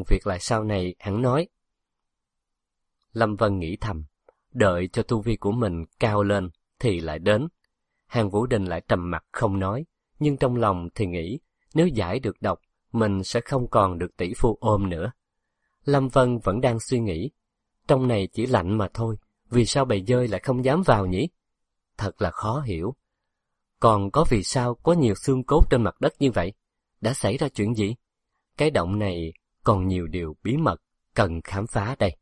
việc lại sau này hẳn nói. Lâm Vân nghĩ thầm, đợi cho tu vi của mình cao lên thì lại đến. Hàn Vũ Đình lại trầm mặc không nói, nhưng trong lòng thì nghĩ, nếu giải được độc, mình sẽ không còn được tỷ phu ôm nữa. Lâm Vân vẫn đang suy nghĩ, trong này chỉ lạnh mà thôi, vì sao bầy dơi lại không dám vào nhỉ? Thật là khó hiểu. Còn có vì sao có nhiều xương cốt trên mặt đất như vậy? Đã xảy ra chuyện gì? Cái động này còn nhiều điều bí mật cần khám phá đây.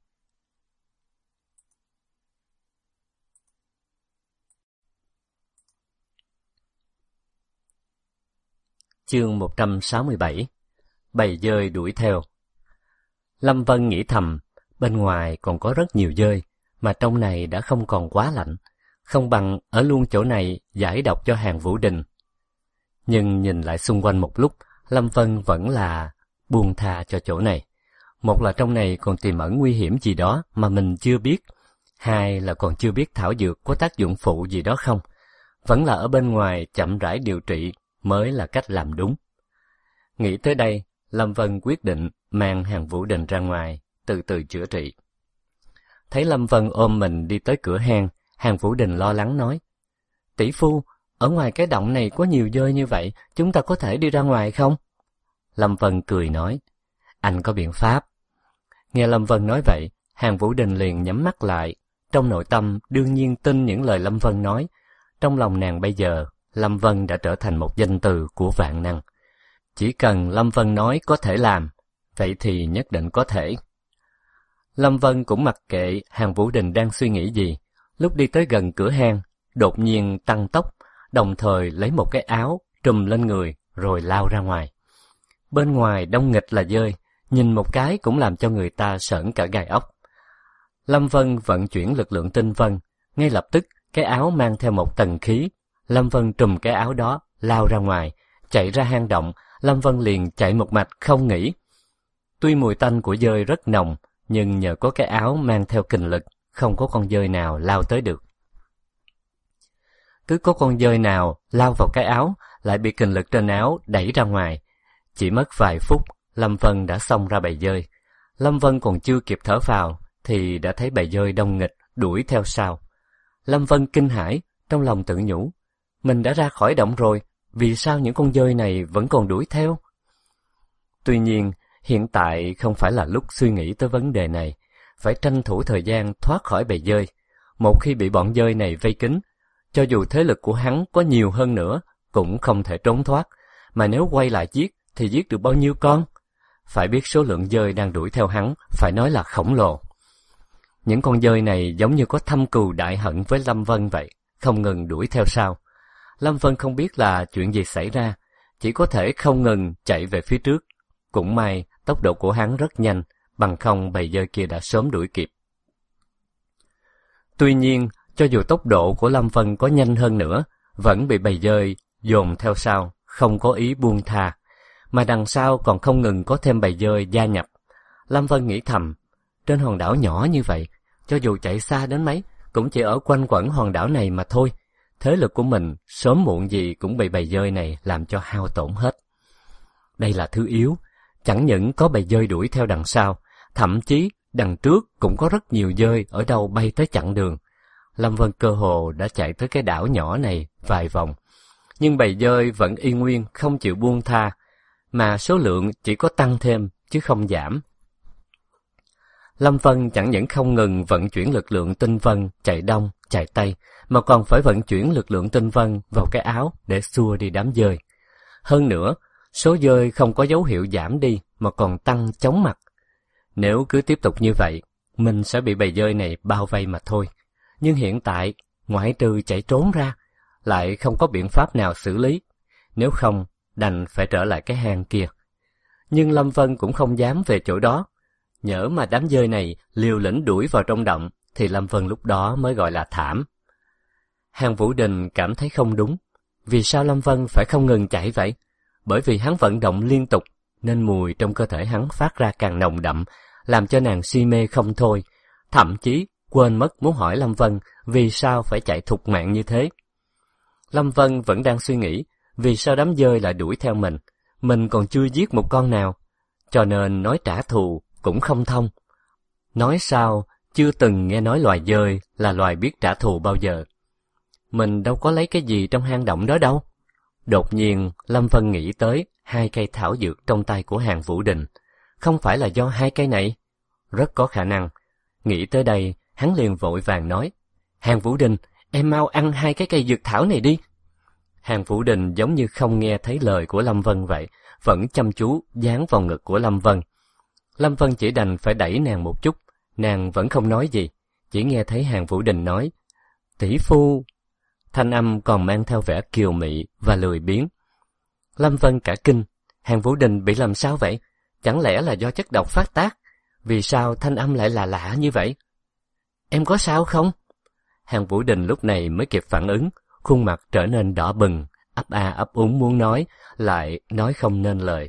Chương 167. Bầy dơi đuổi theo. Lâm Vân nghĩ thầm, bên ngoài còn có rất nhiều dơi, mà trong này đã không còn quá lạnh, không bằng ở luôn chỗ này giải độc cho Hàn Vũ Đình. Nhưng nhìn lại xung quanh một lúc, Lâm Vân vẫn là buông tha cho chỗ này. Một là trong này còn tiềm ẩn nguy hiểm gì đó mà mình chưa biết, hai là còn chưa biết thảo dược có tác dụng phụ gì đó không. Vẫn là ở bên ngoài chậm rãi điều trị mới là cách làm đúng. Nghĩ tới đây, Lâm Vân quyết định mang Hàn Vũ Đình ra ngoài, từ từ chữa trị. Thấy Lâm Vân ôm mình đi tới cửa hang, Hàn Vũ Đình lo lắng nói, tỷ phu, ở ngoài cái động này có nhiều dơi như vậy, chúng ta có thể đi ra ngoài không? Lâm Vân cười nói, anh có biện pháp. Nghe Lâm Vân nói vậy, Hàn Vũ Đình liền nhắm mắt lại, trong nội tâm đương nhiên tin những lời Lâm Vân nói. Trong lòng nàng bây giờ, Lâm Vân đã trở thành một danh từ của vạn năng. Chỉ cần Lâm Vân nói có thể làm, vậy thì nhất định có thể. Lâm Vân cũng mặc kệ Hàn Vũ Đình đang suy nghĩ gì. Lúc đi tới gần cửa hang, đột nhiên tăng tốc, đồng thời lấy một cái áo trùm lên người rồi lao ra ngoài. Bên ngoài đông nghịt là dơi, nhìn một cái cũng làm cho người ta sởn cả gai ốc. Lâm Vân vận chuyển lực lượng tinh vân, ngay lập tức cái áo mang theo một tầng khí. Lâm Vân trùm cái áo đó, lao ra ngoài, chạy ra hang động. Lâm Vân liền chạy một mạch không nghỉ. Tuy mùi tanh của dơi rất nồng, nhưng nhờ có cái áo mang theo kình lực, không có con dơi nào lao tới được. Cứ có con dơi nào lao vào cái áo, lại bị kình lực trên áo đẩy ra ngoài. Chỉ mất vài phút, Lâm Vân đã xông ra bầy dơi. Lâm Vân còn chưa kịp thở phào, thì đã thấy bầy dơi đông nghịt đuổi theo sau. Lâm Vân kinh hãi, trong lòng tự nhủ, mình đã ra khỏi động rồi, vì sao những con dơi này vẫn còn đuổi theo? Tuy nhiên, hiện tại không phải là lúc suy nghĩ tới vấn đề này, phải tranh thủ thời gian thoát khỏi bầy dơi. Một khi bị bọn dơi này vây kín, cho dù thế lực của hắn có nhiều hơn nữa, cũng không thể trốn thoát, mà nếu quay lại giết, thì giết được bao nhiêu con? Phải biết số lượng dơi đang đuổi theo hắn, phải nói là khổng lồ. Những con dơi này giống như có thâm cừu đại hận với Lâm Vân vậy, không ngừng đuổi theo sau. Lâm Vân không biết là chuyện gì xảy ra, chỉ có thể không ngừng chạy về phía trước. Cũng may, tốc độ của hắn rất nhanh, bằng không bầy dơi kia đã sớm đuổi kịp. Tuy nhiên, cho dù tốc độ của Lâm Vân có nhanh hơn nữa, vẫn bị bầy dơi dồn theo sau, không có ý buông tha. Mà đằng sau còn không ngừng có thêm bầy dơi gia nhập. Lâm Vân nghĩ thầm, trên hòn đảo nhỏ như vậy, cho dù chạy xa đến mấy, cũng chỉ ở quanh quẩn hòn đảo này mà thôi. Thế lực của mình sớm muộn gì cũng bị bầy dơi này làm cho hao tổn hết. Đây là thứ yếu, chẳng những có bầy dơi đuổi theo đằng sau, thậm chí đằng trước cũng có rất nhiều dơi ở đâu bay tới chặn đường. Lâm Vân cơ hồ đã chạy tới cái đảo nhỏ này vài vòng, nhưng bầy dơi vẫn y nguyên không chịu buông tha, mà số lượng chỉ có tăng thêm chứ không giảm. Lâm Vân chẳng những không ngừng vận chuyển lực lượng tinh vân chạy đông, chạy tây, mà còn phải vận chuyển lực lượng tinh vân vào cái áo để xua đi đám dơi. Hơn nữa, số dơi không có dấu hiệu giảm đi mà còn tăng chóng mặt. Nếu cứ tiếp tục như vậy, mình sẽ bị bầy dơi này bao vây mà thôi. Nhưng hiện tại, ngoại trừ chạy trốn ra, lại không có biện pháp nào xử lý. Nếu không, đành phải trở lại cái hang kia. Nhưng Lâm Vân cũng không dám về chỗ đó. Nhỡ mà đám dơi này liều lĩnh đuổi vào trong động, thì Lâm Vân lúc đó mới gọi là thảm. Hàn Vũ Đình cảm thấy không đúng. Vì sao Lâm Vân phải không ngừng chạy vậy? Bởi vì hắn vận động liên tục, nên mùi trong cơ thể hắn phát ra càng nồng đậm, làm cho nàng si mê không thôi. Thậm chí quên mất muốn hỏi Lâm Vân vì sao phải chạy thục mạng như thế. Lâm Vân vẫn đang suy nghĩ, vì sao đám dơi lại đuổi theo mình còn chưa giết một con nào. cho nên nói trả thù cũng không thông. Nói sao, chưa từng nghe nói loài dơi là loài biết trả thù bao giờ. Mình đâu có lấy cái gì trong hang động đó đâu. Đột nhiên, Lâm Vân nghĩ tới 2 cây thảo dược trong tay của Hàn Vũ Đình. Không phải là do 2 cây này? Rất có khả năng. Nghĩ tới đây, hắn liền vội vàng nói, Hàn Vũ Đình, em mau ăn 2 cái cây dược thảo này đi. Hàn Vũ Đình giống như không nghe thấy lời của Lâm Vân vậy, vẫn chăm chú dán vào ngực của Lâm Vân. Lâm Vân chỉ đành phải đẩy nàng một chút, nàng vẫn không nói gì, chỉ nghe thấy Hàn Vũ Đình nói, tỷ phu. Thanh âm còn mang theo vẻ kiều mị và lười biếng. Lâm Vân cả kinh, Hàn Vũ Đình bị làm sao vậy? Chẳng lẽ là do chất độc phát tác? Vì sao thanh âm lại là lạ như vậy? Em có sao không? Hàn Vũ Đình lúc này mới kịp phản ứng, khuôn mặt trở nên đỏ bừng, ấp a ấp úng muốn nói, lại nói không nên lời.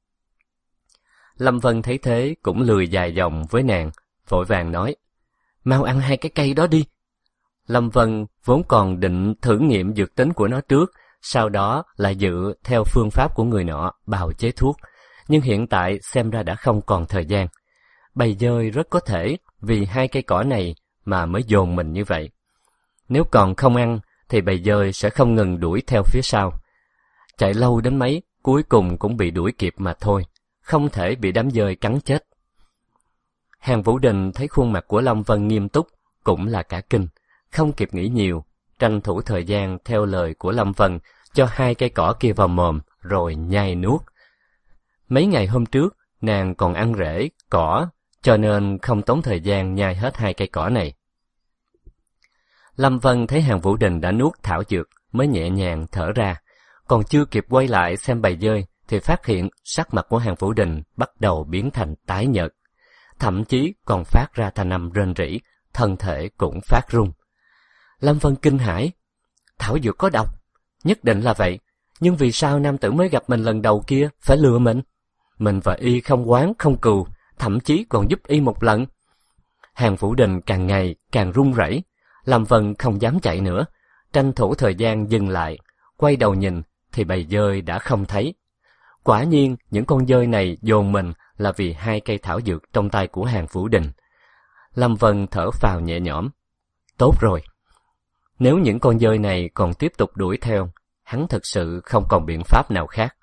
Lâm Vân thấy thế cũng lười dài dòng với nàng, vội vàng nói, mau ăn 2 cái cây đó đi. Lâm Vân vốn còn định thử nghiệm dược tính của nó trước, sau đó lại dựa theo phương pháp của người nọ bào chế thuốc, nhưng hiện tại xem ra đã không còn thời gian. Bầy dơi rất có thể vì 2 cây cỏ này mà mới dồn mình như vậy. Nếu còn không ăn thì bầy dơi sẽ không ngừng đuổi theo phía sau. Chạy lâu đến mấy, cuối cùng cũng bị đuổi kịp mà thôi, không thể bị đám dơi cắn chết. Hàn Vũ Đình thấy khuôn mặt của Lâm Vân nghiêm túc, cũng là cả kinh, không kịp nghĩ nhiều, tranh thủ thời gian theo lời của Lâm Vân, cho 2 cây cỏ kia vào mồm, rồi nhai nuốt. Mấy ngày hôm trước, nàng còn ăn rễ, cỏ, cho nên không tốn thời gian nhai hết 2 cây cỏ này. Lâm Vân thấy Hàn Vũ Đình đã nuốt thảo dược, mới nhẹ nhàng thở ra, còn chưa kịp quay lại xem bầy dơi, thì phát hiện sắc mặt của Hàn Vũ Đình bắt đầu biến thành tái nhợt, thậm chí còn phát ra thanh âm rên rỉ, thân thể cũng phát run. Lâm Vân kinh hãi, thảo dược có độc, nhất định là vậy, nhưng vì sao nam tử mới gặp mình lần đầu kia phải lừa mình? Mình và y không oán không cừu, thậm chí còn giúp y một lần. Hàn Vũ Đình càng ngày càng run rẩy, Lâm Vân không dám chạy nữa, tranh thủ thời gian dừng lại, quay đầu nhìn thì bầy dơi đã không thấy. Quả nhiên những con dơi này dồn mình là vì 2 cây thảo dược trong tay của Hàn Vũ Đình. Lâm Vân thở phào nhẹ nhõm. Tốt rồi. Nếu những con dơi này còn tiếp tục đuổi theo, hắn thực sự không còn biện pháp nào khác.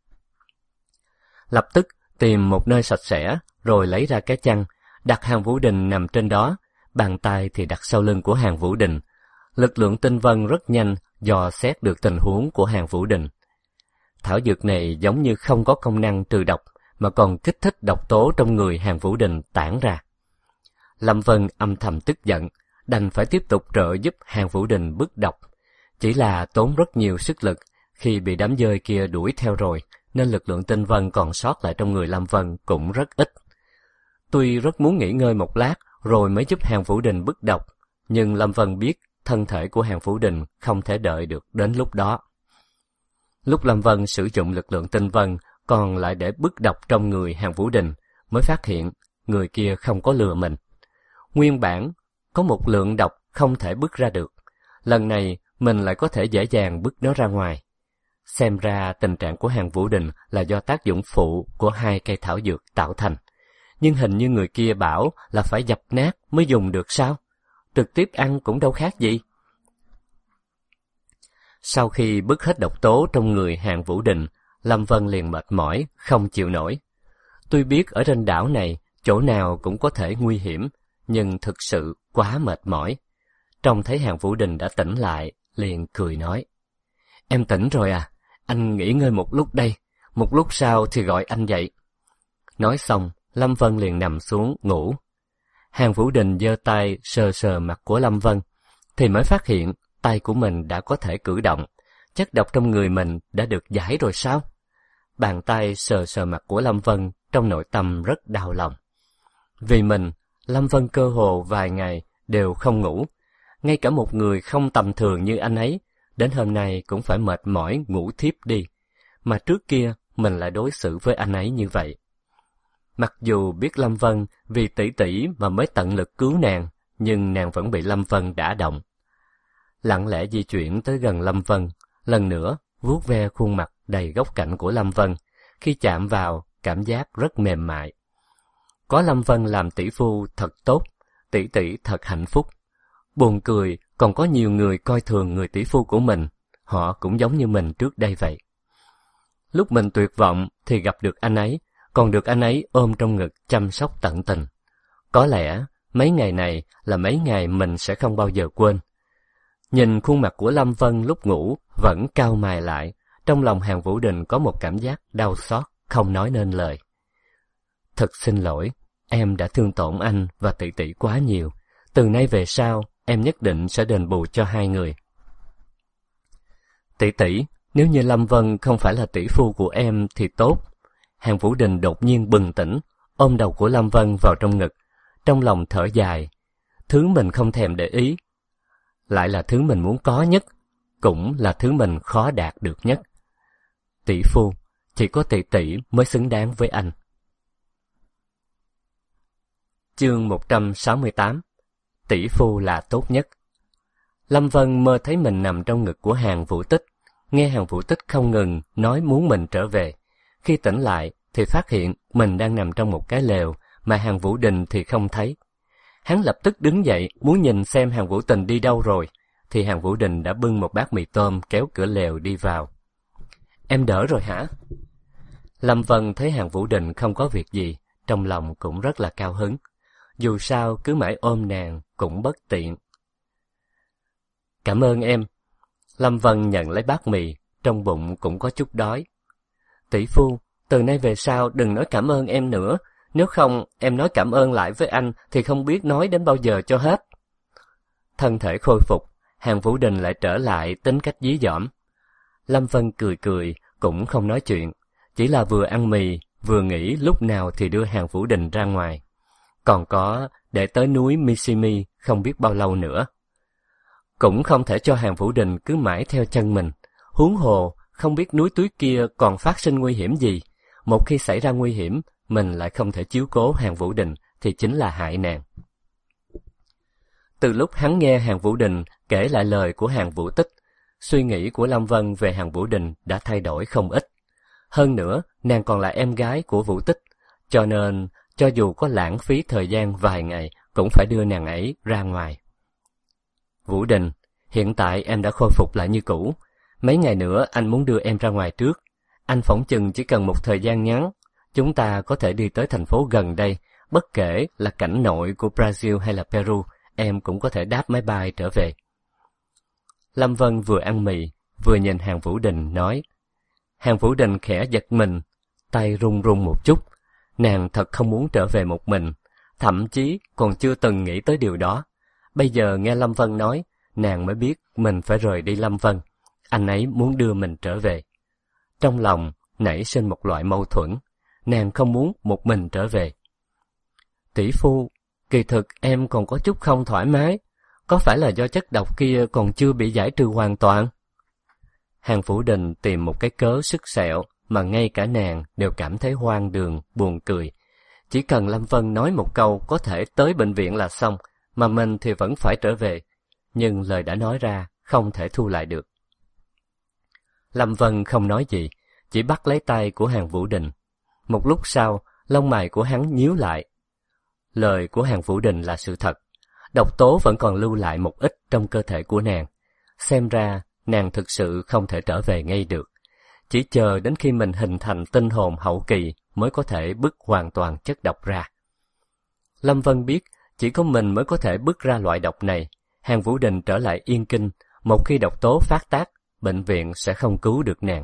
Lập tức tìm một nơi sạch sẽ, rồi lấy ra cái chăn, đặt Hàn Vũ Đình nằm trên đó, bàn tay thì đặt sau lưng của Hàn Vũ Đình. Lực lượng tinh vân rất nhanh dò xét được tình huống của Hàn Vũ Đình. Thảo dược này giống như không có công năng trừ độc, mà còn kích thích độc tố trong người Hàn Vũ Đình tản ra. Lâm Vân âm thầm tức giận, đành phải tiếp tục trợ giúp Hàn Vũ Đình bức độc. Chỉ là tốn rất nhiều sức lực, khi bị đám dơi kia đuổi theo rồi, nên lực lượng tinh vân còn sót lại trong người Lâm Vân cũng rất ít. Tuy rất muốn nghỉ ngơi một lát rồi mới giúp Hàn Vũ Đình bức độc, nhưng Lâm Vân biết thân thể của Hàn Vũ Đình không thể đợi được đến lúc đó. Lúc Lâm Vân sử dụng lực lượng tinh vân còn lại để bức độc trong người Hàn Vũ Đình, mới phát hiện người kia không có lừa mình. Nguyên bản có một lượng độc không thể bức ra được, lần này mình lại có thể dễ dàng bức nó ra ngoài. Xem ra tình trạng của Hàn Vũ Đình là do tác dụng phụ của 2 cây thảo dược tạo thành. Nhưng hình như người kia bảo là phải dập nát mới dùng được sao? Trực tiếp ăn cũng đâu khác gì. Sau khi bức hết độc tố trong người Hàn Vũ Đình, Lâm Vân liền mệt mỏi, không chịu nổi. Tuy biết ở trên đảo này, chỗ nào cũng có thể nguy hiểm, nhưng thực sự quá mệt mỏi. Trông thấy Hàn Vũ Đình đã tỉnh lại, liền cười nói. Em tỉnh rồi à? Anh nghỉ ngơi một lúc đây, một lúc sau thì gọi anh dậy. Nói xong, Lâm Vân liền nằm xuống ngủ. Hàn Vũ Đình giơ tay sờ sờ mặt của Lâm Vân, thì mới phát hiện tay của mình đã có thể cử động. Chất độc trong người mình đã được giải rồi sao? Bàn tay sờ sờ mặt của Lâm Vân trong nội tâm rất đau lòng. Vì mình, Lâm Vân cơ hồ vài ngày đều không ngủ. Ngay cả một người không tầm thường như anh ấy, đến hôm nay cũng phải mệt mỏi ngủ thiếp đi. Mà trước kia mình lại đối xử với anh ấy như vậy. Mặc dù biết Lâm Vân vì tỷ tỷ mà mới tận lực cứu nàng, nhưng nàng vẫn bị Lâm Vân đả động. Lặng lẽ di chuyển tới gần Lâm Vân, lần nữa vuốt ve khuôn mặt đầy góc cạnh của Lâm Vân. Khi chạm vào, cảm giác rất mềm mại. Có Lâm Vân làm tỷ phu thật tốt, tỷ tỷ thật hạnh phúc. Buồn cười, còn có nhiều người coi thường người tỷ phu của mình, họ cũng giống như mình trước đây vậy. Lúc mình tuyệt vọng thì gặp được anh ấy, còn được anh ấy ôm trong ngực chăm sóc tận tình. Có lẽ mấy ngày này là mấy ngày mình sẽ không bao giờ quên. Nhìn khuôn mặt của Lâm Vân lúc ngủ vẫn cau mày lại, trong lòng Hàn Vũ Đình có một cảm giác đau xót không nói nên lời. Thật xin lỗi, em đã thương tổn anh và tỷ tỷ quá nhiều. Từ nay về sau, em nhất định sẽ đền bù cho hai người. Tỷ tỷ, nếu như Lâm Vân không phải là tỷ phu của em thì tốt. Hàn Vũ Đình đột nhiên bừng tỉnh, ôm đầu của Lâm Vân vào trong ngực, trong lòng thở dài. Thứ mình không thèm để ý, lại là thứ mình muốn có nhất, cũng là thứ mình khó đạt được nhất. Tỷ phu, chỉ có tỷ tỷ mới xứng đáng với anh. Chương 168. Tỷ phu là tốt nhất. Lâm Vân mơ thấy mình nằm trong ngực của Hàn Vũ Tích, nghe Hàn Vũ Tích không ngừng nói muốn mình trở về. Khi tỉnh lại thì phát hiện mình đang nằm trong một cái lều mà Hàn Vũ Đình thì không thấy. Hắn lập tức đứng dậy muốn nhìn xem Hàn Vũ Tình đi đâu rồi, thì Hàn Vũ Đình đã bưng một bát mì tôm kéo cửa lều đi vào. Em đỡ rồi hả? Lâm Vân thấy Hàn Vũ Đình không có việc gì, trong lòng cũng rất là cao hứng. Dù sao cứ mãi ôm nàng cũng bất tiện. Cảm ơn em. Lâm Vân nhận lấy bát mì, trong bụng cũng có chút đói. Tỷ phu, từ nay về sau đừng nói cảm ơn em nữa, nếu không em nói cảm ơn lại với anh thì không biết nói đến bao giờ cho hết. Thân thể khôi phục, Hàn Vũ Đình lại trở lại tính cách dí dỏm. Lâm Vân cười cười, cũng không nói chuyện, chỉ là vừa ăn mì, vừa nghĩ lúc nào thì đưa Hàn Vũ Đình ra ngoài. Còn có, để tới núi Mishimi không biết bao lâu nữa. Cũng không thể cho Hàn Vũ Đình cứ mãi theo chân mình, huống hồ, không biết núi túi kia còn phát sinh nguy hiểm gì. Một khi xảy ra nguy hiểm, mình lại không thể chiếu cố Hàn Vũ Đình thì chính là hại nàng. Từ lúc hắn nghe Hàn Vũ Đình kể lại lời của Hàn Vũ Tích, suy nghĩ của Lâm Vân về Hàn Vũ Đình đã thay đổi không ít. Hơn nữa, nàng còn là em gái của Vũ Tích, cho nên cho dù có lãng phí thời gian vài ngày cũng phải đưa nàng ấy ra ngoài. Vũ Đình, hiện tại em đã khôi phục lại như cũ. Mấy ngày nữa anh muốn đưa em ra ngoài trước. Anh phỏng chừng chỉ cần một thời gian ngắn, chúng ta có thể đi tới thành phố gần đây, bất kể là cảnh nội của Brazil hay là Peru, em cũng có thể đáp máy bay trở về. Lâm Vân vừa ăn mì, vừa nhìn Hàn Vũ Đình nói. Hàn Vũ Đình khẽ giật mình, tay run run một chút. Nàng thật không muốn trở về một mình, thậm chí còn chưa từng nghĩ tới điều đó. Bây giờ nghe Lâm Vân nói, nàng mới biết mình phải rời đi Lâm Vân. Anh ấy muốn đưa mình trở về. Trong lòng nảy sinh một loại mâu thuẫn, nàng không muốn một mình trở về. Tỷ phu, kỳ thực em còn có chút không thoải mái, có phải là do chất độc kia còn chưa bị giải trừ hoàn toàn? Hàn Vũ Đình tìm một cái cớ sứt sẹo mà ngay cả nàng đều cảm thấy hoang đường, buồn cười. Chỉ cần Lâm Vân nói một câu có thể tới bệnh viện là xong, mà mình thì vẫn phải trở về. Nhưng lời đã nói ra, không thể thu lại được. Lâm Vân không nói gì, chỉ bắt lấy tay của Hàn Vũ Đình. Một lúc sau, lông mày của hắn nhíu lại. Lời của Hàn Vũ Đình là sự thật. Độc tố vẫn còn lưu lại một ít trong cơ thể của nàng. Xem ra, nàng thực sự không thể trở về ngay được. Chỉ chờ đến khi mình hình thành tinh hồn hậu kỳ mới có thể bứt hoàn toàn chất độc ra. Lâm Vân biết, chỉ có mình mới có thể bứt ra loại độc này. Hàn Vũ Đình trở lại Yên Kinh, một khi độc tố phát tác, bệnh viện sẽ không cứu được nàng.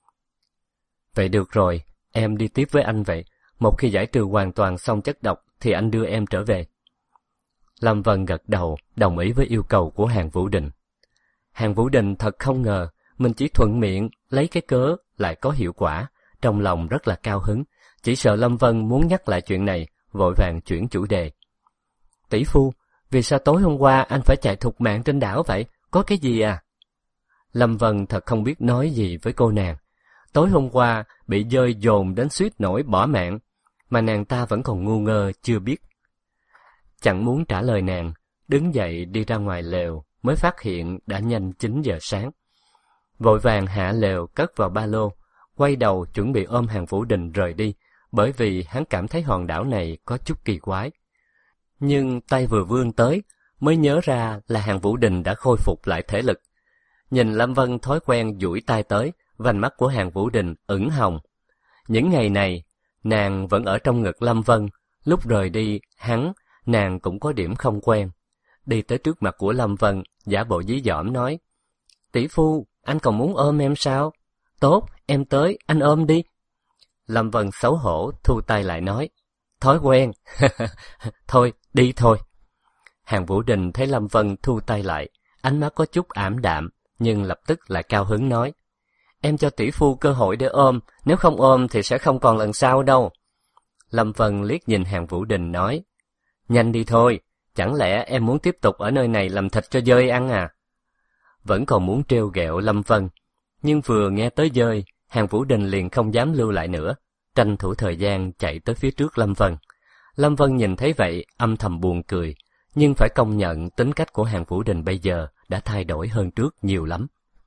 Vậy được rồi, em đi tiếp với anh vậy. Một khi giải trừ hoàn toàn xong chất độc thì anh đưa em trở về. Lâm Vân gật đầu, đồng ý với yêu cầu của Hàn Vũ Đình. Hàn Vũ Đình thật không ngờ, mình chỉ thuận miệng, lấy cái cớ, lại có hiệu quả. Trong lòng rất là cao hứng, chỉ sợ Lâm Vân muốn nhắc lại chuyện này, vội vàng chuyển chủ đề. Tỷ phu, vì sao tối hôm qua anh phải chạy thục mạng trên đảo vậy? Có cái gì à? Lâm Vân thật không biết nói gì với cô nàng. Tối hôm qua bị dơi dồn đến suýt nổi bỏ mạng, mà nàng ta vẫn còn ngu ngơ chưa biết. Chẳng muốn trả lời nàng, đứng dậy đi ra ngoài lều, mới phát hiện đã nhanh 9 giờ sáng. Vội vàng hạ lều cất vào ba lô, quay đầu chuẩn bị ôm Hàn Vũ Đình rời đi, bởi vì hắn cảm thấy hòn đảo này có chút kỳ quái. Nhưng tay vừa vươn tới, mới nhớ ra là Hàn Vũ Đình đã khôi phục lại thể lực. Nhìn Lâm Vân thói quen duỗi tay tới, vành mắt của Hàn Vũ Đình ửng hồng. Những ngày này, nàng vẫn ở trong ngực Lâm Vân, lúc rời đi, nàng cũng có điểm không quen. Đi tới trước mặt của Lâm Vân, giả bộ dí dỏm nói, tỷ phu, anh còn muốn ôm em sao? Tốt, em tới, anh ôm đi. Lâm Vân xấu hổ, thu tay lại nói, thói quen, thôi, đi thôi. Hàn Vũ Đình thấy Lâm Vân thu tay lại, ánh mắt có chút ảm đạm, nhưng lập tức lại cao hứng nói, em cho tỷ phu cơ hội để ôm, nếu không ôm thì sẽ không còn lần sau đâu. Lâm Vân liếc nhìn Hàn Vũ Đình nói, nhanh đi thôi, chẳng lẽ em muốn tiếp tục ở nơi này làm thịt cho dơi ăn à? Vẫn còn muốn trêu ghẹo Lâm Vân, nhưng vừa nghe tới dơi, Hàn Vũ Đình liền không dám lưu lại nữa, tranh thủ thời gian chạy tới phía trước Lâm Vân. Lâm Vân nhìn thấy vậy, âm thầm buồn cười, nhưng phải công nhận tính cách của Hàn Vũ Đình bây giờ đã thay đổi hơn trước nhiều lắm.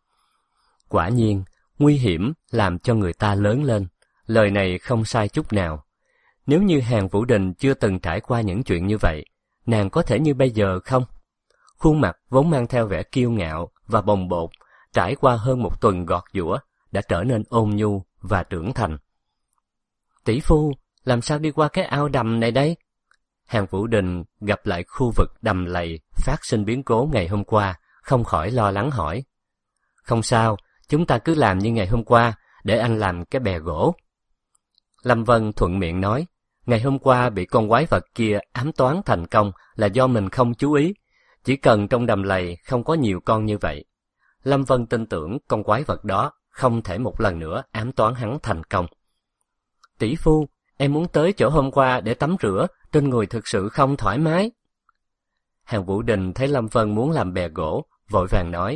Quả nhiên, nguy hiểm làm cho người ta lớn lên, lời này không sai chút nào. Nếu như Hàn Vũ Đình chưa từng trải qua những chuyện như vậy, nàng có thể như bây giờ không? Khuôn mặt vốn mang theo vẻ kiêu ngạo và bồng bột, trải qua hơn một tuần gọt giũa, đã trở nên ôn nhu và trưởng thành. Tỷ phu, làm sao đi qua cái ao đầm này đây? Hàn Vũ Đình gặp lại khu vực đầm lầy phát sinh biến cố ngày hôm qua, không khỏi lo lắng hỏi. Không sao, chúng ta cứ làm như ngày hôm qua, để anh làm cái bè gỗ. Lâm Vân thuận miệng nói, ngày hôm qua bị con quái vật kia ám toán thành công là do mình không chú ý, chỉ cần trong đầm lầy không có nhiều con như vậy. Lâm Vân tin tưởng con quái vật đó không thể một lần nữa ám toán hắn thành công. Tỷ phu, em muốn tới chỗ hôm qua để tắm rửa, trên người thực sự không thoải mái. Hàn Vũ Đình thấy Lâm Vân muốn làm bè gỗ, vội vàng nói,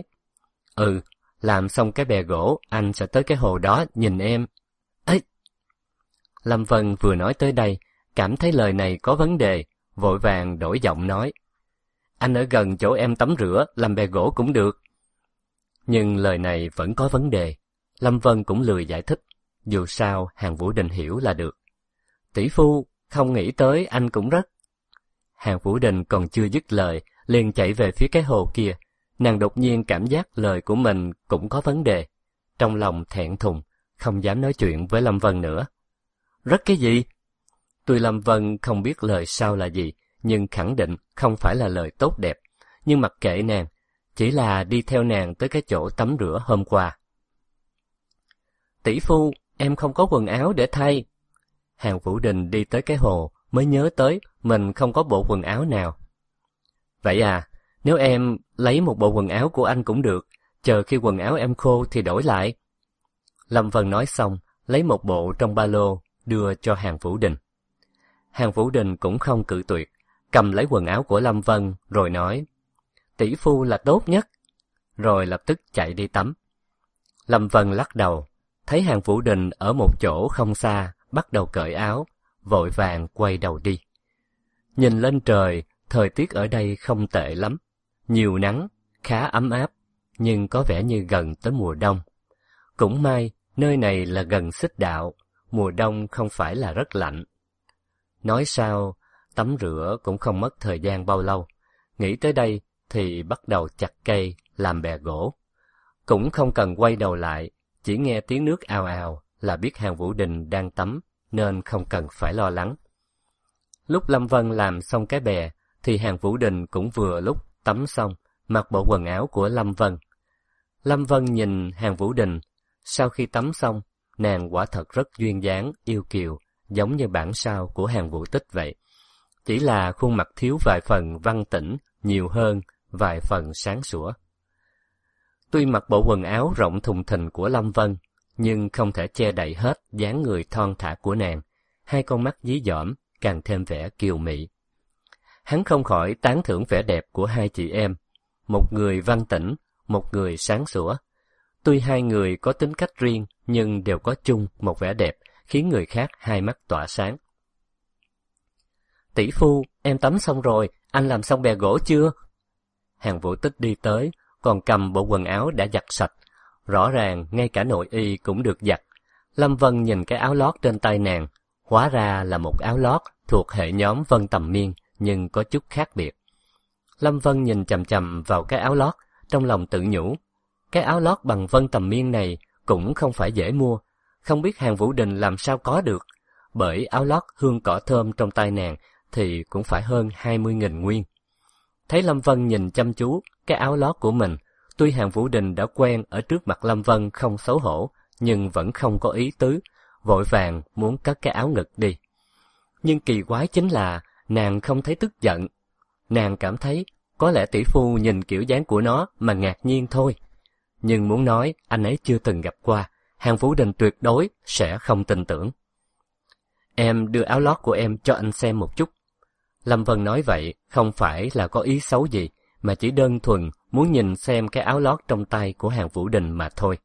làm xong cái bè gỗ, anh sẽ tới cái hồ đó nhìn em. Ấy! Lâm Vân vừa nói tới đây, cảm thấy lời này có vấn đề, vội vàng đổi giọng nói, anh ở gần chỗ em tắm rửa, làm bè gỗ cũng được. Nhưng lời này vẫn có vấn đề, Lâm Vân cũng lười giải thích, dù sao Hàn Vũ Đình hiểu là được. Tỷ phu, không nghĩ tới anh cũng rất. Hàn Vũ Đình còn chưa dứt lời, liền chạy về phía cái hồ kia. Nàng đột nhiên cảm giác lời của mình cũng có vấn đề. Trong lòng thẹn thùng, không dám nói chuyện với Lâm Vân nữa. Rất cái gì? Tuy Lâm Vân không biết lời sau là gì, nhưng khẳng định không phải là lời tốt đẹp. Nhưng mặc kệ nàng, chỉ là đi theo nàng tới cái chỗ tắm rửa hôm qua. Tỷ phu, em không có quần áo để thay. Hàn Vũ Đình đi tới cái hồ mới nhớ tới mình không có bộ quần áo nào. Vậy à, nếu em lấy một bộ quần áo của anh cũng được, chờ khi quần áo em khô thì đổi lại. Lâm Vân nói xong, lấy một bộ trong ba lô, đưa cho Hàn Vũ Đình. Hàn Vũ Đình cũng không cự tuyệt, cầm lấy quần áo của Lâm Vân rồi nói, tỷ phu là tốt nhất, rồi lập tức chạy đi tắm. Lâm Vân lắc đầu, thấy Hàn Vũ Đình ở một chỗ không xa, bắt đầu cởi áo, vội vàng quay đầu đi. Nhìn lên trời, thời tiết ở đây không tệ lắm, nhiều nắng, khá ấm áp, nhưng có vẻ như gần tới mùa đông. Cũng may, nơi này là gần Xích Đạo, mùa đông không phải là rất lạnh. Nói sao, tắm rửa cũng không mất thời gian bao lâu. Nghĩ tới đây thì bắt đầu chặt cây, làm bè gỗ. Cũng không cần quay đầu lại, chỉ nghe tiếng nước ào ào là biết Hàn Vũ Đình đang tắm, nên không cần phải lo lắng. Lúc Lâm Vân làm xong cái bè, thì Hàn Vũ Đình cũng vừa lúc tắm xong, mặc bộ quần áo của Lâm Vân. Lâm Vân nhìn Hàn Vũ Đình, sau khi tắm xong, nàng quả thật rất duyên dáng, yêu kiều, giống như bản sao của Hàn Vũ Tích vậy. Chỉ là khuôn mặt thiếu vài phần văn tĩnh, nhiều hơn vài phần sáng sủa. Tuy mặc bộ quần áo rộng thùng thình của Lâm Vân, nhưng không thể che đậy hết dáng người thon thả của nàng, hai con mắt dí dỏm càng thêm vẻ kiều mị. Hắn không khỏi tán thưởng vẻ đẹp của hai chị em, một người văn tĩnh, một người sáng sủa. Tuy hai người có tính cách riêng, nhưng đều có chung một vẻ đẹp, khiến người khác hai mắt tỏa sáng. Tỷ phu, em tắm xong rồi, anh làm xong bè gỗ chưa? Hàn Vũ Tích đi tới, còn cầm bộ quần áo đã giặt sạch. Rõ ràng, ngay cả nội y cũng được giặt. Lâm Vân nhìn cái áo lót trên tay nàng, Hóa ra là một áo lót thuộc hệ nhóm vân tầm miên, nhưng có chút khác biệt. Lâm Vân nhìn chằm chằm vào cái áo lót, trong lòng tự nhủ. Cái áo lót bằng vân tầm miên này cũng không phải dễ mua, không biết Hàn Vũ Đình làm sao có được, bởi áo lót hương cỏ thơm trong tay nàng thì cũng phải hơn 20.000 nguyên. Thấy Lâm Vân nhìn chăm chú cái áo lót của mình, tuy Hàn Vũ Đình đã quen ở trước mặt Lâm Vân không xấu hổ, nhưng vẫn không có ý tứ, vội vàng muốn cất cái áo ngực đi. Nhưng kỳ quái chính là nàng không thấy tức giận. Nàng cảm thấy có lẽ tỷ phu nhìn kiểu dáng của nó mà ngạc nhiên thôi. Nhưng muốn nói anh ấy chưa từng gặp qua, Hàn Vũ Đình tuyệt đối sẽ không tin tưởng. Em đưa áo lót của em cho anh xem một chút. Lâm Vân nói vậy không phải là có ý xấu gì, mà chỉ đơn thuần muốn nhìn xem cái áo lót trong tay của Hàn Vũ Đình mà thôi.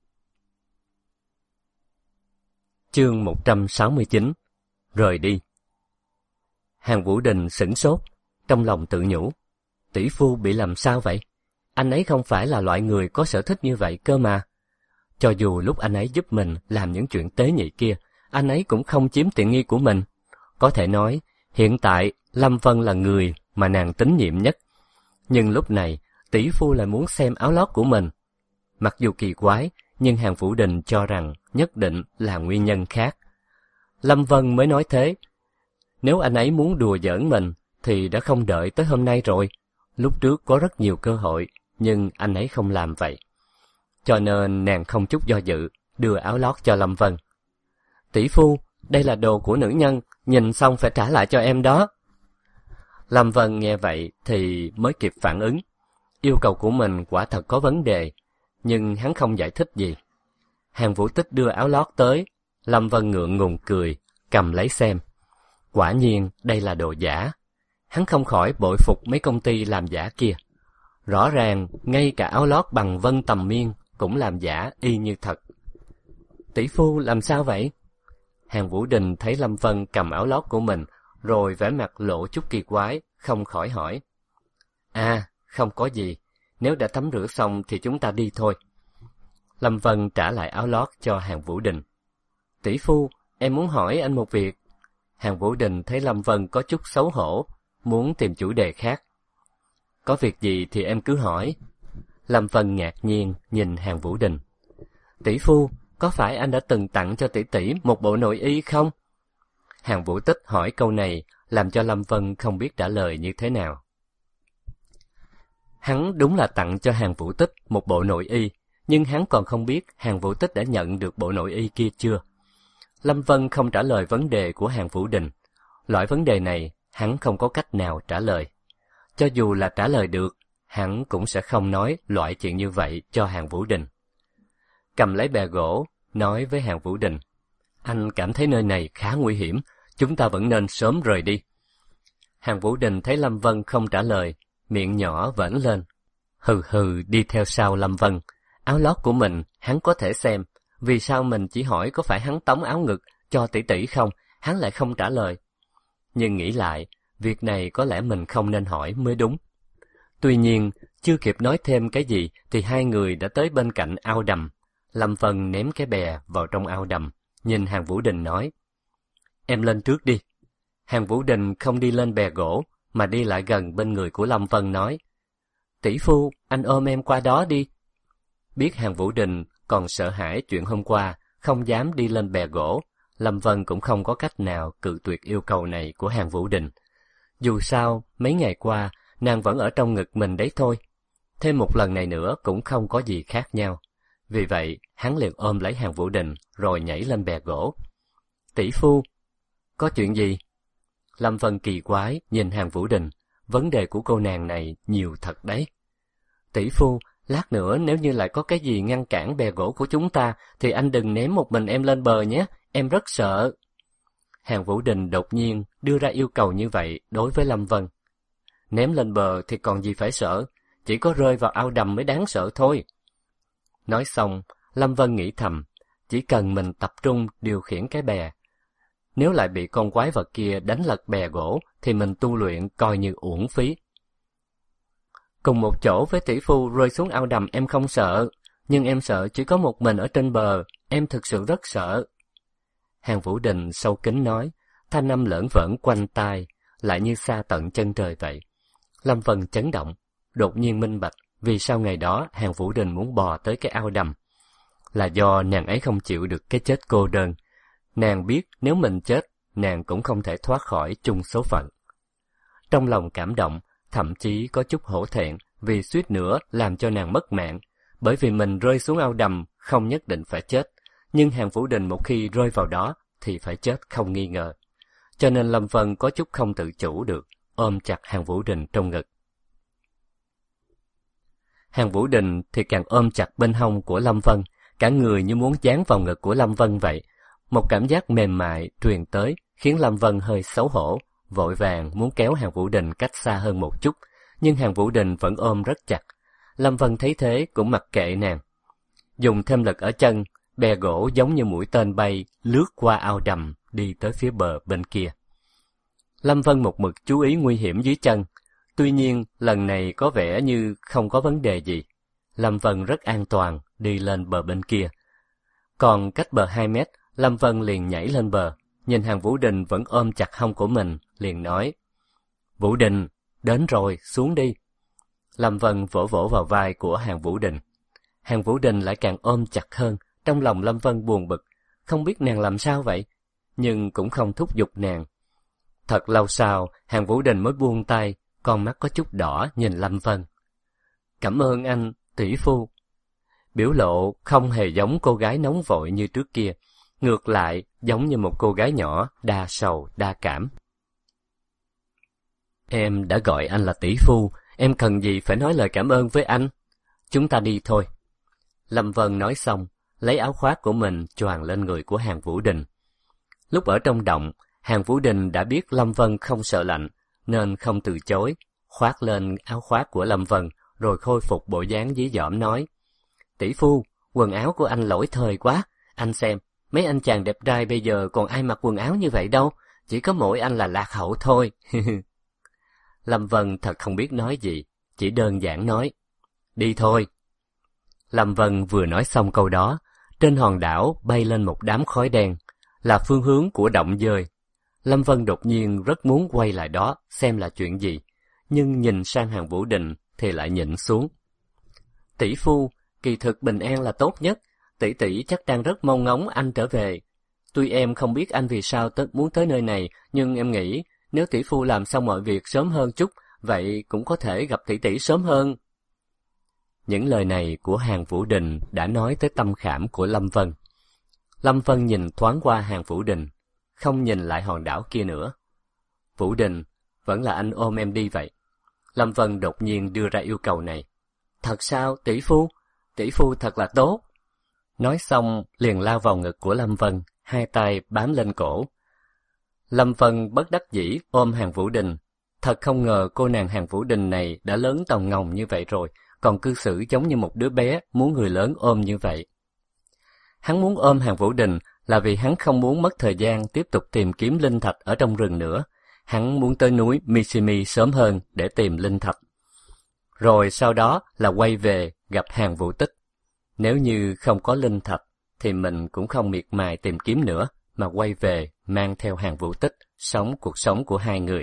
Chương 169. Rời đi. Hàn Vũ Đình sửng sốt, trong lòng tự nhủ. Tỷ phu bị làm sao vậy? Anh ấy không phải là loại người có sở thích như vậy cơ mà. Cho dù lúc anh ấy giúp mình làm những chuyện tế nhị kia, anh ấy cũng không chiếm tiện nghi của mình. Có thể nói, hiện tại Lâm Vân là người mà nàng tín nhiệm nhất. Nhưng lúc này, tỷ phu lại muốn xem áo lót của mình. Mặc dù kỳ quái, nhưng Hàn Vũ Đình cho rằng nhất định là nguyên nhân khác. Lâm Vân mới nói thế. Nếu anh ấy muốn đùa giỡn mình, thì đã không đợi tới hôm nay rồi. Lúc trước có rất nhiều cơ hội, nhưng anh ấy không làm vậy. Cho nên nàng không chút do dự, đưa áo lót cho Lâm Vân. Tỷ phu, đây là đồ của nữ nhân, nhìn xong phải trả lại cho em đó. Lâm Vân nghe vậy thì mới kịp phản ứng. Yêu cầu của mình quả thật có vấn đề, nhưng hắn không giải thích gì. Hàn Vũ Tích đưa áo lót tới, Lâm Vân ngượng ngùng cười, cầm lấy xem. Quả nhiên đây là đồ giả. Hắn không khỏi bội phục mấy công ty làm giả kia. Rõ ràng ngay cả áo lót bằng vân tầm miên cũng làm giả y như thật. Tỷ phu làm sao vậy? Hàn Vũ Đình thấy Lâm Vân cầm áo lót của mình, rồi vẻ mặt lộ chút kỳ quái, không khỏi hỏi. À, không có gì, nếu đã tắm rửa xong thì chúng ta đi thôi. Lâm Vân trả lại áo lót cho Hàn Vũ Đình. Tỷ phu, em muốn hỏi anh một việc. Hàn Vũ Đình thấy Lâm Vân có chút xấu hổ, muốn tìm chủ đề khác. Có việc gì thì em cứ hỏi. Lâm Vân ngạc nhiên nhìn Hàn Vũ Đình. Tỷ phu, có phải anh đã từng tặng cho tỷ tỷ một bộ nội y không? Hàn Vũ Tích hỏi câu này làm cho Lâm Vân không biết trả lời như thế nào. Hắn đúng là tặng cho Hàn Vũ Tích một bộ nội y, nhưng hắn còn không biết Hàn Vũ Tích đã nhận được bộ nội y kia chưa. Lâm Vân không trả lời vấn đề của Hàn Vũ Đình. Loại vấn đề này hắn không có cách nào trả lời. Cho dù là trả lời được, hắn cũng sẽ không nói loại chuyện như vậy cho Hàn Vũ Đình. Cầm lấy bè gỗ, nói với Hàn Vũ Đình. Anh cảm thấy nơi này khá nguy hiểm, chúng ta vẫn nên sớm rời đi. Hàn Vũ Đình thấy Lâm Vân không trả lời, miệng nhỏ vểnh lên. Hừ hừ đi theo sau Lâm Vân. Áo lót của mình hắn có thể xem, vì sao mình chỉ hỏi có phải hắn tống áo ngực cho tỷ tỷ không, hắn lại không trả lời. Nhưng nghĩ lại, việc này có lẽ mình không nên hỏi mới đúng. Tuy nhiên, chưa kịp nói thêm cái gì thì hai người đã tới bên cạnh ao đầm. Lâm Vân ném cái bè vào trong ao đầm, nhìn Hàn Vũ Đình nói. Em lên trước đi. Hàn Vũ Đình không đi lên bè gỗ, mà đi lại gần bên người của Lâm Vân nói. Tỷ phu, anh ôm em qua đó đi. Biết Hàn Vũ Đình còn sợ hãi chuyện hôm qua, không dám đi lên bè gỗ, Lâm Vân cũng không có cách nào cự tuyệt yêu cầu này của Hàn Vũ Đình. Dù sao, mấy ngày qua, nàng vẫn ở trong ngực mình đấy thôi. Thêm một lần này nữa cũng không có gì khác nhau. Vì vậy, hắn liền ôm lấy Hàn Vũ Đình, rồi nhảy lên bè gỗ. Tỷ phu, có chuyện gì? Lâm Vân kỳ quái nhìn Hàn Vũ Đình, vấn đề của cô nàng này nhiều thật đấy. Tỷ phu, lát nữa nếu như lại có cái gì ngăn cản bè gỗ của chúng ta, thì anh đừng ném một mình em lên bờ nhé, em rất sợ. Hàn Vũ Đình đột nhiên đưa ra yêu cầu như vậy đối với Lâm Vân. Ném lên bờ thì còn gì phải sợ, chỉ có rơi vào ao đầm mới đáng sợ thôi. Nói xong, Lâm Vân nghĩ thầm, chỉ cần mình tập trung điều khiển cái bè. Nếu lại bị con quái vật kia đánh lật bè gỗ, thì mình tu luyện coi như uổng phí. Cùng một chỗ với tỷ phu rơi xuống ao đầm em không sợ, nhưng em sợ chỉ có một mình ở trên bờ, em thực sự rất sợ. Hàng Vũ Đình sâu kín nói, thanh âm lởn vởn quanh tai, lại như xa tận chân trời vậy. Lâm Vân chấn động, đột nhiên minh bạch vì sao ngày đó Hàng Vũ Đình muốn bò tới cái ao đầm. Là do nàng ấy không chịu được cái chết cô đơn. Nàng biết nếu mình chết, nàng cũng không thể thoát khỏi chung số phận. Trong lòng cảm động, thậm chí có chút hổ thẹn vì suýt nữa làm cho nàng mất mạng, bởi vì mình rơi xuống ao đầm không nhất định phải chết, nhưng Hàng Vũ Đình một khi rơi vào đó thì phải chết không nghi ngờ. Cho nên Lâm Vân có chút không tự chủ được, ôm chặt Hàng Vũ Đình trong ngực. Hàng Vũ Đình thì càng ôm chặt bên hông của Lâm Vân, cả người như muốn dán vào ngực của Lâm Vân vậy. Một cảm giác mềm mại truyền tới khiến Lâm Vân hơi xấu hổ, vội vàng muốn kéo Hàng Vũ Đình cách xa hơn một chút, nhưng Hàng Vũ Đình vẫn ôm rất chặt. Lâm Vân thấy thế cũng mặc kệ nàng. Dùng thêm lực ở chân, bè gỗ giống như mũi tên bay lướt qua ao đầm đi tới phía bờ bên kia. Lâm Vân một mực chú ý nguy hiểm dưới chân, tuy nhiên lần này có vẻ như không có vấn đề gì. Lâm Vân rất an toàn đi lên bờ bên kia. Còn cách bờ 2 mét, Lâm Vân liền nhảy lên bờ, nhìn Hàng Vũ Đình vẫn ôm chặt hông của mình, liền nói, Vũ Đình, đến rồi, xuống đi. Lâm Vân vỗ vỗ vào vai của Hàng Vũ Đình. Hàng Vũ Đình lại càng ôm chặt hơn, trong lòng Lâm Vân buồn bực, không biết nàng làm sao vậy, nhưng cũng không thúc giục nàng. Thật lâu sau, Hàng Vũ Đình mới buông tay, con mắt có chút đỏ nhìn Lâm Vân. Cảm ơn anh, tỷ phu. Biểu lộ không hề giống cô gái nóng vội như trước kia, ngược lại giống như một cô gái nhỏ đa sầu đa cảm. Em đã gọi anh là tỷ phu, em cần gì phải nói lời cảm ơn với anh? Chúng ta đi thôi. Lâm Vân nói xong, lấy áo khoác của mình choàng lên người của Hàng Vũ Đình. Lúc ở trong động, Hàng Vũ Đình đã biết Lâm Vân không sợ lạnh, nên không từ chối, khoác lên áo khoác của Lâm Vân, rồi khôi phục bộ dáng dí dỏm nói, tỷ phu, quần áo của anh lỗi thời quá, anh xem, mấy anh chàng đẹp trai bây giờ còn ai mặc quần áo như vậy đâu, chỉ có mỗi anh là lạc hậu thôi. Lâm Vân thật không biết nói gì, chỉ đơn giản nói, đi thôi. Lâm Vân vừa nói xong câu đó, trên hòn đảo bay lên một đám khói đen, là phương hướng của động dơi. Lâm Vân đột nhiên rất muốn quay lại đó xem là chuyện gì, nhưng nhìn sang Hàng Vũ Đình thì lại nhịn xuống. Tỷ phu, kỳ thực bình an là tốt nhất, tỷ tỷ chắc đang rất mong ngóng anh trở về. Tuy em không biết anh vì sao muốn tới nơi này, nhưng em nghĩ nếu tỷ phu làm xong mọi việc sớm hơn chút, vậy cũng có thể gặp tỷ tỷ sớm hơn. Những lời này của Hàng Vũ Đình đã nói tới tâm khảm của Lâm Vân. Lâm Vân nhìn thoáng qua Hàng Vũ Đình, không nhìn lại hòn đảo kia nữa. Vũ Đình, vẫn là anh ôm em đi vậy. Lâm Vân đột nhiên đưa ra yêu cầu này. Thật sao, tỷ phu? Tỷ phu thật là tốt. Nói xong, liền lao vào ngực của Lâm Vân, hai tay bám lên cổ. Lâm Vân bất đắc dĩ ôm Hàng Vũ Đình. Thật không ngờ cô nàng Hàng Vũ Đình này đã lớn tòng ngồng như vậy rồi, còn cư xử giống như một đứa bé muốn người lớn ôm như vậy. Hắn muốn ôm Hàng Vũ Đình là vì hắn không muốn mất thời gian tiếp tục tìm kiếm linh thạch ở trong rừng nữa. Hắn muốn tới núi Mishimi sớm hơn để tìm linh thạch. Rồi sau đó là quay về gặp Hàng Vũ Tích. Nếu như không có linh thạch thì mình cũng không miệt mài tìm kiếm nữa, mà quay về mang theo Hàng Vũ Tích, sống cuộc sống của hai người.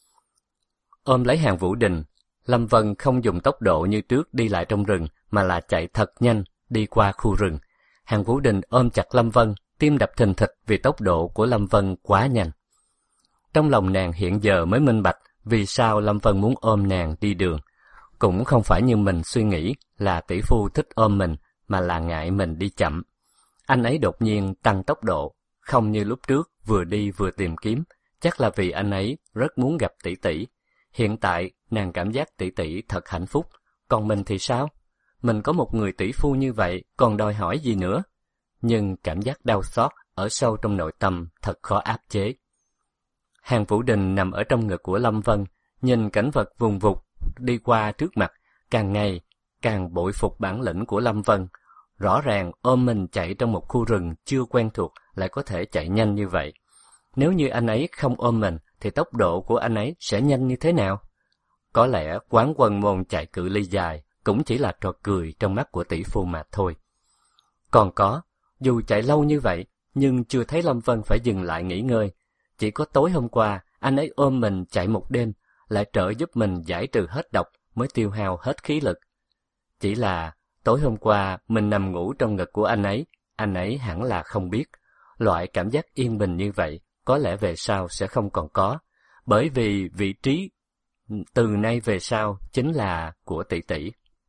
Ôm lấy Hàng Vũ Đình, Lâm Vân không dùng tốc độ như trước đi lại trong rừng, mà là chạy thật nhanh đi qua khu rừng. Hàng Vũ Đình ôm chặt Lâm Vân, tim đập thình thịch vì tốc độ của Lâm Vân quá nhanh. Trong lòng nàng hiện giờ mới minh bạch vì sao Lâm Vân muốn ôm nàng đi đường. Cũng không phải như mình suy nghĩ là tỷ phu thích ôm mình, mà là ngại mình đi chậm. Anh ấy đột nhiên tăng tốc độ, không như lúc trước vừa đi vừa tìm kiếm, chắc là vì anh ấy rất muốn gặp tỷ tỷ. Hiện tại nàng cảm giác tỷ tỷ thật hạnh phúc, còn mình thì sao? Mình có một người tỷ phu như vậy, còn đòi hỏi gì nữa? Nhưng cảm giác đau xót ở sâu trong nội tâm thật khó áp chế. Hàng Vũ Đình nằm ở trong ngực của Lâm Vân, nhìn cảnh vật vùng vụt đi qua trước mặt, càng ngày càng bội phục bản lĩnh của Lâm Vân. Rõ ràng ôm mình chạy trong một khu rừng chưa quen thuộc lại có thể chạy nhanh như vậy. Nếu như anh ấy không ôm mình thì tốc độ của anh ấy sẽ nhanh như thế nào? Có lẽ quán quân môn chạy cự ly dài cũng chỉ là trò cười trong mắt của tỷ phu mà thôi. Còn có, dù chạy lâu như vậy, nhưng chưa thấy Lâm Vân phải dừng lại nghỉ ngơi. Chỉ có tối hôm qua, anh ấy ôm mình chạy một đêm, lại trợ giúp mình giải trừ hết độc mới tiêu hao hết khí lực. Chỉ là tối hôm qua mình nằm ngủ trong ngực của anh ấy hẳn là không biết. Loại cảm giác yên bình như vậy có lẽ về sau sẽ không còn có, bởi vì vị trí từ nay về sau chính là của tỷ tỷ.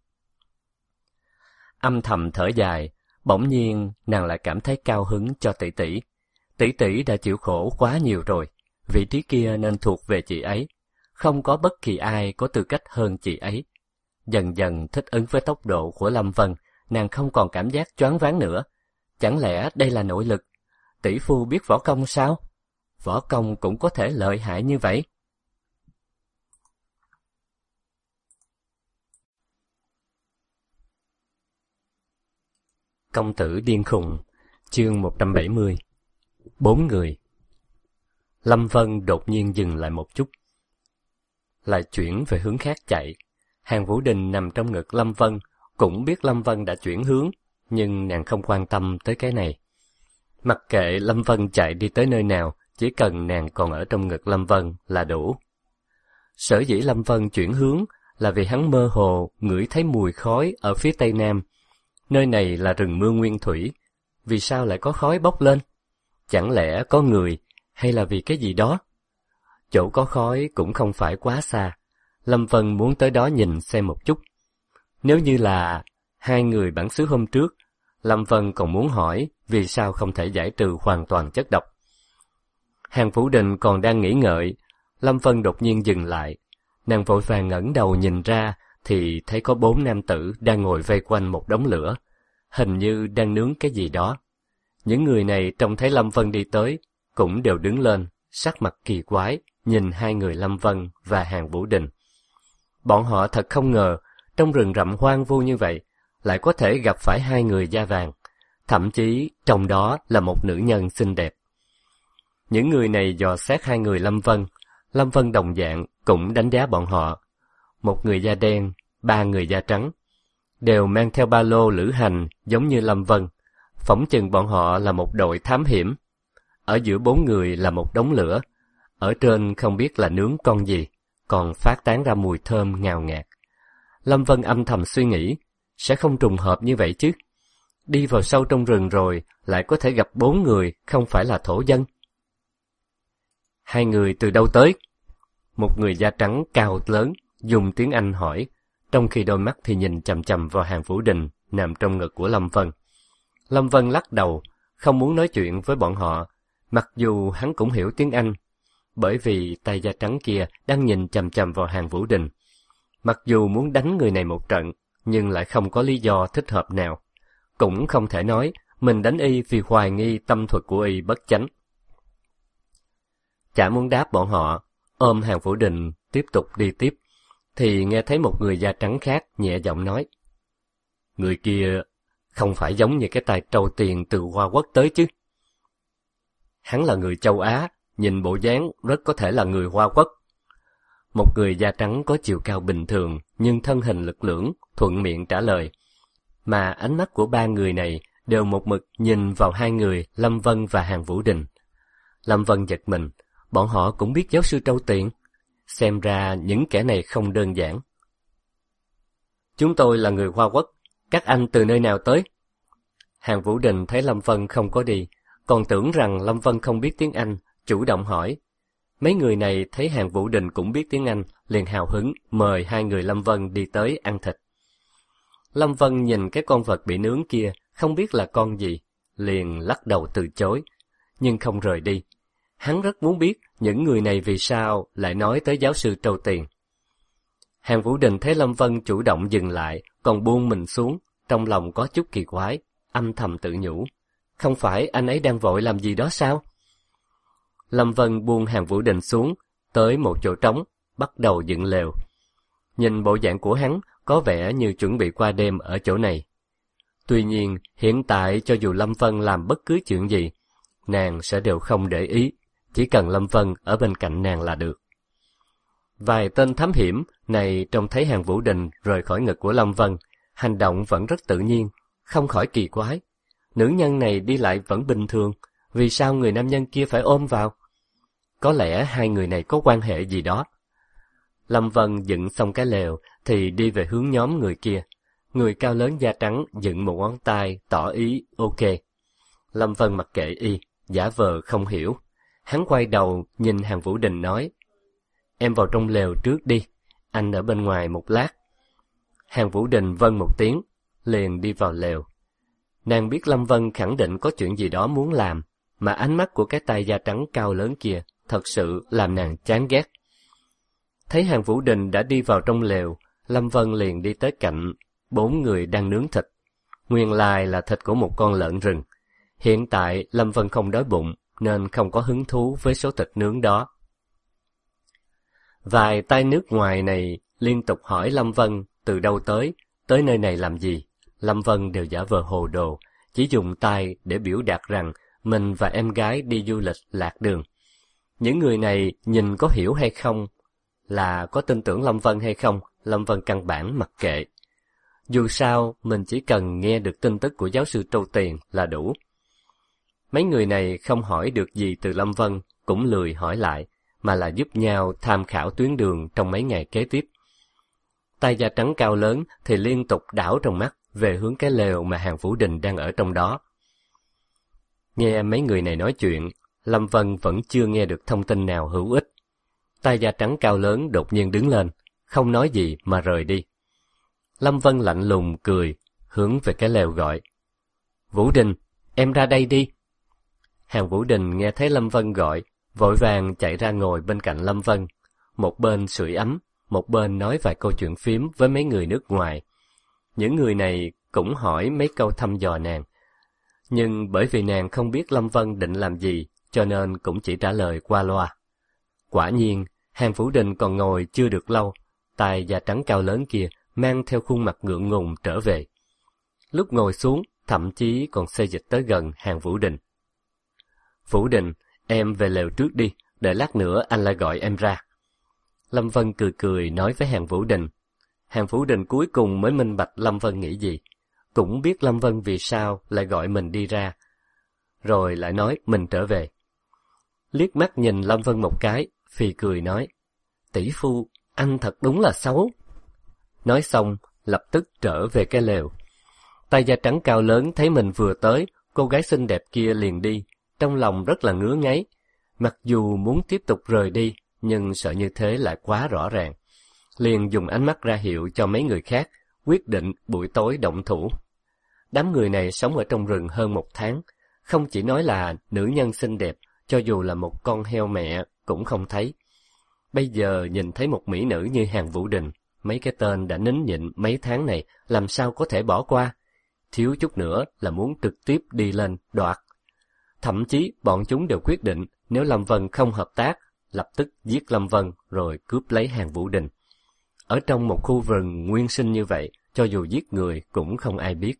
Âm thầm thở dài, bỗng nhiên nàng lại cảm thấy cao hứng cho tỷ tỷ. Tỷ tỷ đã chịu khổ quá nhiều rồi, vị trí kia nên thuộc về chị ấy. Không có bất kỳ ai có tư cách hơn chị ấy. Dần dần thích ứng với tốc độ của Lâm Vân, nàng không còn cảm giác choáng váng nữa. Chẳng lẽ đây là nội lực? Tỷ phu biết võ công sao? Võ công cũng có thể lợi hại như vậy? Công tử điên khùng, chương 170. 4 người. Lâm Vân đột nhiên dừng lại một chút, lại chuyển về hướng khác chạy. Hàn Vũ Đình nằm trong ngực Lâm Vân, cũng biết Lâm Vân đã chuyển hướng, nhưng nàng không quan tâm tới cái này. Mặc kệ Lâm Vân chạy đi tới nơi nào, chỉ cần nàng còn ở trong ngực Lâm Vân là đủ. Sở dĩ Lâm Vân chuyển hướng là vì hắn mơ hồ ngửi thấy mùi khói ở phía tây nam. Nơi này là rừng mưa nguyên thủy, vì sao lại có khói bốc lên? Chẳng lẽ có người, hay là vì cái gì đó? Chỗ có khói cũng không phải quá xa, Lâm Vân muốn tới đó nhìn xem một chút. Nếu như là hai người bản xứ hôm trước, Lâm Vân còn muốn hỏi vì sao không thể giải trừ hoàn toàn chất độc. Hàn Vũ Đình còn đang nghĩ ngợi, Lâm Vân đột nhiên dừng lại. Nàng vội vàng ngẩng đầu nhìn ra thì thấy có 4 nam tử đang ngồi vây quanh một đống lửa, hình như đang nướng cái gì đó. Những người này trông thấy Lâm Vân đi tới, cũng đều đứng lên, sắc mặt kỳ quái, nhìn hai người Lâm Vân và Hàn Vũ Đình. Bọn họ thật không ngờ, trong rừng rậm hoang vu như vậy, lại có thể gặp phải hai người da vàng, thậm chí trong đó là một nữ nhân xinh đẹp. Những người này dò xét hai người Lâm Vân đồng dạng cũng đánh giá bọn họ. Một người da đen, 3 người da trắng, đều mang theo ba lô lữ hành giống như Lâm Vân, phỏng chừng bọn họ là một đội thám hiểm. Ở giữa 4 người là một đống lửa, ở trên không biết là nướng con gì, còn phát tán ra mùi thơm ngào ngạt. Lâm Vân âm thầm suy nghĩ, sẽ không trùng hợp như vậy chứ. Đi vào sâu trong rừng rồi, lại có thể gặp 4 người không phải là thổ dân. Hai người từ đâu tới? Một người da trắng cao lớn, dùng tiếng Anh hỏi, trong khi đôi mắt thì nhìn chằm chằm vào Hàn Vũ Đình nằm trong ngực của Lâm Vân. Lâm Vân lắc đầu, không muốn nói chuyện với bọn họ, mặc dù hắn cũng hiểu tiếng Anh, bởi vì tay da trắng kia đang nhìn chằm chằm vào Hàn Vũ Đình. Mặc dù muốn đánh người này một trận, nhưng lại không có lý do thích hợp nào. Cũng không thể nói mình đánh y vì hoài nghi tâm thuật của y bất chánh. Chả muốn đáp bọn họ, ôm Hàn Vũ Đình tiếp tục đi tiếp, thì nghe thấy một người da trắng khác nhẹ giọng nói. Người kia không phải giống như cái tay trâu tiền từ Hoa Quốc tới chứ? Hắn là người châu Á, nhìn bộ dáng rất có thể là người Hoa Quốc. Một người da trắng có chiều cao bình thường nhưng thân hình lực lưỡng, thuận miệng trả lời. Mà ánh mắt của 3 người này đều một mực nhìn vào hai người Lâm Vân và Hàn Vũ Đình. Lâm Vân giật mình, bọn họ cũng biết giáo sư Trâu Tiền. Xem ra những kẻ này không đơn giản. Chúng tôi là người Hoa Quốc, các anh từ nơi nào tới? Hàn Vũ Đình thấy Lâm Vân không có đi, còn tưởng rằng Lâm Vân không biết tiếng Anh, chủ động hỏi. Mấy người này thấy Hàn Vũ Đình cũng biết tiếng Anh, liền hào hứng mời hai người Lâm Vân đi tới ăn thịt. Lâm Vân nhìn cái con vật bị nướng kia, không biết là con gì, liền lắc đầu từ chối, nhưng không rời đi. Hắn rất muốn biết những người này vì sao lại nói tới giáo sư Trâu Tiền. Hàn Vũ Đình thấy Lâm Vân chủ động dừng lại, còn buông mình xuống, trong lòng có chút kỳ quái, âm thầm tự nhủ. Không phải anh ấy đang vội làm gì đó sao? Lâm Vân buông Hàn Vũ Đình xuống, tới một chỗ trống, bắt đầu dựng lều. Nhìn bộ dạng của hắn, có vẻ như chuẩn bị qua đêm ở chỗ này. Tuy nhiên, hiện tại cho dù Lâm Vân làm bất cứ chuyện gì, nàng sẽ đều không để ý, chỉ cần Lâm Vân ở bên cạnh nàng là được. Vài tên thám hiểm này trông thấy Hàn Vũ Đình rời khỏi ngực của Lâm Vân, hành động vẫn rất tự nhiên, không khỏi kỳ quái. Nữ nhân này đi lại vẫn bình thường, Vì sao người nam nhân kia phải ôm vào? Có lẽ hai người này có quan hệ gì đó. Lâm Vân dựng xong cái lều thì đi về hướng nhóm người kia. Người cao lớn da trắng dựng một ngón tay tỏ ý ok. Lâm Vân mặc kệ y, giả vờ không hiểu. Hắn quay đầu nhìn Hàn Vũ Đình nói, em vào trong lều trước đi, anh ở bên ngoài một lát. Hàn Vũ Đình vâng một tiếng, liền đi vào lều. Nàng biết Lâm Vân khẳng định có chuyện gì đó muốn làm, mà ánh mắt của cái tay da trắng cao lớn kia thật sự làm nàng chán ghét. Thấy Hàn Vũ Đình đã đi vào trong lều, Lâm Vân liền đi tới cạnh 4 người đang nướng thịt. Nguyên lai là thịt của một con lợn rừng. Hiện tại Lâm Vân không đói bụng, nên không có hứng thú với số thịt nướng đó. Vài tay nước ngoài này liên tục hỏi Lâm Vân từ đâu tới nơi này làm gì. Lâm Vân đều giả vờ hồ đồ, chỉ dùng tay để biểu đạt rằng mình và em gái đi du lịch lạc đường. Những người này nhìn có hiểu hay không, là có tin tưởng Lâm Vân hay không, Lâm Vân căn bản mặc kệ. Dù sao, mình chỉ cần nghe được tin tức của giáo sư Trâu Tiền là đủ. Mấy người này không hỏi được gì từ Lâm Vân, cũng lười hỏi lại, mà là giúp nhau tham khảo tuyến đường trong mấy ngày kế tiếp. Tay da trắng cao lớn thì liên tục đảo trong mắt về hướng cái lều mà Hàn Vũ Đình đang ở trong đó. Nghe mấy người này nói chuyện, Lâm Vân vẫn chưa nghe được thông tin nào hữu ích. Tay da trắng cao lớn đột nhiên đứng lên, không nói gì mà rời đi. Lâm Vân lạnh lùng cười, hướng về cái lều gọi, Vũ Đình, em ra đây đi. Hàn Vũ Đình nghe thấy Lâm Vân gọi, vội vàng chạy ra ngồi bên cạnh Lâm Vân, một bên sưởi ấm, một bên nói vài câu chuyện phím với mấy người nước ngoài. Những người này cũng hỏi mấy câu thăm dò nàng, nhưng bởi vì nàng không biết Lâm Vân định làm gì, cho nên cũng chỉ trả lời qua loa. Quả nhiên, Hàn Vũ Đình còn ngồi chưa được lâu, tay da trắng cao lớn kia mang theo khuôn mặt ngượng ngùng trở về. Lúc ngồi xuống, thậm chí còn xê dịch tới gần Hàn Vũ Đình. Vũ Đình, em về lều trước đi, để lát nữa anh lại gọi em ra. Lâm Vân cười cười nói với Hàn Vũ Đình. Hàn Vũ Đình cuối cùng mới minh bạch Lâm Vân nghĩ gì, cũng biết Lâm Vân vì sao lại gọi mình đi ra, rồi lại nói mình trở về. Liếc mắt nhìn Lâm Vân một cái, phì cười nói, tỷ phu, anh thật đúng là xấu. Nói xong, lập tức trở về cái lều. Tay da trắng cao lớn thấy mình vừa tới, cô gái xinh đẹp kia liền đi, trong lòng rất là ngứa ngáy. Mặc dù muốn tiếp tục rời đi, nhưng sợ như thế lại quá rõ ràng. Liền dùng ánh mắt ra hiệu cho mấy người khác, quyết định buổi tối động thủ. Đám người này sống ở trong rừng hơn 1 tháng, không chỉ nói là nữ nhân xinh đẹp, cho dù là một con heo mẹ cũng không thấy. Bây giờ nhìn thấy một mỹ nữ như Hàn Vũ Đình, mấy cái tên đã nín nhịn mấy tháng này làm sao có thể bỏ qua. Thiếu chút nữa là muốn trực tiếp đi lên đoạt. Thậm chí bọn chúng đều quyết định nếu Lâm Vân không hợp tác, lập tức giết Lâm Vân rồi cướp lấy Hàn Vũ Đình. Ở trong một khu rừng nguyên sinh như vậy, cho dù giết người cũng không ai biết.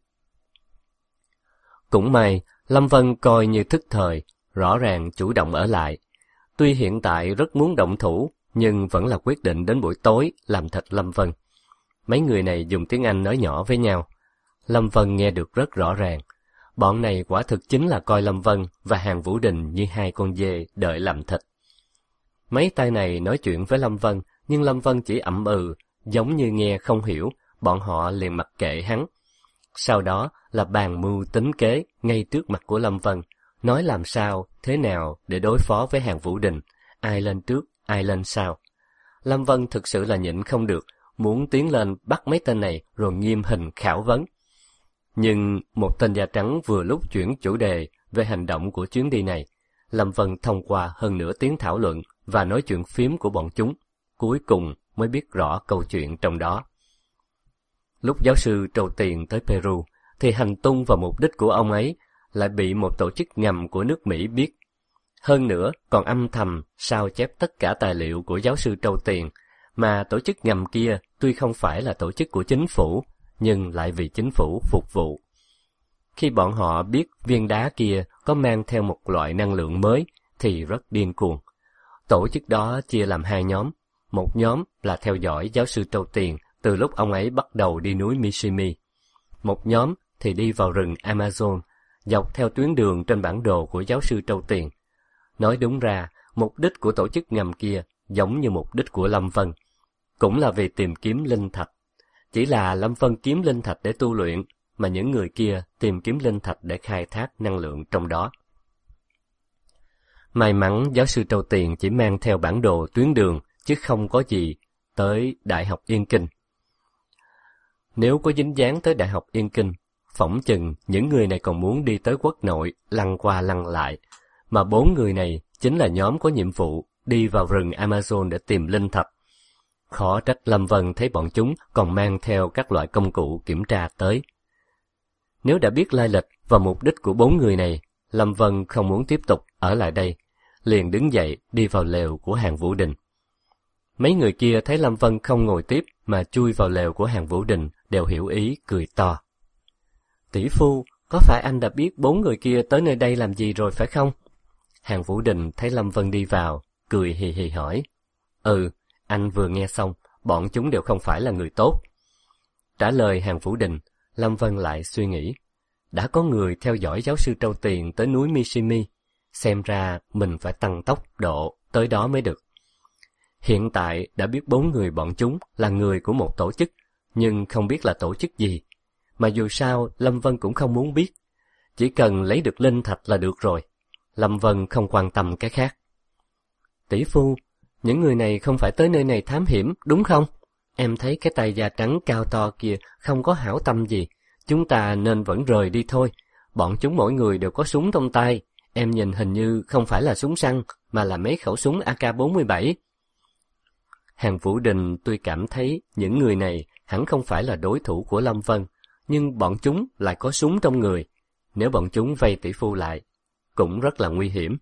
Cũng may, Lâm Vân coi như thức thời, rõ ràng chủ động ở lại. Tuy hiện tại rất muốn động thủ, nhưng vẫn là quyết định đến buổi tối làm thịt Lâm Vân. Mấy người này dùng tiếng Anh nói nhỏ với nhau. Lâm Vân nghe được rất rõ ràng. Bọn này quả thực chính là coi Lâm Vân và Hàn Vũ Đình như hai con dê đợi làm thịt. Mấy tay này nói chuyện với Lâm Vân, nhưng Lâm Vân chỉ ậm ừ, giống như nghe không hiểu, bọn họ liền mặc kệ hắn. Sau đó là bàn mưu tính kế ngay trước mặt của Lâm Vân, nói làm sao, thế nào để đối phó với Hàn Vũ Đình, ai lên trước, ai lên sau. Lâm Vân thực sự là nhịn không được, muốn tiến lên bắt mấy tên này rồi nghiêm hình khảo vấn. Nhưng một tên da trắng vừa lúc chuyển chủ đề về hành động của chuyến đi này. Lâm Vân thông qua hơn nửa tiếng thảo luận và nói chuyện phím của bọn chúng, cuối cùng mới biết rõ câu chuyện trong đó. Lúc giáo sư Trâu Tiền tới Peru, thì hành tung và mục đích của ông ấy lại bị một tổ chức ngầm của nước Mỹ biết. Hơn nữa còn âm thầm sao chép tất cả tài liệu của giáo sư Trâu Tiền, mà tổ chức ngầm kia tuy không phải là tổ chức của chính phủ, nhưng lại vì chính phủ phục vụ. Khi bọn họ biết viên đá kia có mang theo một loại năng lượng mới, thì rất điên cuồng. Tổ chức đó chia làm 2 nhóm. Một nhóm là theo dõi giáo sư Trâu Tiền từ lúc ông ấy bắt đầu đi núi Mishimi. Một nhóm thì đi vào rừng Amazon, dọc theo tuyến đường trên bản đồ của giáo sư Trâu Tiền. Nói đúng ra, mục đích của tổ chức ngầm kia giống như mục đích của Lâm Vân, cũng là vì tìm kiếm linh thạch. Chỉ là Lâm Vân kiếm linh thạch để tu luyện, mà những người kia tìm kiếm linh thạch để khai thác năng lượng trong đó. May mắn giáo sư Trâu Tiền chỉ mang theo bản đồ tuyến đường, chứ không có gì tới Đại học Yên Kinh. Nếu có dính dáng tới Đại học Yên Kinh, phỏng chừng những người này còn muốn đi tới quốc nội lăn qua lăn lại, mà 4 người này chính là nhóm có nhiệm vụ đi vào rừng Amazon để tìm linh thạch. Khó trách Lâm Vân thấy bọn chúng còn mang theo các loại công cụ kiểm tra tới. Nếu đã biết lai lịch và mục đích của 4 người này, Lâm Vân không muốn tiếp tục ở lại đây, liền đứng dậy đi vào lều của Hàn Vũ Đình. Mấy người kia thấy Lâm Vân không ngồi tiếp mà chui vào lều của Hàn Vũ Đình đều hiểu ý, cười to. Tỷ phu, có phải anh đã biết 4 người kia tới nơi đây làm gì rồi phải không? Hàn Vũ Đình thấy Lâm Vân đi vào, cười hì hì hỏi. Ừ, anh vừa nghe xong, bọn chúng đều không phải là người tốt. Trả lời Hàn Vũ Đình, Lâm Vân lại suy nghĩ. Đã có người theo dõi giáo sư Trâu Tiền tới núi Mishimi, xem ra mình phải tăng tốc độ tới đó mới được. Hiện tại đã biết 4 người bọn chúng là người của một tổ chức, nhưng không biết là tổ chức gì. Mà dù sao, Lâm Vân cũng không muốn biết. Chỉ cần lấy được linh thạch là được rồi. Lâm Vân không quan tâm cái khác. Tỷ phu, những người này không phải tới nơi này thám hiểm, đúng không? Em thấy cái tay da trắng cao to kia không có hảo tâm gì. Chúng ta nên vẫn rời đi thôi. Bọn chúng mỗi người đều có súng trong tay. Em nhìn hình như không phải là súng săn, mà là mấy khẩu súng AK-47. Hàn Vũ Đình tuy cảm thấy những người này hẳn không phải là đối thủ của Lâm Vân, nhưng bọn chúng lại có súng trong người. Nếu bọn chúng vây tỷ phu lại, cũng rất là nguy hiểm.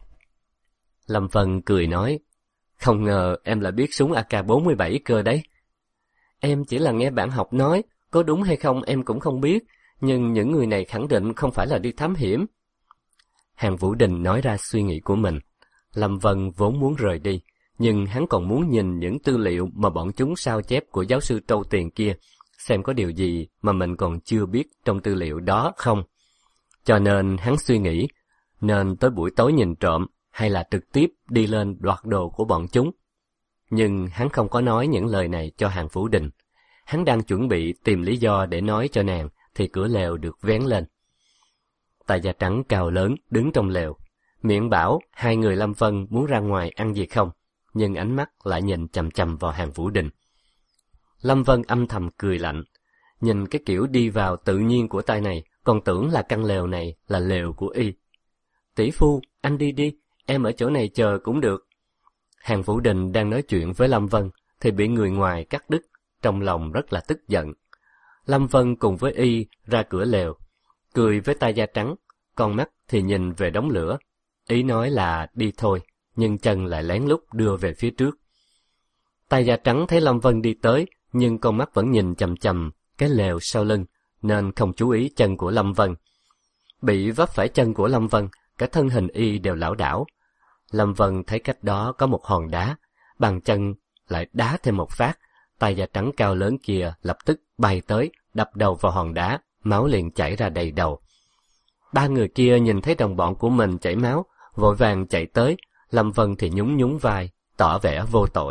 Lâm Vân cười nói, không ngờ em lại biết súng AK-47 cơ đấy. Em chỉ là nghe bạn học nói, có đúng hay không em cũng không biết, nhưng những người này khẳng định không phải là đi thám hiểm. Hàn Vũ Đình nói ra suy nghĩ của mình. Lâm Vân vốn muốn rời đi, nhưng hắn còn muốn nhìn những tư liệu mà bọn chúng sao chép của giáo sư Trâu Tiền kia, xem có điều gì mà mình còn chưa biết trong tư liệu đó không. Cho nên hắn suy nghĩ, nên tới buổi tối nhìn trộm hay là trực tiếp đi lên đoạt đồ của bọn chúng. Nhưng hắn không có nói những lời này cho Hàn Vũ Đình. Hắn đang chuẩn bị tìm lý do để nói cho nàng, thì cửa lều được vén lên. Tài da trắng cao lớn đứng trong lều, miệng bảo 2 người Lâm Vân muốn ra ngoài ăn gì không, nhưng ánh mắt lại nhìn chằm chằm vào Hàn Vũ Đình. Lâm Vân âm thầm cười lạnh, nhìn cái kiểu đi vào tự nhiên của tay này, còn tưởng là căn lều này là lều của y. Tỷ phu, anh đi đi, em ở chỗ này chờ cũng được. Hàn Vũ Đình đang nói chuyện với Lâm Vân, thì bị người ngoài cắt đứt, trong lòng rất là tức giận. Lâm Vân cùng với y ra cửa lều, cười với tay da trắng, con mắt thì nhìn về đống lửa. Ý nói là đi thôi, nhưng chân lại lén lút đưa về phía trước. Tay da trắng thấy Lâm Vân đi tới, nhưng con mắt vẫn nhìn chằm chằm cái lều sau lưng, nên không chú ý chân của Lâm Vân. Bị vấp phải chân của Lâm Vân, cả thân hình y đều lảo đảo. Lâm Vân thấy cách đó có một hòn đá, bàn chân lại đá thêm một phát, tay da trắng cao lớn kia lập tức bay tới, đập đầu vào hòn đá, máu liền chảy ra đầy đầu. 3 người kia nhìn thấy đồng bọn của mình chảy máu, vội vàng chạy tới. Lâm Vân thì nhún nhún vai, tỏ vẻ vô tội.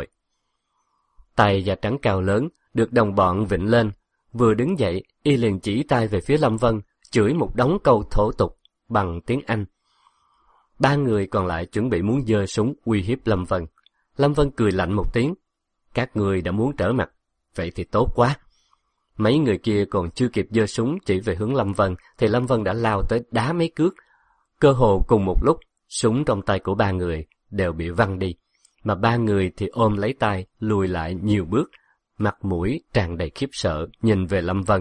Tay da trắng cao lớn được đồng bọn vịnh lên, vừa đứng dậy, y liền chỉ tay về phía Lâm Vân, chửi một đống câu thổ tục bằng tiếng Anh. 3 người còn lại chuẩn bị muốn giơ súng uy hiếp Lâm Vân. Lâm Vân cười lạnh một tiếng. Các người đã muốn trở mặt, vậy thì tốt quá. Mấy người kia còn chưa kịp giơ súng chỉ về hướng Lâm Vân, thì Lâm Vân đã lao tới đá mấy cước. Cơ hồ cùng một lúc, súng trong tay của 3 người đều bị văng đi, mà 3 người thì ôm lấy tay lùi lại nhiều bước, mặt mũi tràn đầy khiếp sợ nhìn về Lâm Vân.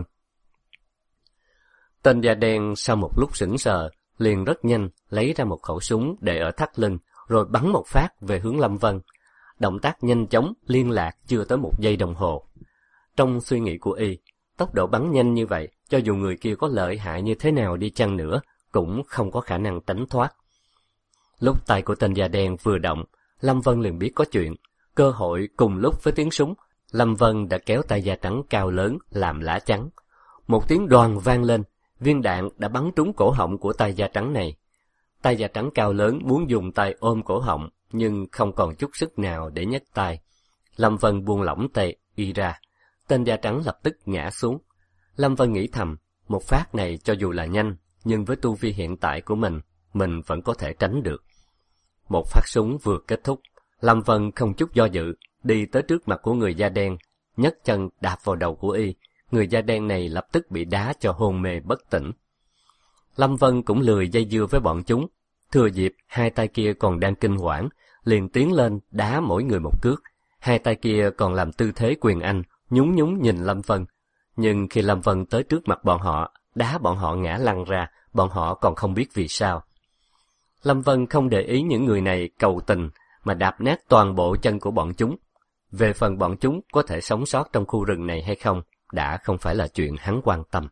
Tên da đen sau một lúc sững sờ, liền rất nhanh lấy ra một khẩu súng để ở thắt lưng, rồi bắn một phát về hướng Lâm Vân. Động tác nhanh chóng, liên lạc chưa tới 1 giây đồng hồ. Trong suy nghĩ của y, tốc độ bắn nhanh như vậy, cho dù người kia có lợi hại như thế nào đi chăng nữa, cũng không có khả năng tránh thoát. Lúc tay của tên da đen vừa động, Lâm Vân liền biết có chuyện. Cơ hội cùng lúc với tiếng súng, Lâm Vân đã kéo tay da trắng cao lớn làm lá chắn. Một tiếng đoàng vang lên, Viên đạn đã bắn trúng cổ họng của tay da trắng này. Tay da trắng cao lớn muốn dùng tay ôm cổ họng, nhưng không còn chút sức nào để nhấc tay. Lâm Vân buông lỏng tay y ra. Tên da trắng lập tức ngã xuống. Lâm Vân nghĩ thầm, một phát này cho dù là nhanh, nhưng với tu vi hiện tại của mình vẫn có thể tránh được. Một phát súng vừa kết thúc, Lâm Vân không chút do dự, đi tới trước mặt của người da đen, nhấc chân đạp vào đầu của y. Người da đen này lập tức bị đá cho hôn mê bất tỉnh. Lâm Vân cũng lười dây dưa với bọn chúng, thừa dịp hai tay kia còn đang kinh hoảng, liền tiến lên đá mỗi người một cước. Hai tay kia còn làm tư thế quyền Anh, nhún nhún nhìn Lâm Vân. Nhưng khi Lâm Vân tới trước mặt bọn họ, đá bọn họ ngã lăn ra, bọn họ còn không biết vì sao. Lâm Vân không để ý những người này cầu tình, mà đạp nát toàn bộ chân của bọn chúng. Về phần bọn chúng có thể sống sót trong khu rừng này hay không, đã không phải là chuyện hắn quan tâm.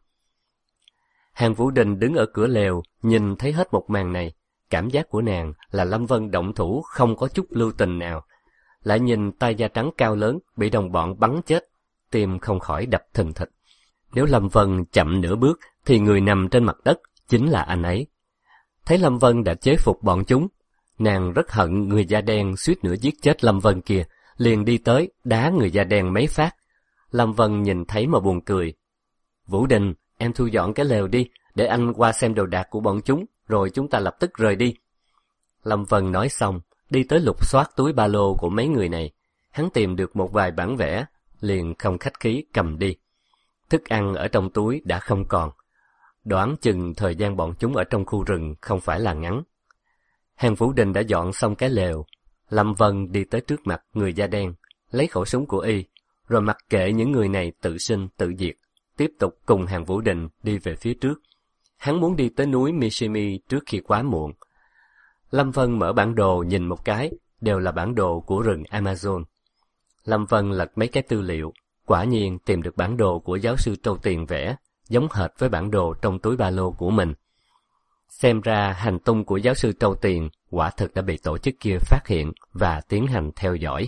Hàn Vũ Đình đứng ở cửa lều, nhìn thấy hết một màn này. Cảm giác của nàng là Lâm Vân động thủ không có chút lưu tình nào. Lại nhìn tay da trắng cao lớn bị đồng bọn bắn chết, tim không khỏi đập thình thịch. Nếu Lâm Vân chậm nửa bước thì người nằm trên mặt đất chính là anh ấy. Thấy Lâm Vân đã chế phục bọn chúng, nàng rất hận người da đen suýt nữa giết chết Lâm Vân kia, liền đi tới đá người da đen mấy phát. Lâm Vân nhìn thấy mà buồn cười. Vũ Đình, em thu dọn cái lều đi, để anh qua xem đồ đạc của bọn chúng, rồi chúng ta lập tức rời đi. Lâm Vân nói xong, đi tới lục soát túi ba lô của mấy người này. Hắn tìm được một vài bản vẽ, liền không khách khí cầm đi. Thức ăn ở trong túi đã không còn. Đoán chừng thời gian bọn chúng ở trong khu rừng không phải là ngắn. Hàn Vũ Đình đã dọn xong cái lều. Lâm Vân đi tới trước mặt người da đen, lấy khẩu súng của y, rồi mặc kệ những người này tự sinh tự diệt, tiếp tục cùng Hàn Vũ Đình đi về phía trước. Hắn muốn đi tới núi Mishimi trước khi quá muộn. Lâm Vân mở bản đồ nhìn một cái, đều là bản đồ của rừng Amazon. Lâm Vân lật mấy cái tư liệu, quả nhiên tìm được bản đồ của giáo sư Trâu Tiền vẽ, giống hệt với bản đồ trong túi ba lô của mình. Xem ra hành tung của giáo sư Trâu Tiền quả thực đã bị tổ chức kia phát hiện và tiến hành theo dõi.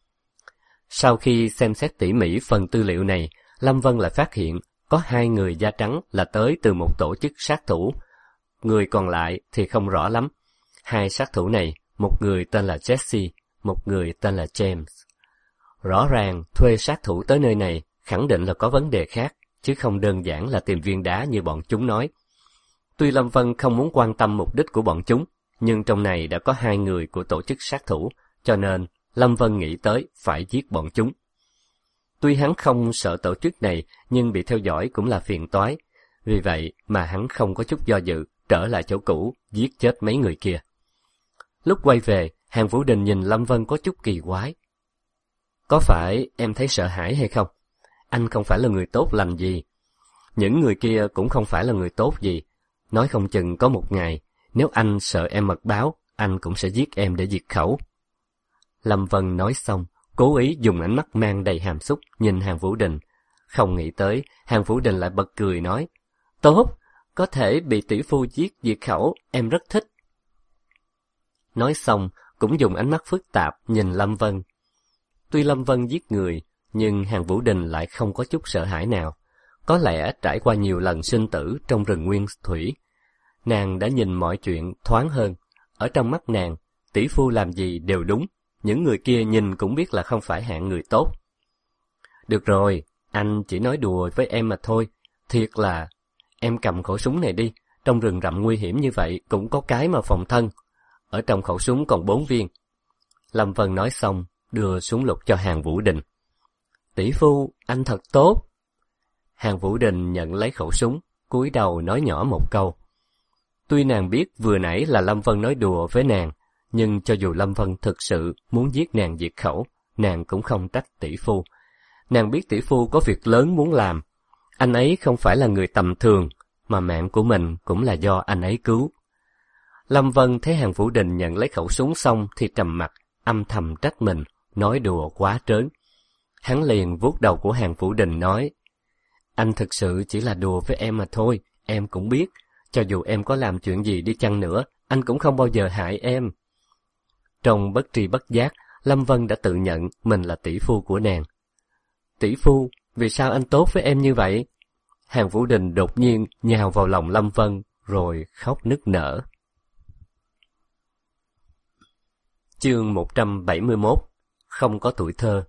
Sau khi xem xét tỉ mỉ phần tư liệu này, Lâm Vân lại phát hiện có 2 người da trắng là tới từ một tổ chức sát thủ. Người còn lại thì không rõ lắm. 2 sát thủ này, một người tên là Jesse, một người tên là James. Rõ ràng thuê sát thủ tới nơi này khẳng định là có vấn đề khác, chứ không đơn giản là tìm viên đá như bọn chúng nói. Tuy Lâm Vân không muốn quan tâm mục đích của bọn chúng, nhưng trong này đã có 2 người của tổ chức sát thủ, cho nên Lâm Vân nghĩ tới phải giết bọn chúng. Tuy hắn không sợ tổ chức này, nhưng bị theo dõi cũng là phiền toái. Vì vậy mà hắn không có chút do dự, trở lại chỗ cũ, giết chết mấy người kia. Lúc quay về, Hàn Vũ Đình nhìn Lâm Vân có chút kỳ quái. Có phải em thấy sợ hãi hay không? Anh không phải là người tốt lành gì. Những người kia cũng không phải là người tốt gì. Nói không chừng có một ngày, nếu anh sợ em mật báo, anh cũng sẽ giết em để diệt khẩu. Lâm Vân nói xong, cố ý dùng ánh mắt mang đầy hàm xúc nhìn Hàn Vũ Đình. Không nghĩ tới, Hàn Vũ Đình lại bật cười nói, tốt, có thể bị tỷ phu giết diệt khẩu, em rất thích. Nói xong, cũng dùng ánh mắt phức tạp nhìn Lâm Vân. Tuy Lâm Vân giết người, nhưng Hàn Vũ Đình lại không có chút sợ hãi nào. Có lẽ trải qua nhiều lần sinh tử trong rừng nguyên thủy, nàng đã nhìn mọi chuyện thoáng hơn. Ở trong mắt nàng, tỷ phu làm gì đều đúng, những người kia nhìn cũng biết là không phải hạng người tốt. Được rồi, anh chỉ nói đùa với em mà thôi, thiệt là... Em cầm khẩu súng này đi, trong rừng rậm nguy hiểm như vậy cũng có cái mà phòng thân. Ở trong khẩu súng còn 4 viên. Lâm Vân nói xong, đưa súng lục cho Hàn Vũ Đình. Tỷ phu, anh thật tốt. Hàn Vũ Đình nhận lấy khẩu súng, cúi đầu nói nhỏ một câu. Tuy nàng biết vừa nãy là Lâm Vân nói đùa với nàng, nhưng cho dù Lâm Vân thực sự muốn giết nàng diệt khẩu, nàng cũng không trách tỷ phu. Nàng biết tỷ phu có việc lớn muốn làm. Anh ấy không phải là người tầm thường, mà mạng của mình cũng là do anh ấy cứu. Lâm Vân thấy Hàn Vũ Đình nhận lấy khẩu súng xong thì trầm mặt, âm thầm trách mình, nói đùa quá trớn. Hắn liền vuốt đầu của Hàn Vũ Đình nói, anh thực sự chỉ là đùa với em mà thôi, em cũng biết, cho dù em có làm chuyện gì đi chăng nữa, anh cũng không bao giờ hại em. Trong bất tri bất giác, Lâm Vân đã tự nhận mình là tỷ phu của nàng. Tỷ phu, vì sao anh tốt với em như vậy? Hàn Vũ Đình đột nhiên nhào vào lòng Lâm Vân rồi khóc nức nở. Chương 171. Không có tuổi thơ.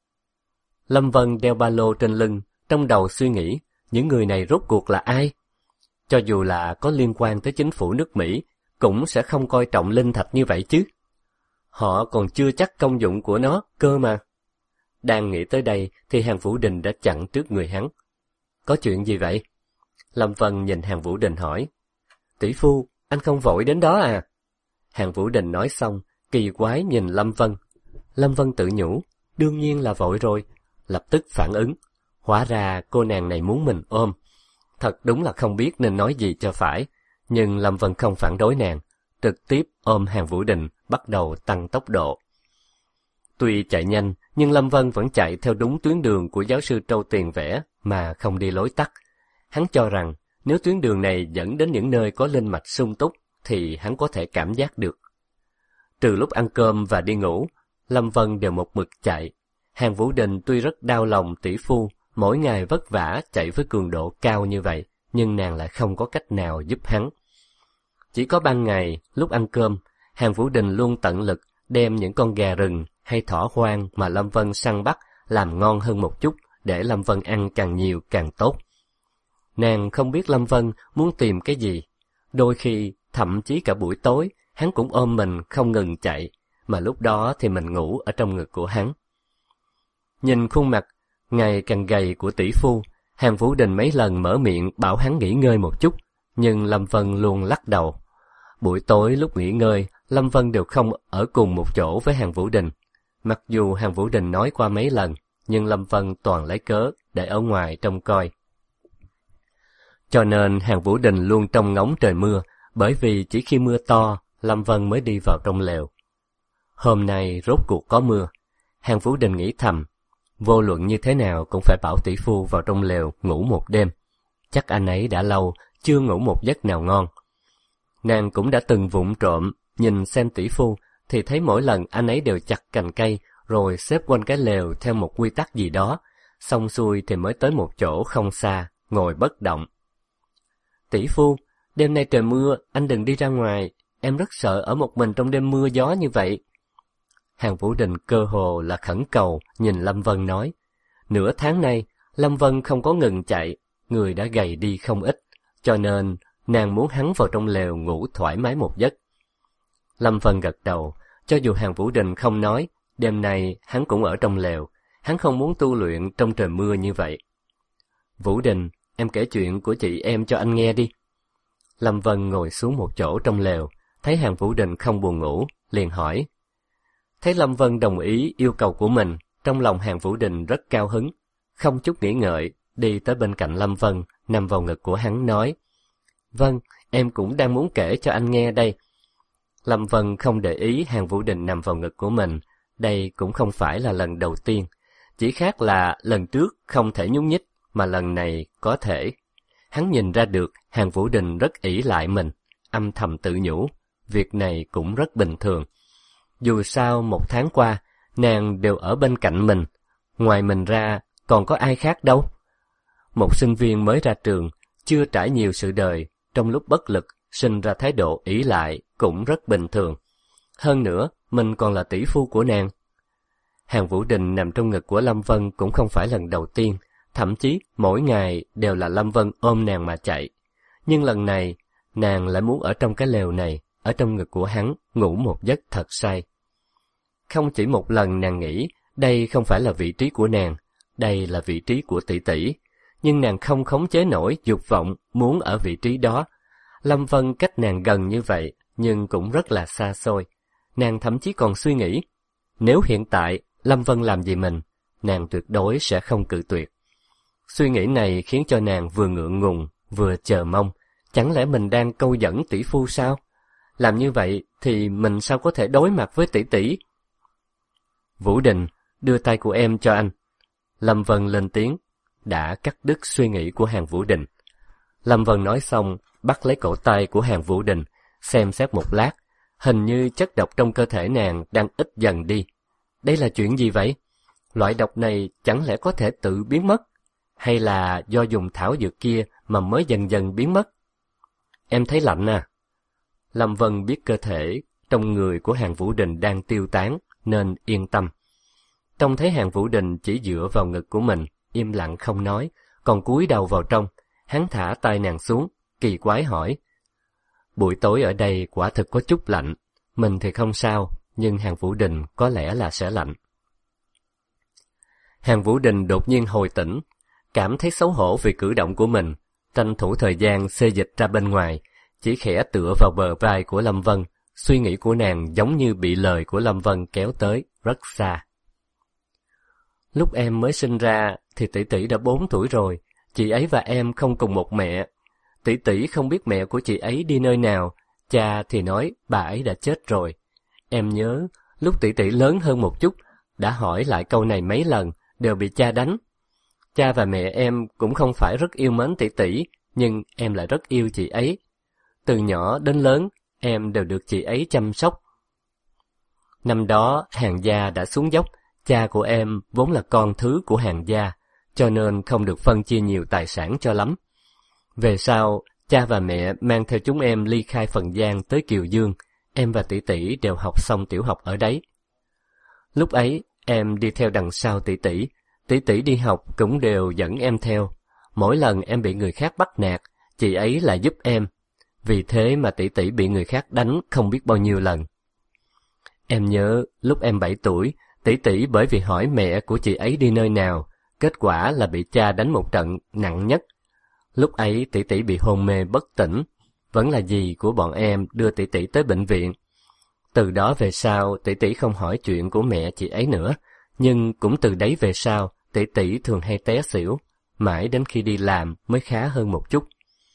Lâm Vân đeo ba lô trên lưng, trong đầu suy nghĩ, những người này rốt cuộc là ai? Cho dù là có liên quan tới chính phủ nước Mỹ, cũng sẽ không coi trọng linh thạch như vậy chứ. Họ còn chưa chắc công dụng của nó, cơ mà. Đang nghĩ tới đây thì Hàn Vũ Đình đã chặn trước người hắn. Có chuyện gì vậy? Lâm Vân nhìn Hàn Vũ Đình hỏi. Tỷ phu, anh không vội đến đó à? Hàn Vũ Đình nói xong, kỳ quái nhìn Lâm Vân. Lâm Vân tự nhủ, đương nhiên là vội rồi, lập tức phản ứng. Hóa ra cô nàng này muốn mình ôm. Thật đúng là không biết nên nói gì cho phải, nhưng Lâm Vân không phản đối nàng, trực tiếp ôm Hàn Vũ Đình, bắt đầu tăng tốc độ. Tuy chạy nhanh, nhưng Lâm Vân vẫn chạy theo đúng tuyến đường của giáo sư Trâu Tiền vẽ mà không đi lối tắt. Hắn cho rằng nếu tuyến đường này dẫn đến những nơi có linh mạch sung túc thì hắn có thể cảm giác được. Trừ lúc ăn cơm và đi ngủ, Lâm Vân đều một mực chạy. Hàn Vũ Đình tuy rất đau lòng tỷ phu, mỗi ngày vất vả chạy với cường độ cao như vậy, nhưng nàng lại không có cách nào giúp hắn. Chỉ có ban ngày, lúc ăn cơm, Hàn Vũ Đình luôn tận lực đem những con gà rừng hay thỏ hoang mà Lâm Vân săn bắt làm ngon hơn một chút để Lâm Vân ăn càng nhiều càng tốt. Nàng không biết Lâm Vân muốn tìm cái gì. Đôi khi, thậm chí cả buổi tối, hắn cũng ôm mình không ngừng chạy, mà lúc đó thì mình ngủ ở trong ngực của hắn. Nhìn khuôn mặt ngày càng gầy của tỷ phu, Hàn Vũ Đình mấy lần mở miệng bảo hắn nghỉ ngơi một chút, nhưng Lâm Vân luôn lắc đầu. Buổi tối lúc nghỉ ngơi, Lâm Vân đều không ở cùng một chỗ với Hàn Vũ Đình. Mặc dù Hàn Vũ Đình nói qua mấy lần, nhưng Lâm Vân toàn lấy cớ để ở ngoài trông coi. Cho nên Hàn Vũ Đình luôn trông ngóng trời mưa, bởi vì chỉ khi mưa to, Lâm Vân mới đi vào trong lều. Hôm nay rốt cuộc có mưa. Hàn Vũ Đình nghĩ thầm, vô luận như thế nào cũng phải bảo tỷ phu vào trong lều ngủ một đêm. Chắc anh ấy đã lâu chưa ngủ một giấc nào ngon. Nàng cũng đã từng vụng trộm nhìn xem tỷ phu, thì thấy mỗi lần anh ấy đều chặt cành cây rồi xếp quanh cái lều theo một quy tắc gì đó, xong xuôi thì mới tới một chỗ không xa, ngồi bất động. Tỷ phu, đêm nay trời mưa, anh đừng đi ra ngoài, em rất sợ ở một mình trong đêm mưa gió như vậy. Hàn Vũ Đình cơ hồ là khẩn cầu nhìn Lâm Vân nói. Nửa tháng nay, Lâm Vân không có ngừng chạy, người đã gầy đi không ít, cho nên nàng muốn hắn vào trong lều ngủ thoải mái một giấc. Lâm Vân gật đầu, cho dù Hàn Vũ Đình không nói, đêm nay hắn cũng ở trong lều, hắn không muốn tu luyện trong trời mưa như vậy. Vũ Đình, em kể chuyện của chị em cho anh nghe đi. Lâm Vân ngồi xuống một chỗ trong lều, thấy Hàn Vũ Đình không buồn ngủ, liền hỏi. Thấy Lâm Vân đồng ý yêu cầu của mình, trong lòng Hàn Vũ Đình rất cao hứng, không chút nghĩ ngợi, đi tới bên cạnh Lâm Vân, nằm vào ngực của hắn nói. Vâng, em cũng đang muốn kể cho anh nghe đây. Lâm Vân không để ý Hàn Vũ Đình nằm vào ngực của mình, đây cũng không phải là lần đầu tiên, chỉ khác là lần trước không thể nhúc nhích, mà lần này có thể. Hắn nhìn ra được Hàn Vũ Đình rất ỷ lại mình, âm thầm tự nhủ, việc này cũng rất bình thường. Dù sao một tháng qua, nàng đều ở bên cạnh mình, ngoài mình ra còn có ai khác đâu. Một sinh viên mới ra trường, chưa trải nhiều sự đời, trong lúc bất lực sinh ra thái độ ỷ lại cũng rất bình thường. Hơn nữa, mình còn là tỷ phu của nàng. Hàn Vũ Đình nằm trong ngực của Lâm Vân cũng không phải lần đầu tiên, thậm chí mỗi ngày đều là Lâm Vân ôm nàng mà chạy. Nhưng lần này, nàng lại muốn ở trong cái lều này, ở trong ngực của hắn, ngủ một giấc thật say. Không chỉ một lần nàng nghĩ, đây không phải là vị trí của nàng, đây là vị trí của tỷ tỷ. Nhưng nàng không khống chế nổi dục vọng muốn ở vị trí đó. Lâm Vân cách nàng gần như vậy, nhưng cũng rất là xa xôi. Nàng thậm chí còn suy nghĩ, nếu hiện tại Lâm Vân làm gì mình, nàng tuyệt đối sẽ không cự tuyệt. Suy nghĩ này khiến cho nàng vừa ngượng ngùng, vừa chờ mong. Chẳng lẽ mình đang câu dẫn tỷ phu sao? Làm như vậy thì mình sao có thể đối mặt với tỷ tỷ? Vũ Đình, đưa tay của em cho anh. Lâm Vân lên tiếng, đã cắt đứt suy nghĩ của Hàn Vũ Đình. Lâm Vân nói xong, bắt lấy cổ tay của Hàn Vũ Đình, xem xét một lát, hình như chất độc trong cơ thể nàng đang ít dần đi. Đây là chuyện gì vậy? Loại độc này chẳng lẽ có thể tự biến mất? hay là do dùng thảo dược kia mà mới dần dần biến mất? Em thấy lạnh à? Lâm Vân biết cơ thể trong người của Hàn Vũ Đình đang tiêu tán, nên yên tâm. Trông thấy Hàn Vũ Đình chỉ dựa vào ngực của mình, im lặng không nói, còn cúi đầu vào trong, hắn thả tay nàng xuống, kỳ quái hỏi. Buổi tối ở đây quả thực có chút lạnh, mình thì không sao, nhưng Hàn Vũ Đình có lẽ là sẽ lạnh. Hàn Vũ Đình đột nhiên hồi tỉnh, cảm thấy xấu hổ vì cử động của mình, tranh thủ thời gian xê dịch ra bên ngoài, chỉ khẽ tựa vào bờ vai của Lâm Vân, suy nghĩ của nàng giống như bị lời của Lâm Vân kéo tới rất xa. Lúc em mới sinh ra thì tỷ tỷ đã 4 tuổi rồi, chị ấy và em không cùng một mẹ. Tỷ tỷ không biết mẹ của chị ấy đi nơi nào, cha thì nói bà ấy đã chết rồi. Em nhớ, lúc tỷ tỷ lớn hơn một chút, đã hỏi lại câu này mấy lần, đều bị cha đánh. Cha và mẹ em cũng không phải rất yêu mến tỷ tỷ, nhưng em lại rất yêu chị ấy. Từ nhỏ đến lớn, em đều được chị ấy chăm sóc. Năm đó, Hàn gia đã xuống dốc, cha của em vốn là con thứ của Hàn gia, cho nên không được phân chia nhiều tài sản cho lắm. Về sau, cha và mẹ mang theo chúng em ly khai Phần Giang tới Kiều Dương, em và tỷ tỷ đều học xong tiểu học ở đấy. Lúc ấy, em đi theo đằng sau tỷ tỷ đi học cũng đều dẫn em theo. Mỗi lần em bị người khác bắt nạt, chị ấy lại giúp em. Vì thế mà tỷ tỷ bị người khác đánh không biết bao nhiêu lần. Em nhớ, lúc em 7 tuổi, tỷ tỷ bởi vì hỏi mẹ của chị ấy đi nơi nào, kết quả là bị cha đánh một trận nặng nhất. Lúc ấy tỷ tỷ bị hôn mê bất tỉnh, vẫn là dì của bọn em đưa tỷ tỷ tới bệnh viện. Từ đó về sau, tỷ tỷ không hỏi chuyện của mẹ chị ấy nữa, nhưng cũng từ đấy về sau, tỷ tỷ thường hay té xỉu, mãi đến khi đi làm mới khá hơn một chút.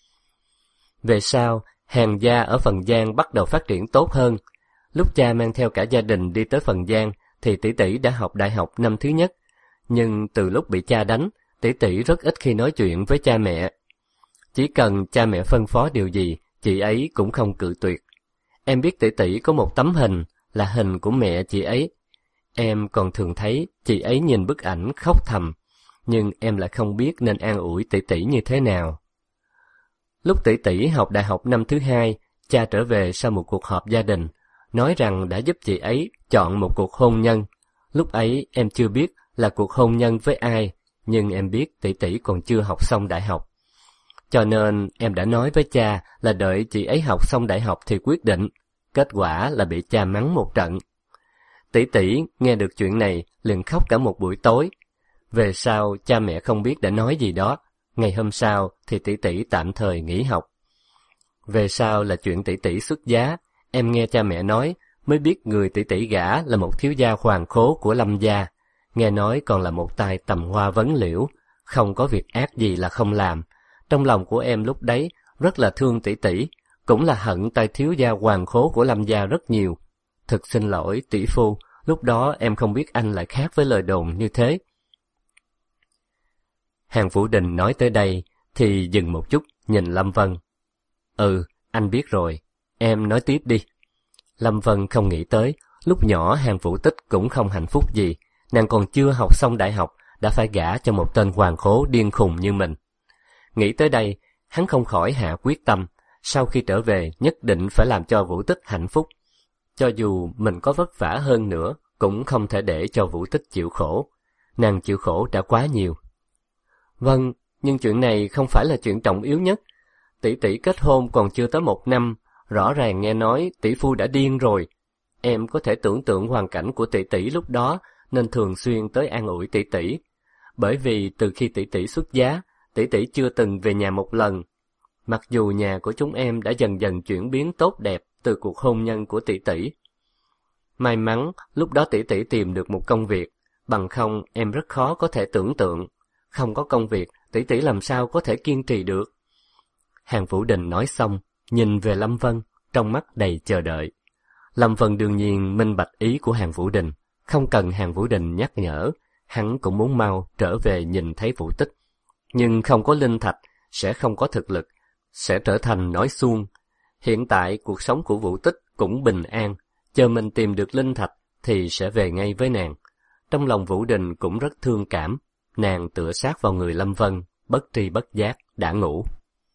Về sau, Hàn gia ở Phần Giang bắt đầu phát triển tốt hơn. Lúc cha mang theo cả gia đình đi tới Phần Giang, thì tỷ tỷ đã học đại học năm thứ nhất. Nhưng từ lúc bị cha đánh, tỷ tỷ rất ít khi nói chuyện với cha mẹ. Chỉ cần cha mẹ phân phó điều gì, chị ấy cũng không cự tuyệt. Em biết tỷ tỷ có một tấm hình, là hình của mẹ chị ấy. Em còn thường thấy chị ấy nhìn bức ảnh khóc thầm, nhưng em lại không biết nên an ủi tỷ tỷ như thế nào. Lúc tỷ tỷ học đại học năm thứ 2, cha trở về sau một cuộc họp gia đình, nói rằng đã giúp chị ấy chọn một cuộc hôn nhân. Lúc ấy em chưa biết là cuộc hôn nhân với ai, nhưng em biết tỷ tỷ còn chưa học xong đại học. Cho nên em đã nói với cha là đợi chị ấy học xong đại học thì quyết định. Kết quả là bị cha mắng một trận. Tỷ tỷ nghe được chuyện này liền khóc cả một buổi tối. Về sau cha mẹ không biết đã nói gì đó. Ngày hôm sau thì tỷ tỷ tạm thời nghỉ học. Về sau là chuyện tỷ tỷ xuất giá. Em nghe cha mẹ nói mới biết người tỷ tỷ gả là một thiếu gia hoàn khố của Lâm gia. Nghe nói còn là một tay tầm hoa vấn liễu, không có việc ác gì là không làm. Trong lòng của em lúc đấy rất là thương tỷ tỷ, cũng là hận tay thiếu gia hoàn khố của Lâm gia rất nhiều. Thực xin lỗi tỷ phu, lúc đó em không biết anh lại khác với lời đồn như thế. Hàn Vũ Đình nói tới đây thì dừng một chút nhìn Lâm Vân. Ừ, anh biết rồi, em nói tiếp đi. Lâm Vân không nghĩ tới, lúc nhỏ Hàn Vũ Tích cũng không hạnh phúc gì, nàng còn chưa học xong đại học đã phải gả cho một tên hoàn khố điên khùng như mình. Nghĩ tới đây, hắn không khỏi hạ quyết tâm, sau khi trở về nhất định phải làm cho Vũ Tích hạnh phúc. Cho dù mình có vất vả hơn nữa, cũng không thể để cho Vũ Tích chịu khổ. Nàng chịu khổ đã quá nhiều. Vâng, nhưng chuyện này không phải là chuyện trọng yếu nhất. Tỷ tỷ kết hôn còn chưa tới 1 năm, rõ ràng nghe nói tỷ phu đã điên rồi. Em có thể tưởng tượng hoàn cảnh của tỷ tỷ lúc đó, nên thường xuyên tới an ủi tỷ tỷ. Bởi vì từ khi tỷ tỷ xuất giá, tỷ tỷ chưa từng về nhà một lần. Mặc dù nhà của chúng em đã dần dần chuyển biến tốt đẹp từ cuộc hôn nhân của tỷ tỷ. May mắn lúc đó tỷ tỷ tìm được một công việc, bằng không em rất khó có thể tưởng tượng. Không có công việc, tỷ tỷ làm sao có thể kiên trì được. Hàn Vũ Đình nói xong, nhìn về Lâm Vân, trong mắt đầy chờ đợi. Lâm Vân đương nhiên minh bạch ý của Hàn Vũ Đình, không cần Hàn Vũ Đình nhắc nhở, hắn cũng muốn mau trở về nhìn thấy Vũ Tích. Nhưng không có linh thạch, sẽ không có thực lực, sẽ trở thành nói suông. Hiện tại cuộc sống của Vũ Tích cũng bình an, chờ mình tìm được linh thạch thì sẽ về ngay với nàng. Trong lòng Vũ Đình cũng rất thương cảm, nàng tựa sát vào người Lâm Vân, bất tri bất giác đã ngủ.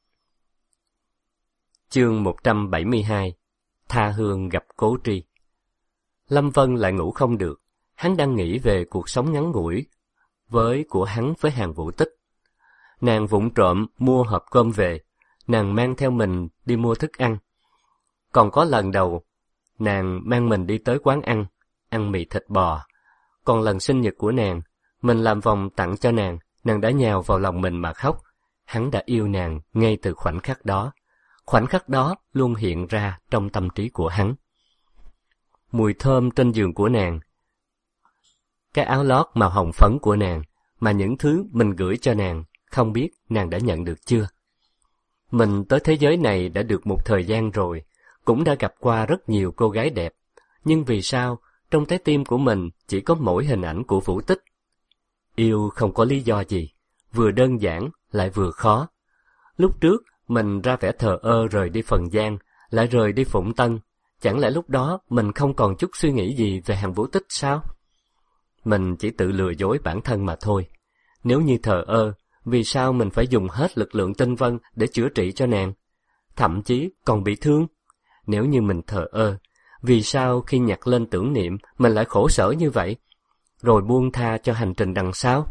Chương 172. Tha hương gặp Cố Tri. Lâm Vân lại ngủ không được, hắn đang nghĩ về cuộc sống ngắn ngủi của hắn với Hàn Vũ Tích. Nàng vụng trộm mua hộp cơm về, nàng mang theo mình đi mua thức ăn. Còn có lần đầu, nàng mang mình đi tới quán ăn mì thịt bò. Còn lần sinh nhật của nàng, mình làm vòng tặng cho nàng đã nhào vào lòng mình mà khóc. Hắn đã yêu nàng ngay từ khoảnh khắc đó. Khoảnh khắc đó luôn hiện ra trong tâm trí của hắn. Mùi thơm trên giường của nàng, cái áo lót màu hồng phấn của nàng, mà những thứ mình gửi cho nàng, không biết nàng đã nhận được chưa. Mình tới thế giới này đã được một thời gian rồi, cũng đã gặp qua rất nhiều cô gái đẹp, nhưng vì sao trong trái tim của mình chỉ có mỗi hình ảnh của Vũ Tích? Yêu không có lý do gì, vừa đơn giản lại vừa khó. Lúc trước mình ra vẻ thờ ơ rời đi Phần Giang, lại rời đi Phụng Tân, chẳng lẽ lúc đó mình không còn chút suy nghĩ gì về Hàn Vũ Tích sao? Mình chỉ tự lừa dối bản thân mà thôi. Nếu như thờ ơ, vì sao mình phải dùng hết lực lượng tinh vân để chữa trị cho nàng? Thậm chí còn bị thương. Nếu như mình thờ ơ, vì sao khi nhặt lên tưởng niệm mình lại khổ sở như vậy, rồi buông tha cho hành trình đằng sau?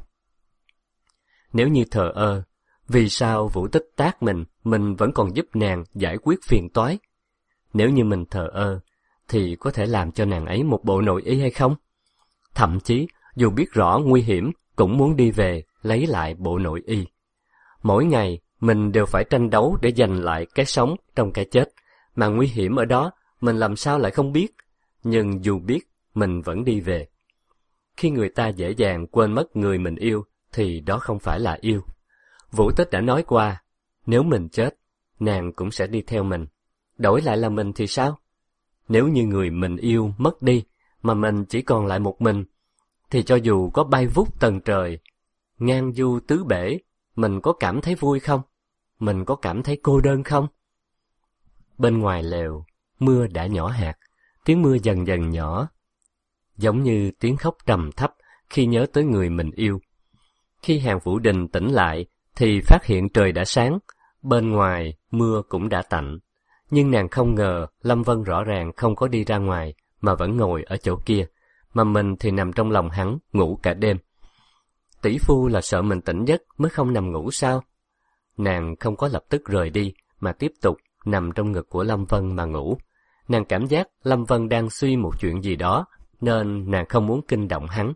Nếu như thờ ơ, vì sao Vũ Tích tát mình vẫn còn giúp nàng giải quyết phiền toái? Nếu như mình thờ ơ, thì có thể làm cho nàng ấy một bộ nội y hay không? Thậm chí, dù biết rõ nguy hiểm, cũng muốn đi về, lấy lại bộ nội y. Mỗi ngày, mình đều phải tranh đấu để giành lại cái sống trong cái chết, mà nguy hiểm ở đó, mình làm sao lại không biết, nhưng dù biết, mình vẫn đi về. Khi người ta dễ dàng quên mất người mình yêu, thì đó không phải là yêu. Vũ Tích đã nói qua, nếu mình chết, nàng cũng sẽ đi theo mình. Đổi lại là mình thì sao? Nếu như người mình yêu mất đi, mà mình chỉ còn lại một mình, thì cho dù có bay vút tầng trời, ngang du tứ bể, mình có cảm thấy vui không? Mình có cảm thấy cô đơn không? Bên ngoài lều, mưa đã nhỏ hạt, tiếng mưa dần dần nhỏ, giống như tiếng khóc trầm thấp khi nhớ tới người mình yêu. Khi Hàn Vũ Đình tỉnh lại, thì phát hiện trời đã sáng, bên ngoài mưa cũng đã tạnh. Nhưng nàng không ngờ Lâm Vân rõ ràng không có đi ra ngoài, mà vẫn ngồi ở chỗ kia, mà mình thì nằm trong lòng hắn, ngủ cả đêm. Tỷ phu là sợ mình tỉnh giấc mới không nằm ngủ sao? Nàng không có lập tức rời đi, mà tiếp tục nằm trong ngực của Lâm Vân mà ngủ. Nàng cảm giác Lâm Vân đang suy một chuyện gì đó, nên nàng không muốn kinh động hắn.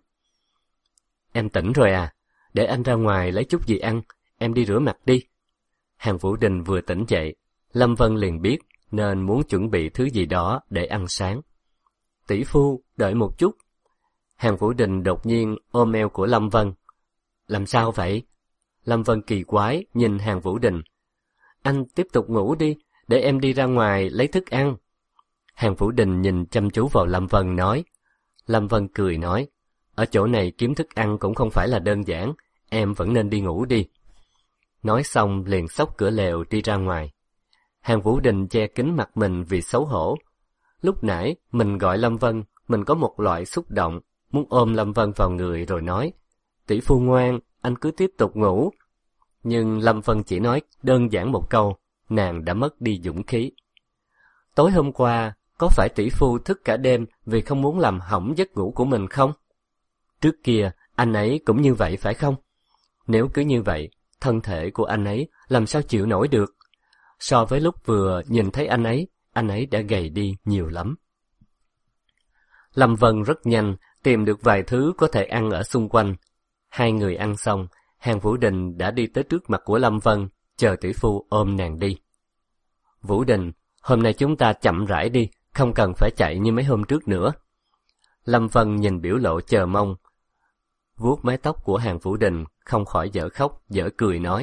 Em tỉnh rồi à? Để anh ra ngoài lấy chút gì ăn, em đi rửa mặt đi. Hàn Vũ Đình vừa tỉnh dậy, Lâm Vân liền biết, nên muốn chuẩn bị thứ gì đó để ăn sáng. Tỷ phu, đợi một chút. Hàn Vũ Đình đột nhiên ôm eo của Lâm Vân. Làm sao vậy? Lâm Vân kỳ quái nhìn Hàn Vũ Đình. Anh tiếp tục ngủ đi, để em đi ra ngoài lấy thức ăn. Hàn Vũ Đình nhìn chăm chú vào Lâm Vân nói. Lâm Vân cười nói, ở chỗ này kiếm thức ăn cũng không phải là đơn giản, em vẫn nên đi ngủ đi. Nói xong liền xốc cửa lều đi ra ngoài. Hàn Vũ Đình che kín mặt mình vì xấu hổ. Lúc nãy mình gọi Lâm Vân, mình có một loại xúc động, muốn ôm Lâm Vân vào người rồi nói, tỷ phu ngoan, anh cứ tiếp tục ngủ. Nhưng Lâm Vân chỉ nói đơn giản một câu, nàng đã mất đi dũng khí. Tối hôm qua, có phải tỷ phu thức cả đêm vì không muốn làm hỏng giấc ngủ của mình không? Trước kia, anh ấy cũng như vậy phải không? Nếu cứ như vậy, thân thể của anh ấy làm sao chịu nổi được? So với lúc vừa nhìn thấy anh ấy đã gầy đi nhiều lắm. Lâm Vân rất nhanh tìm được vài thứ có thể ăn ở xung quanh. Hai người ăn xong, Hàn Vũ Đình đã đi tới trước mặt của Lâm Vân, chờ tỷ phu ôm nàng đi. Vũ Đình, hôm nay chúng ta chậm rãi đi, không cần phải chạy như mấy hôm trước nữa. Lâm Vân nhìn biểu lộ chờ mong, vuốt mái tóc của Hàn Vũ Đình, không khỏi dở khóc, dở cười nói.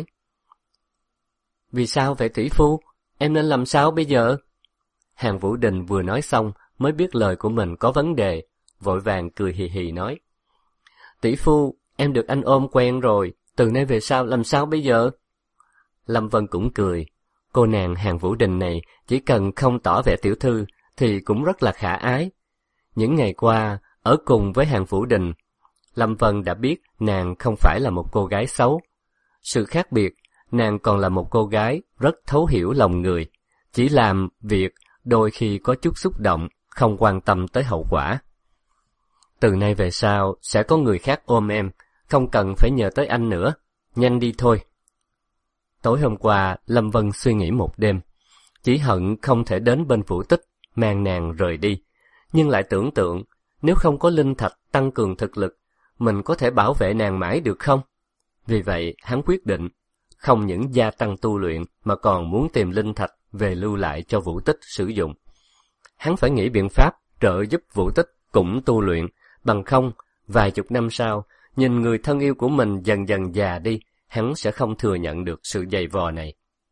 Vì sao vậy tỷ phu? Em nên làm sao bây giờ? Hàn Vũ Đình vừa nói xong, mới biết lời của mình có vấn đề, vội vàng cười hì hì nói. Tỷ phu, em được anh ôm quen rồi, từ nay về sau làm sao bây giờ? Lâm Vân cũng cười, cô nàng Hàn Vũ Đình này chỉ cần không tỏ vẻ tiểu thư thì cũng rất là khả ái. Những ngày qua, ở cùng với Hàn Vũ Đình, Lâm Vân đã biết nàng không phải là một cô gái xấu. Sự khác biệt, nàng còn là một cô gái rất thấu hiểu lòng người, chỉ làm việc đôi khi có chút xúc động, không quan tâm tới hậu quả. Từ nay về sau, sẽ có người khác ôm em, không cần phải nhờ tới anh nữa, nhanh đi thôi. Tối hôm qua, Lâm Vân suy nghĩ một đêm, chỉ hận không thể đến bên Vũ Tích, mang nàng rời đi, nhưng lại tưởng tượng, nếu không có linh thạch tăng cường thực lực, mình có thể bảo vệ nàng mãi được không? Vì vậy, hắn quyết định, không những gia tăng tu luyện mà còn muốn tìm linh thạch về lưu lại cho Vũ Tích sử dụng. Hắn phải nghĩ biện pháp trợ giúp Vũ Tích cũng tu luyện, bằng không, vài chục năm sau, nhìn người thân yêu của mình dần dần già đi, hắn sẽ không thừa nhận được sự dày vò này.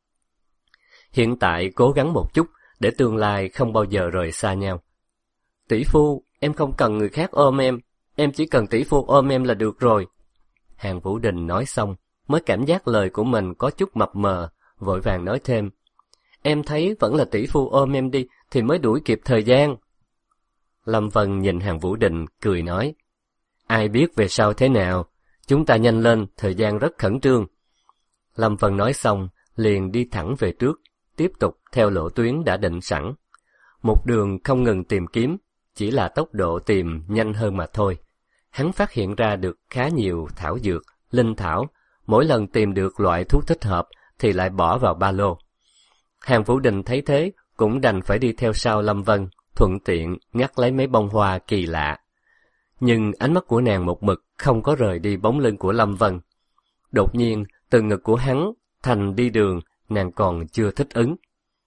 Hiện tại cố gắng một chút, để tương lai không bao giờ rời xa nhau. Tỷ phu, em không cần người khác ôm em chỉ cần tỷ phu ôm em là được rồi. Hàn Vũ Đình nói xong, mới cảm giác lời của mình có chút mập mờ, vội vàng nói thêm. Em thấy vẫn là tỷ phu ôm em đi, thì mới đuổi kịp thời gian. Lâm Vân nhìn Hàn Vũ Đình, cười nói. Ai biết về sau thế nào, chúng ta nhanh lên, thời gian rất khẩn trương. Lâm Vân nói xong, liền đi thẳng về trước, tiếp tục theo lộ tuyến đã định sẵn. Một đường không ngừng tìm kiếm, chỉ là tốc độ tìm nhanh hơn mà thôi. Hắn phát hiện ra được khá nhiều thảo dược, linh thảo, mỗi lần tìm được loại thuốc thích hợp thì lại bỏ vào ba lô. Hàn Vũ Đình thấy thế, cũng đành phải đi theo sau Lâm Vân, thuận tiện ngắt lấy mấy bông hoa kỳ lạ. Nhưng ánh mắt của nàng một mực không có rời đi bóng lưng của Lâm Vân. Đột nhiên, từ ngực của hắn thành đi đường, nàng còn chưa thích ứng.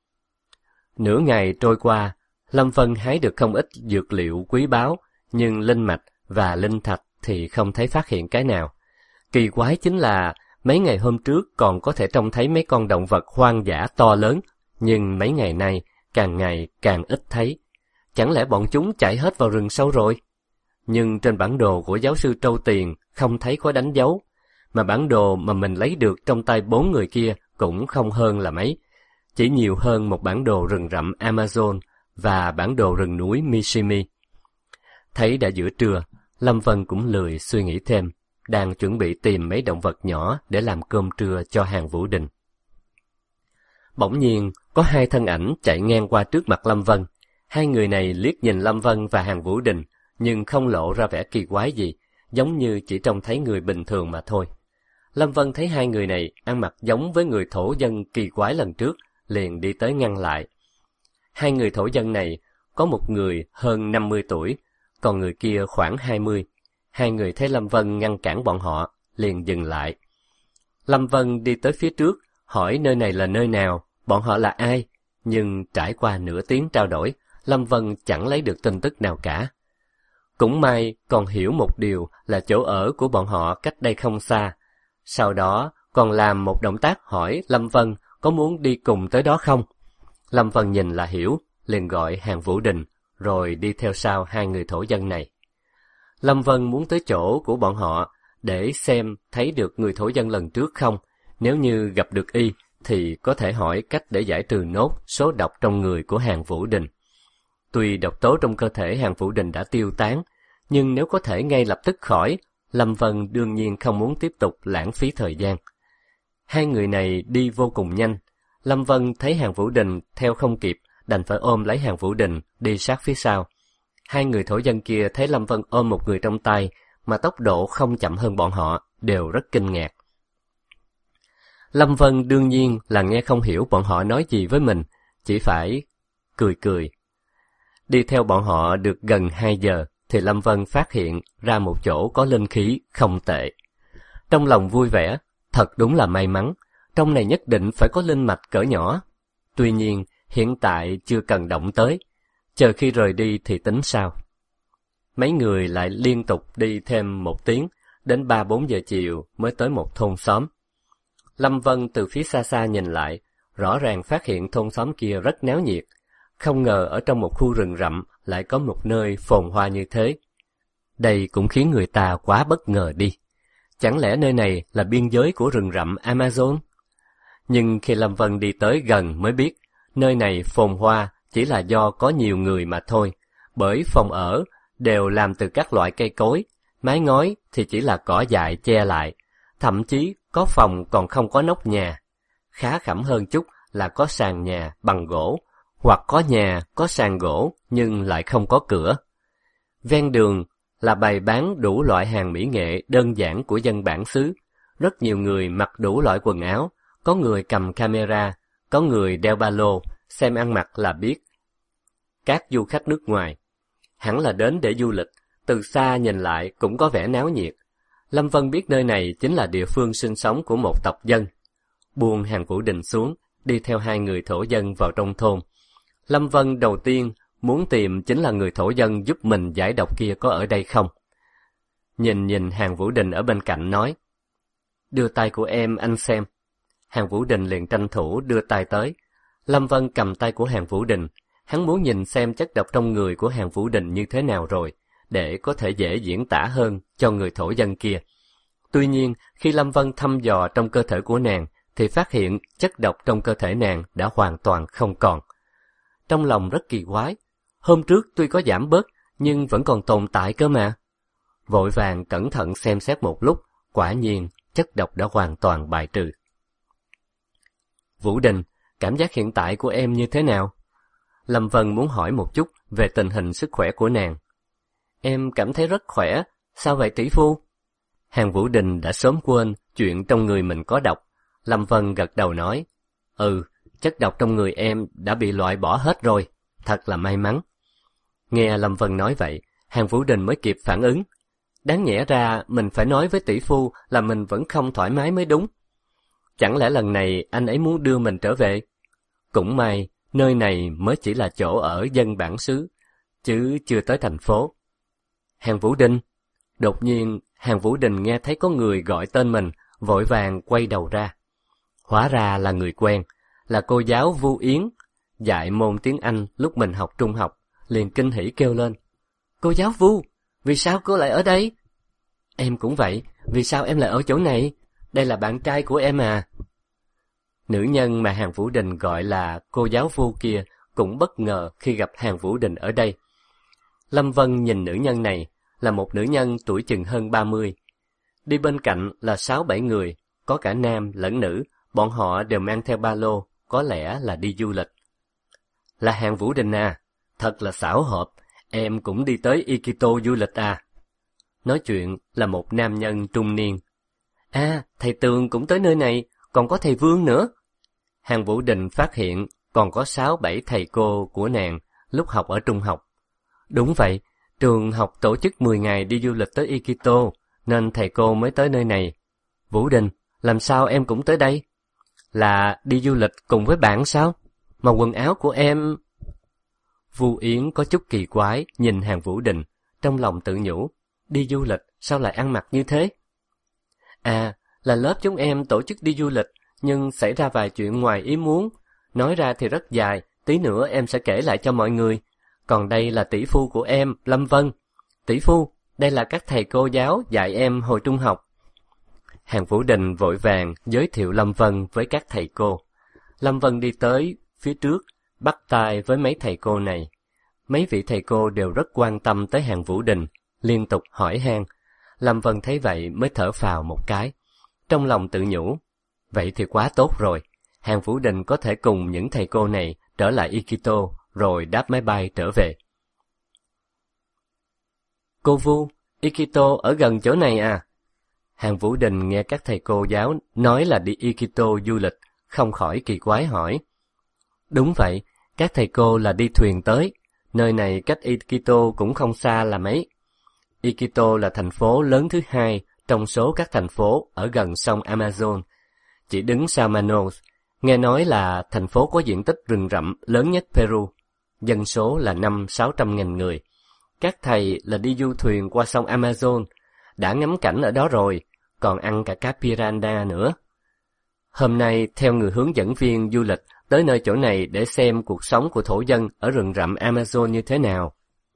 Nửa ngày trôi qua, Lâm Vân hái được không ít dược liệu quý báu, nhưng linh mạch và linh thạch thì không thấy phát hiện cái nào. Kỳ quái chính là mấy ngày hôm trước còn có thể trông thấy mấy con động vật hoang dã to lớn, nhưng mấy ngày nay ngày càng ít thấy. Chẳng lẽ bọn chúng chạy hết vào rừng sâu rồi? Nhưng trên bản đồ của giáo sư Trâu Tiền không thấy có đánh dấu, mà bản đồ mà mình lấy được trong tay 4 người kia cũng không hơn là mấy, chỉ nhiều hơn một bản đồ rừng rậm Amazon và bản đồ rừng núi Mishimi. Thấy đã giữa trưa, Lâm Vân cũng lười suy nghĩ thêm, đang chuẩn bị tìm mấy động vật nhỏ để làm cơm trưa cho Hàn Vũ Đình. Bỗng nhiên, có 2 thân ảnh chạy ngang qua trước mặt Lâm Vân. 2 người này liếc nhìn Lâm Vân và Hàn Vũ Đình, nhưng không lộ ra vẻ kỳ quái gì, giống như chỉ trông thấy người bình thường mà thôi. Lâm Vân thấy 2 người này ăn mặc giống với người thổ dân kỳ quái lần trước, liền đi tới ngăn lại. 2 người thổ dân này, có một người hơn 50 tuổi, còn người kia khoảng 20. 2 người thấy Lâm Vân ngăn cản bọn họ, liền dừng lại. Lâm Vân đi tới phía trước, hỏi nơi này là nơi nào, bọn họ là ai, nhưng trải qua nửa tiếng trao đổi, Lâm Vân chẳng lấy được tin tức nào cả. Cũng may còn hiểu một điều là chỗ ở của bọn họ cách đây không xa. Sau đó còn làm một động tác hỏi Lâm Vân có muốn đi cùng tới đó không. Lâm Vân nhìn là hiểu, liền gọi Hàn Vũ Đình, rồi đi theo sau 2 người thổ dân này. Lâm Vân muốn tới chỗ của bọn họ để xem thấy được người thổ dân lần trước không. Nếu như gặp được y thì có thể hỏi cách để giải trừ nốt số độc trong người của Hàn Vũ Đình. Tuy độc tố trong cơ thể Hàn Vũ Đình đã tiêu tán, nhưng nếu có thể ngay lập tức khỏi, Lâm Vân đương nhiên không muốn tiếp tục lãng phí thời gian. 2 người này đi vô cùng nhanh. Lâm Vân thấy Hàn Vũ Đình theo không kịp, đành phải ôm lấy Hàn Vũ Đình đi sát phía sau. 2 người thổ dân kia thấy Lâm Vân ôm một người trong tay, mà tốc độ không chậm hơn bọn họ, đều rất kinh ngạc. Lâm Vân đương nhiên là nghe không hiểu bọn họ nói gì với mình, chỉ phải cười cười. Đi theo bọn họ được gần 2 giờ, thì Lâm Vân phát hiện ra một chỗ có linh khí không tệ. Trong lòng vui vẻ, thật đúng là may mắn, trong này nhất định phải có linh mạch cỡ nhỏ. Tuy nhiên, hiện tại chưa cần động tới, chờ khi rời đi thì tính sao. Mấy người lại liên tục đi thêm 1 tiếng, đến 3-4 giờ chiều mới tới một thôn xóm. Lâm Vân từ phía xa xa nhìn lại, rõ ràng phát hiện thôn xóm kia rất náo nhiệt. Không ngờ ở trong một khu rừng rậm lại có một nơi phồn hoa như thế. Đây cũng khiến người ta quá bất ngờ đi. Chẳng lẽ nơi này là biên giới của rừng rậm Amazon? Nhưng khi Lâm Vân đi tới gần mới biết, nơi này phồn hoa chỉ là do có nhiều người mà thôi, bởi phòng ở đều làm từ các loại cây cối, Mái ngói thì chỉ là cỏ dại che lại, thậm chí có phòng còn không có nóc nhà. Khá khẩm hơn chút là có sàn nhà bằng gỗ, hoặc có nhà có sàn gỗ nhưng lại không có cửa. Ven đường là bày bán đủ loại hàng mỹ nghệ đơn giản của dân bản xứ. Rất nhiều người mặc đủ loại quần áo, có người cầm camera, có người đeo ba lô, xem ăn mặc là biết. Các du khách nước ngoài, hẳn là đến để du lịch, từ xa nhìn lại cũng có vẻ náo nhiệt. Lâm Vân biết nơi này chính là địa phương sinh sống của một tộc dân. Buông Hàn Vũ Đình xuống, đi theo hai người thổ dân vào trong thôn. Lâm Vân đầu tiên muốn tìm chính là người thổ dân giúp mình giải độc kia có ở đây không. Nhìn Hàn Vũ Đình ở bên cạnh nói, đưa tay của em anh xem. Hàn Vũ Đình liền tranh thủ đưa tay tới. Lâm Vân cầm tay của Hàn Vũ Đình, hắn muốn nhìn xem chất độc trong người của Hàn Vũ Đình như thế nào rồi, để có thể dễ diễn tả hơn cho người thổ dân kia. Tuy nhiên, khi Lâm Vân thăm dò trong cơ thể của nàng, thì phát hiện chất độc trong cơ thể nàng đã hoàn toàn không còn. Trong lòng rất kỳ quái, hôm trước tuy có giảm bớt, nhưng vẫn còn tồn tại cơ mà. Vội vàng cẩn thận xem xét một lúc, quả nhiên chất độc đã hoàn toàn bài trừ. Vũ Đình, cảm giác hiện tại của em như thế nào? Lâm Vân muốn hỏi một chút về tình hình sức khỏe của nàng. Em cảm thấy rất khỏe, sao vậy tỷ phu? Hàn Vũ Đình đã sớm quên chuyện trong người mình có độc. Lâm Vân gật đầu nói, chất độc trong người em đã bị loại bỏ hết rồi, thật là may mắn. Nghe Lâm Vân nói vậy, Hàn Vũ Đình mới kịp phản ứng. Đáng nhẽ ra mình phải nói với tỷ phu là mình vẫn không thoải mái mới đúng. Chẳng lẽ lần này anh ấy muốn đưa mình trở về? Cũng may, nơi này mới chỉ là chỗ ở dân bản xứ, chứ chưa tới thành phố. Hàn Vũ Đình. Đột nhiên, Hàn Vũ Đình nghe thấy có người gọi tên mình, vội vàng quay đầu ra. Hóa ra là người quen, là cô giáo Vu Yến, dạy môn tiếng Anh lúc mình học trung học, liền kinh hỉ kêu lên. Cô giáo Vu, vì sao cô lại ở đây? Em cũng vậy, vì sao em lại ở chỗ này? Đây là bạn trai của em à. Nữ nhân mà Hàn Vũ Đình gọi là cô giáo Vu kia cũng bất ngờ khi gặp Hàn Vũ Đình ở đây. Lâm Vân nhìn nữ nhân này, là một nữ nhân tuổi chừng hơn 30. Đi bên cạnh là 6-7 người, có cả nam lẫn nữ, bọn họ đều mang theo ba lô, có lẽ là đi du lịch. Là Hàn Vũ Đình à, thật là xảo hợp, em cũng đi tới Ikito du lịch à. Nói chuyện là một nam nhân trung niên. À, thầy Tường cũng tới nơi này, còn có thầy Vương nữa. Hàn Vũ Đình phát hiện còn có 6-7 thầy cô của nàng lúc học ở trung học. Đúng vậy, trường học tổ chức 10 ngày đi du lịch tới Ikito, nên thầy cô mới tới nơi này. Vũ Đình, làm sao em cũng tới đây? Là đi du lịch cùng với bạn sao? Mà quần áo của em... Vu Yến có chút kỳ quái nhìn Hàn Vũ Đình, trong lòng tự nhủ, đi du lịch sao lại ăn mặc như thế? À, là lớp chúng em tổ chức đi du lịch, nhưng xảy ra vài chuyện ngoài ý muốn. Nói ra thì rất dài, tí nữa em sẽ kể lại cho mọi người. Còn đây là tỷ phu của em, Lâm Vân. Tỷ phu, đây là các thầy cô giáo dạy em hồi trung học. Hàn Vũ Đình vội vàng giới thiệu Lâm Vân với các thầy cô. Lâm Vân đi tới phía trước, bắt tay với mấy thầy cô này. Mấy vị thầy cô đều rất quan tâm tới Hàn Vũ Đình, liên tục hỏi han. Lâm Vân thấy vậy mới thở phào một cái. Trong lòng tự nhủ, vậy thì quá tốt rồi. Hàn Vũ Đình có thể cùng những thầy cô này trở lại Ikito, rồi đáp máy bay trở về. Cô Vu, Ikito ở gần chỗ này à? Hàn Vũ Đình nghe các thầy cô giáo nói là đi Ikito du lịch, không khỏi kỳ quái hỏi. Đúng vậy, các thầy cô là đi thuyền tới, nơi này cách Ikito cũng không xa là mấy. Ikito là thành phố lớn thứ hai trong số các thành phố ở gần sông Amazon, chỉ đứng sau Manaus. Nghe nói là thành phố có diện tích rừng rậm lớn nhất Peru, dân số là 500-600 nghìn người. Các thầy là đi du thuyền qua sông Amazon, đã ngắm cảnh ở đó rồi, còn ăn cả cá piranha nữa. Hôm nay theo người hướng dẫn viên du lịch tới nơi chỗ này để xem cuộc sống của thổ dân ở rừng rậm Amazon như thế nào.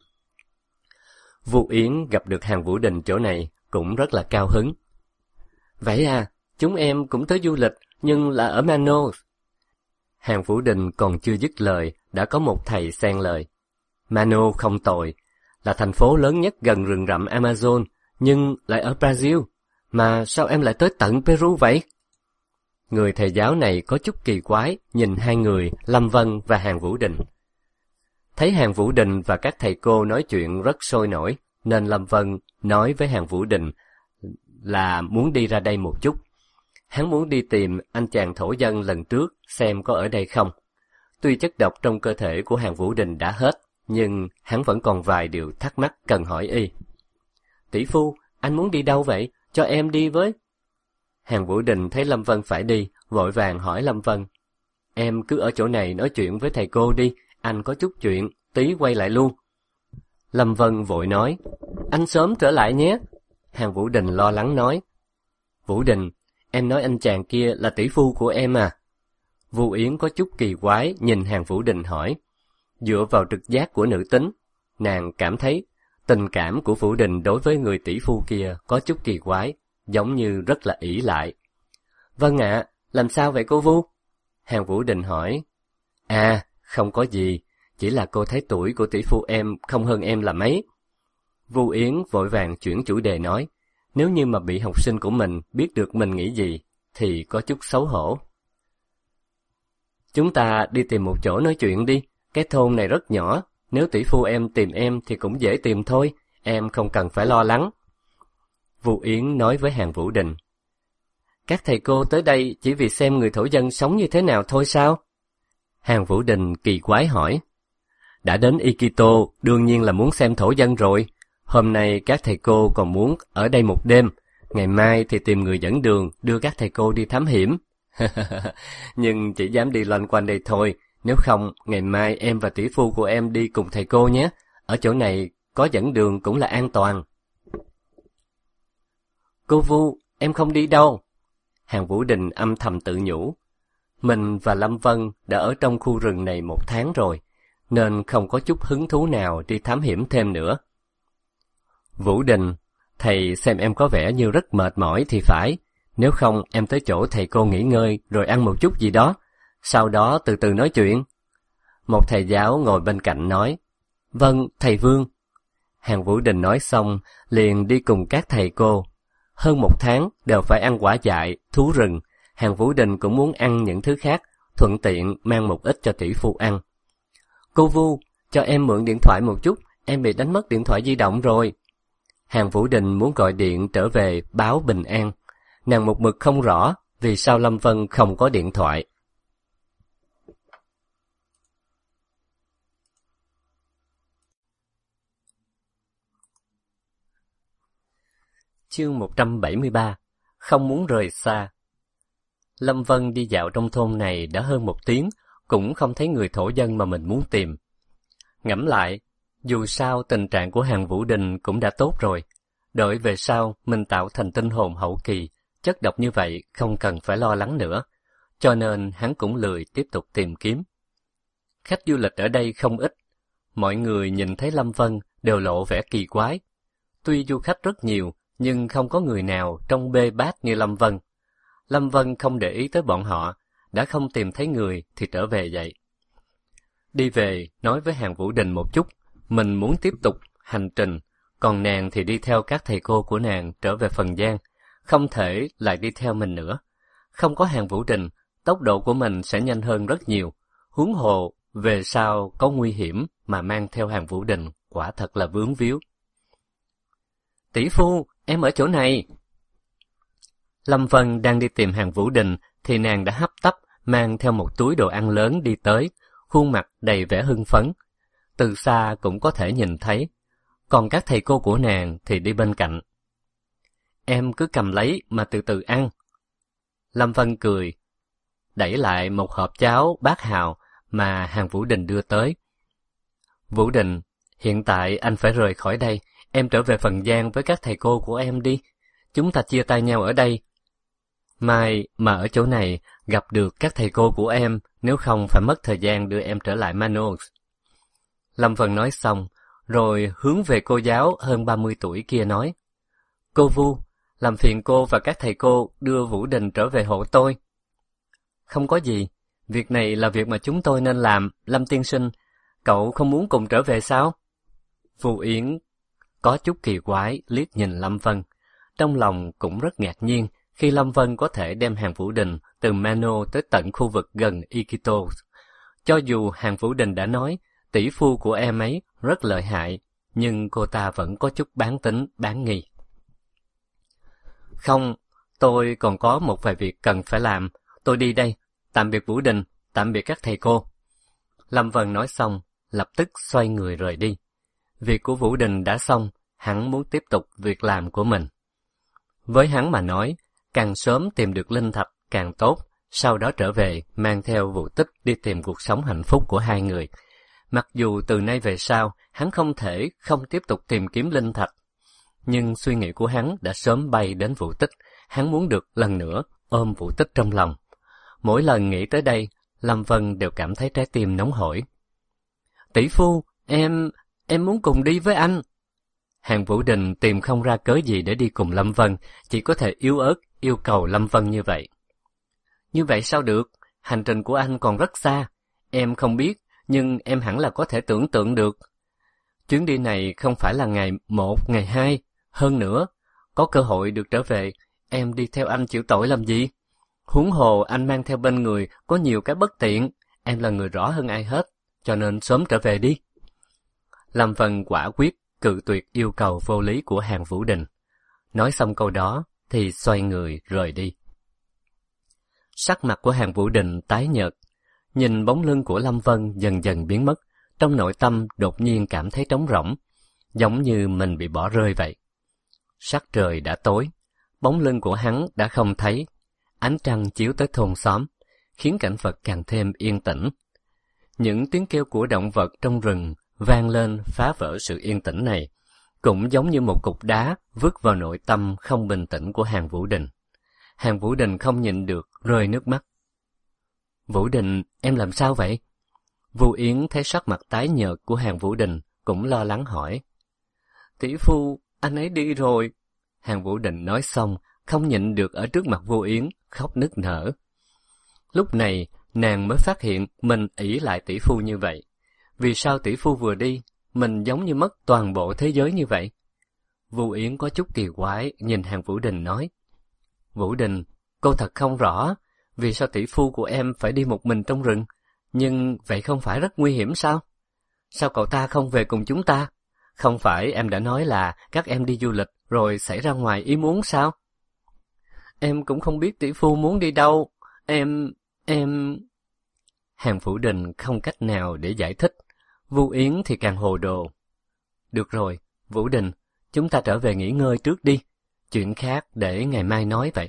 Vu Yến gặp được Hàn Vũ Đình chỗ này cũng rất là cao hứng. Vậy à, chúng em cũng tới du lịch, nhưng là ở Manaus. Hàn Vũ Đình còn chưa dứt lời, đã có một thầy xen lời. Manaus không tồi, là thành phố lớn nhất gần rừng rậm Amazon, Nhưng lại ở Brazil, mà sao em lại tới tận Peru vậy? Người thầy giáo này có chút kỳ quái, nhìn hai người, Lâm Vân và Hàn Vũ Đình. Thấy Hàn Vũ Đình và các thầy cô nói chuyện rất sôi nổi, nên Lâm Vân nói với Hàn Vũ Đình là muốn đi ra đây một chút. Hắn muốn đi tìm anh chàng thổ dân lần trước xem có ở đây không. Tuy chất độc trong cơ thể của Hàn Vũ Đình đã hết, nhưng hắn vẫn còn vài điều thắc mắc cần hỏi y. Tỷ phu, anh muốn đi đâu vậy? Cho em đi với. Hàn Vũ Đình thấy Lâm Vân phải đi, vội vàng hỏi Lâm Vân. Em cứ ở chỗ này nói chuyện với thầy cô đi, anh có chút chuyện, tí quay lại luôn. Lâm Vân vội nói, anh sớm trở lại nhé. Hàn Vũ Đình lo lắng nói, Vũ Đình, em nói anh chàng kia là tỷ phu của em à? Vu Yến có chút kỳ quái nhìn Hàn Vũ Đình hỏi. Dựa vào trực giác của nữ tính, nàng cảm thấy tình cảm của Vũ Đình đối với người tỷ phu kia có chút kỳ quái, giống như rất là ỷ lại. Vâng ạ, làm sao vậy cô Vu? Hàn Vũ Đình hỏi. À, không có gì, chỉ là cô thấy tuổi của tỷ phu em không hơn em là mấy. Vu Yến vội vàng chuyển chủ đề nói, nếu như mà bị học sinh của mình biết được mình nghĩ gì, thì có chút xấu hổ. Chúng ta đi tìm một chỗ nói chuyện đi, cái thôn này rất nhỏ, nếu tỷ phu em tìm em thì cũng dễ tìm thôi, em không cần phải lo lắng. Vu Yến nói với Hàn Vũ Đình. Các thầy cô tới đây chỉ vì xem người thổ dân sống như thế nào thôi sao? Hàn Vũ Đình kỳ quái hỏi. Đã đến Iquitos, đương nhiên là muốn xem thổ dân rồi. Hôm nay các thầy cô còn muốn ở đây một đêm, ngày mai thì tìm người dẫn đường đưa các thầy cô đi thám hiểm. Nhưng chỉ dám đi loanh quanh đây thôi, nếu không ngày mai em và tỷ phu của em đi cùng thầy cô nhé, ở chỗ này có dẫn đường cũng là an toàn. Cô Vu, em không đi đâu. Hàn Vũ Đình âm thầm tự nhủ. Mình và Lâm Vân đã ở trong khu rừng này 1 tháng rồi, nên không có chút hứng thú nào đi thám hiểm thêm nữa. Vũ Đình, thầy xem em có vẻ như rất mệt mỏi thì phải, nếu không em tới chỗ thầy cô nghỉ ngơi rồi ăn một chút gì đó, sau đó từ từ nói chuyện. Một thầy giáo ngồi bên cạnh nói, vâng, thầy Vương. Hàn Vũ Đình nói xong, liền đi cùng các thầy cô. Hơn 1 tháng đều phải ăn quả dại, thú rừng, Hàn Vũ Đình cũng muốn ăn những thứ khác, thuận tiện mang một ít cho tỷ phu ăn. Cô Vu, cho em mượn điện thoại một chút, em bị đánh mất điện thoại di động rồi. Hàn Vũ Đình muốn gọi điện trở về báo bình an. Nàng một mực không rõ vì sao Lâm Vân không có điện thoại. Chương 173. Không muốn rời xa. Lâm Vân đi dạo trong thôn này đã hơn 1 tiếng, cũng không thấy người thổ dân mà mình muốn tìm. Ngẫm lại, dù sao tình trạng của Hàn Vũ Đình cũng đã tốt rồi. Đợi về sau mình tạo thành tinh hồn hậu kỳ, chất độc như vậy không cần phải lo lắng nữa. Cho nên hắn cũng lười tiếp tục tìm kiếm. Khách du lịch ở đây không ít. Mọi người nhìn thấy Lâm Vân đều lộ vẻ kỳ quái. Tuy du khách rất nhiều, nhưng không có người nào trông bê bết như Lâm Vân. Lâm Vân không để ý tới bọn họ, đã không tìm thấy người thì trở về vậy. Đi về, nói với Hàn Vũ Đình một chút, mình muốn tiếp tục hành trình, còn nàng thì đi theo các thầy cô của nàng trở về Phần Giang, không thể lại đi theo mình nữa. Không có Hàn Vũ Đình, tốc độ của mình sẽ nhanh hơn rất nhiều, huống hồ về sau có nguy hiểm mà mang theo Hàn Vũ Đình quả thật là vướng víu. Tỷ phu, em ở chỗ này. Lâm Vân đang đi tìm Hàn Vũ Đình thì nàng đã hấp tấp mang theo một túi đồ ăn lớn đi tới, khuôn mặt đầy vẻ hưng phấn. Từ xa cũng có thể nhìn thấy, còn các thầy cô của nàng thì đi bên cạnh. Em cứ cầm lấy mà từ từ ăn. Lâm Vân cười, đẩy lại một hộp cháo bát hào mà Hàn Vũ Đình đưa tới. Vũ Đình, hiện tại anh phải rời khỏi đây, em trở về Phần Giang với các thầy cô của em đi. Chúng ta chia tay nhau ở đây. Mai mà ở chỗ này gặp được các thầy cô của em, nếu không phải mất thời gian đưa em trở lại Manos. Lâm Vân nói xong, rồi hướng về cô giáo hơn 30 tuổi kia nói, cô Vu, làm phiền cô và các thầy cô đưa Vũ Đình trở về hộ tôi. Không có gì, việc này là việc mà chúng tôi nên làm, Lâm tiên sinh, cậu không muốn cùng trở về sao? Vu Yến có chút kỳ quái liếc nhìn Lâm Vân. Trong lòng cũng rất ngạc nhiên khi Lâm Vân có thể đem Hàn Vũ Đình từ Mano tới tận khu vực gần Iquitos. Cho dù Hàn Vũ Đình đã nói tỷ phu của em ấy rất lợi hại, nhưng cô ta vẫn có chút bán tín bán nghi. Không, tôi còn có một vài việc cần phải làm. Tôi đi đây. Tạm biệt Vũ Đình, tạm biệt các thầy cô. Lâm Vân nói xong, lập tức xoay người rời đi. Việc của Vũ Đình đã xong, hắn muốn tiếp tục việc làm của mình. Với hắn mà nói, càng sớm tìm được linh thạch càng tốt, sau đó trở về mang theo Vũ Tích đi tìm cuộc sống hạnh phúc của hai người. Mặc dù từ nay về sau, hắn không thể không tiếp tục tìm kiếm linh thạch, nhưng suy nghĩ của hắn đã sớm bay đến Vũ Tích. Hắn muốn được lần nữa ôm Vũ Tích trong lòng. Mỗi lần nghĩ tới đây, Lâm Vân đều cảm thấy trái tim nóng hổi. Tỷ phu, em muốn cùng đi với anh. Hàn Vũ Đình tìm không ra cớ gì để đi cùng Lâm Vân, chỉ có thể yếu ớt yêu cầu Lâm Vân như vậy. Như vậy sao được, hành trình của anh còn rất xa. Em không biết, nhưng em hẳn là có thể tưởng tượng được. Chuyến đi này không phải là ngày 1, ngày 2. Hơn nữa, có cơ hội được trở về, em đi theo anh chịu tội làm gì? Huống hồ anh mang theo bên người có nhiều cái bất tiện, em là người rõ hơn ai hết, cho nên sớm trở về đi. Lâm Vân quả quyết cự tuyệt yêu cầu vô lý của Hàn Vũ Đình. Nói xong câu đó thì xoay người rời đi. Sắc mặt của Hàn Vũ Đình tái nhợt, nhìn bóng lưng của Lâm Vân dần dần biến mất, trong nội tâm đột nhiên cảm thấy trống rỗng, giống như mình bị bỏ rơi vậy. Sắc trời đã tối, bóng lưng của hắn đã không thấy, ánh trăng chiếu tới thôn xóm, khiến cảnh vật càng thêm yên tĩnh. Những tiếng kêu của động vật trong rừng vang lên phá vỡ sự yên tĩnh này, cũng giống như một cục đá vứt vào nội tâm không bình tĩnh của Hàn Vũ Đình. Hàn Vũ Đình không nhịn được rơi nước mắt. Vũ Đình, em làm sao vậy? Vu Yến thấy sắc mặt tái nhợt của Hàn Vũ Đình cũng lo lắng hỏi. Tỷ phu, anh ấy đi rồi. Hàn Vũ Đình nói xong, không nhịn được ở trước mặt Vu Yến khóc nức nở. Lúc này, nàng mới phát hiện mình ỷ lại tỷ phu như vậy. Vì sao tỷ phu vừa đi, mình giống như mất toàn bộ thế giới như vậy? Vu Yến có chút kỳ quái nhìn Hàn Vũ Đình nói. Vũ Đình, cô thật không rõ, vì sao tỷ phu của em phải đi một mình trong rừng? Nhưng vậy không phải rất nguy hiểm sao? Sao cậu ta không về cùng chúng ta? Không phải em đã nói là các em đi du lịch rồi xảy ra ngoài ý muốn sao? Em cũng không biết tỷ phu muốn đi đâu. Em... Hàn Vũ Đình không cách nào để giải thích. Vu Yến thì càng hồ đồ. Được rồi, Vũ Đình, chúng ta trở về nghỉ ngơi trước đi. Chuyện khác để ngày mai nói vậy.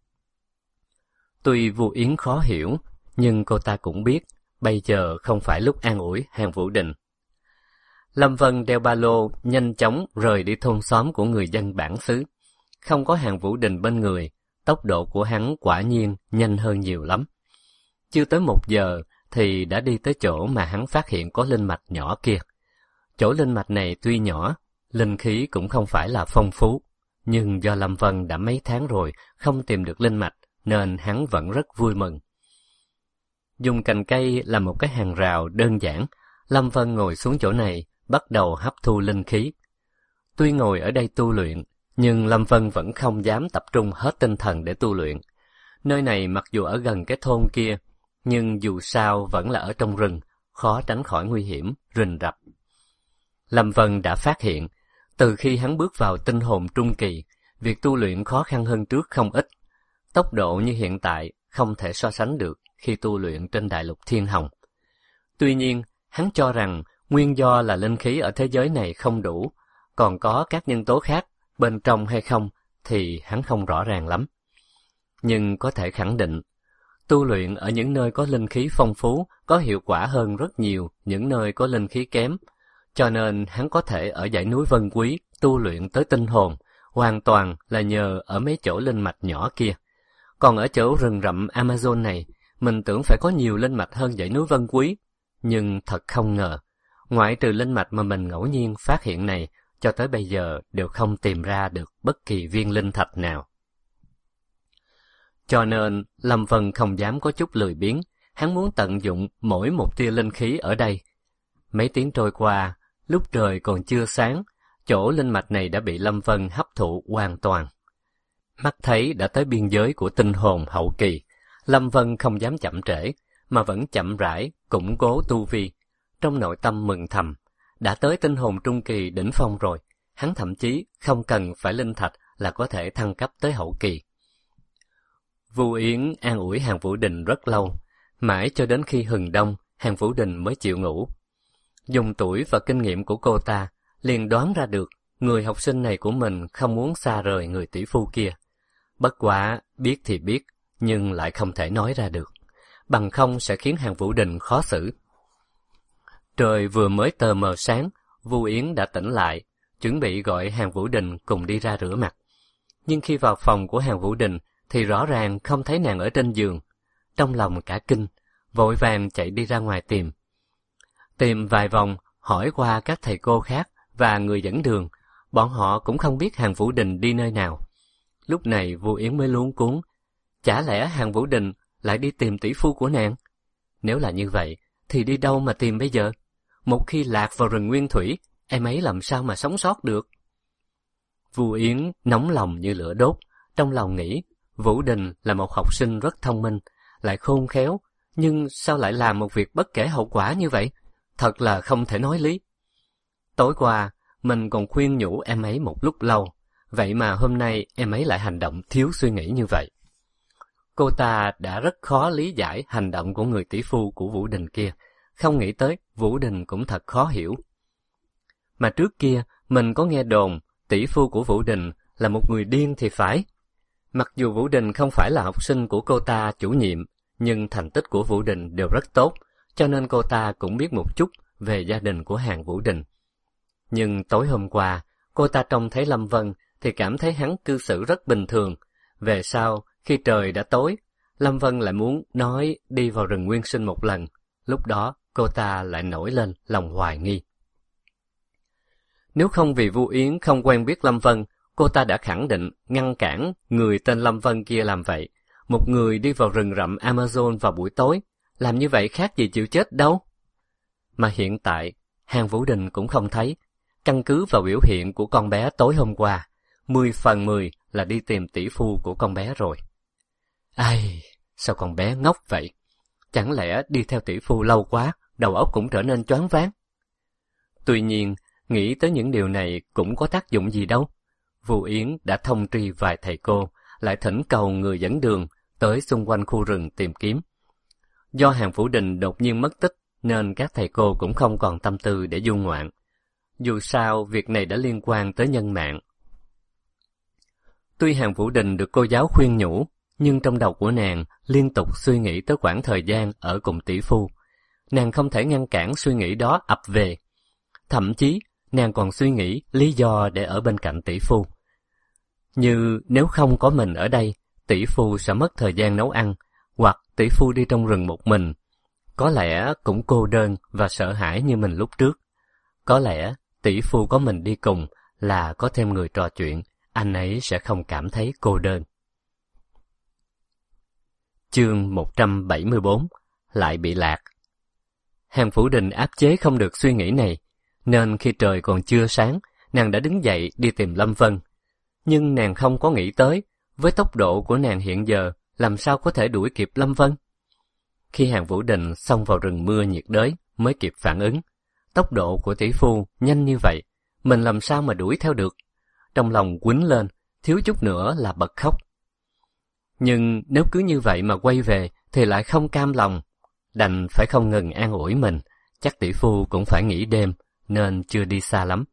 Tuy Vu Yến khó hiểu, nhưng cô ta cũng biết bây giờ không phải lúc an ủi Hàn Vũ Đình. Lâm Vân đeo ba lô nhanh chóng rời đi thôn xóm của người dân bản xứ. Không có Hàn Vũ Đình bên người, tốc độ của hắn quả nhiên nhanh hơn nhiều lắm. Chưa tới 1 giờ thì đã đi tới chỗ mà hắn phát hiện có linh mạch nhỏ kia. Chỗ linh mạch này tuy nhỏ, linh khí cũng không phải là phong phú, nhưng do Lâm Vân đã mấy tháng rồi không tìm được linh mạch, nên hắn vẫn rất vui mừng. Dùng cành cây làm một cái hàng rào đơn giản, Lâm Vân ngồi xuống chỗ này, bắt đầu hấp thu linh khí. Tuy ngồi ở đây tu luyện, nhưng Lâm Vân vẫn không dám tập trung hết tinh thần để tu luyện. Nơi này mặc dù ở gần cái thôn kia, nhưng dù sao vẫn là ở trong rừng, khó tránh khỏi nguy hiểm, rình rập. Lâm Vân đã phát hiện, từ khi hắn bước vào tinh hồn trung kỳ, việc tu luyện khó khăn hơn trước không ít. Tốc độ như hiện tại không thể so sánh được khi tu luyện trên đại lục Thiên Hồng. Tuy nhiên, hắn cho rằng nguyên do là linh khí ở thế giới này không đủ, còn có các nhân tố khác bên trong hay không thì hắn không rõ ràng lắm. Nhưng có thể khẳng định, tu luyện ở những nơi có linh khí phong phú có hiệu quả hơn rất nhiều những nơi có linh khí kém, cho nên hắn có thể ở dãy núi Vân Quý tu luyện tới tinh hồn, hoàn toàn là nhờ ở mấy chỗ linh mạch nhỏ kia. Còn ở chỗ rừng rậm Amazon này, mình tưởng phải có nhiều linh mạch hơn dãy núi Vân Quý, nhưng thật không ngờ, ngoại trừ linh mạch mà mình ngẫu nhiên phát hiện này, cho tới bây giờ đều không tìm ra được bất kỳ viên linh thạch nào. Cho nên, Lâm Vân không dám có chút lười biếng, hắn muốn tận dụng mỗi một tia linh khí ở đây. Mấy tiếng trôi qua, lúc trời còn chưa sáng, chỗ linh mạch này đã bị Lâm Vân hấp thụ hoàn toàn. Mắt thấy đã tới biên giới của tinh hồn hậu kỳ, Lâm Vân không dám chậm trễ, mà vẫn chậm rãi, củng cố tu vi. Trong nội tâm mừng thầm, đã tới tinh hồn trung kỳ đỉnh phong rồi, hắn thậm chí không cần phải linh thạch là có thể thăng cấp tới hậu kỳ. Vu Yến an ủi Hàn Vũ Đình rất lâu, mãi cho đến khi hừng đông, Hàn Vũ Đình mới chịu ngủ. Dùng tuổi và kinh nghiệm của cô ta, liền đoán ra được người học sinh này của mình không muốn xa rời người tỷ phu kia. Bất quá, biết thì biết, nhưng lại không thể nói ra được, bằng không sẽ khiến Hàn Vũ Đình khó xử. Trời vừa mới tờ mờ sáng, Vu Yến đã tỉnh lại, chuẩn bị gọi Hàn Vũ Đình cùng đi ra rửa mặt. Nhưng khi vào phòng của Hàn Vũ Đình thì rõ ràng không thấy nàng ở trên giường. Trong lòng cả kinh, vội vàng chạy đi ra ngoài tìm. Tìm vài vòng, hỏi qua các thầy cô khác và người dẫn đường, bọn họ cũng không biết Hàn Vũ Đình đi nơi nào. Lúc này Vu Yến mới luống cuống, chả lẽ Hàn Vũ Đình lại đi tìm tỷ phu của nàng? Nếu là như vậy, thì đi đâu mà tìm bây giờ? Một khi lạc vào rừng nguyên thủy, em ấy làm sao mà sống sót được? Vu Yến nóng lòng như lửa đốt, trong lòng nghĩ, Vũ Đình là một học sinh rất thông minh, lại khôn khéo, nhưng sao lại làm một việc bất kể hậu quả như vậy? Thật là không thể nói lý. Tối qua, mình còn khuyên nhủ em ấy một lúc lâu, vậy mà hôm nay em ấy lại hành động thiếu suy nghĩ như vậy. Cô ta đã rất khó lý giải hành động của người tỷ phu của Vũ Đình kia, không nghĩ tới Vũ Đình cũng thật khó hiểu. Mà trước kia, mình có nghe đồn tỷ phu của Vũ Đình là một người điên thì phải. Mặc dù Vũ Đình không phải là học sinh của cô ta chủ nhiệm, nhưng thành tích của Vũ Đình đều rất tốt, cho nên cô ta cũng biết một chút về gia đình của Hàn Vũ Đình. Nhưng tối hôm qua, cô ta trông thấy Lâm Vân thì cảm thấy hắn cư xử rất bình thường. Về sau, khi trời đã tối, Lâm Vân lại muốn nói đi vào rừng nguyên sinh một lần. Lúc đó, cô ta lại nổi lên lòng hoài nghi. Nếu không vì Vu Yến không quen biết Lâm Vân, cô ta đã khẳng định ngăn cản người tên Lâm Vân kia làm vậy. Một người đi vào rừng rậm Amazon vào buổi tối, làm như vậy khác gì chịu chết đâu. Mà hiện tại, Hàn Vũ Đình cũng không thấy. Căn cứ vào biểu hiện của con bé tối hôm qua, 10 phần 10 là đi tìm tỷ phu của con bé rồi. Ai, sao con bé ngốc vậy? Chẳng lẽ đi theo tỷ phu lâu quá, đầu óc cũng trở nên choáng váng? Tuy nhiên, nghĩ tới những điều này cũng có tác dụng gì đâu. Vu Yến đã thông tri vài thầy cô, lại thỉnh cầu người dẫn đường tới xung quanh khu rừng tìm kiếm. Do Hàn Vũ Đình đột nhiên mất tích, nên các thầy cô cũng không còn tâm tư để du ngoạn. Dù sao, việc này đã liên quan tới nhân mạng. Tuy Hàn Vũ Đình được cô giáo khuyên nhủ, nhưng trong đầu của nàng liên tục suy nghĩ tới quãng thời gian ở cùng tỷ phu. Nàng không thể ngăn cản suy nghĩ đó ập về. Thậm chí, nàng còn suy nghĩ lý do để ở bên cạnh tỷ phu. Như nếu không có mình ở đây, tỷ phu sẽ mất thời gian nấu ăn, hoặc tỷ phu đi trong rừng một mình. Có lẽ cũng cô đơn và sợ hãi như mình lúc trước. Có lẽ tỷ phu có mình đi cùng là có thêm người trò chuyện, anh ấy sẽ không cảm thấy cô đơn. Chương 174 lại bị lạc. Hàn Vũ Đình áp chế không được suy nghĩ này, nên khi trời còn chưa sáng, nàng đã đứng dậy đi tìm Lâm Vân. Nhưng nàng không có nghĩ tới, với tốc độ của nàng hiện giờ, làm sao có thể đuổi kịp Lâm Vân. Khi Hàn Vũ Đình xông vào rừng mưa nhiệt đới mới kịp phản ứng. Tốc độ của tỷ phu nhanh như vậy, mình làm sao mà đuổi theo được? Trong lòng quýnh lên, thiếu chút nữa là bật khóc. Nhưng nếu cứ như vậy mà quay về thì lại không cam lòng. Đành phải không ngừng an ủi mình, chắc tỷ phu cũng phải nghỉ đêm, nên chưa đi xa lắm.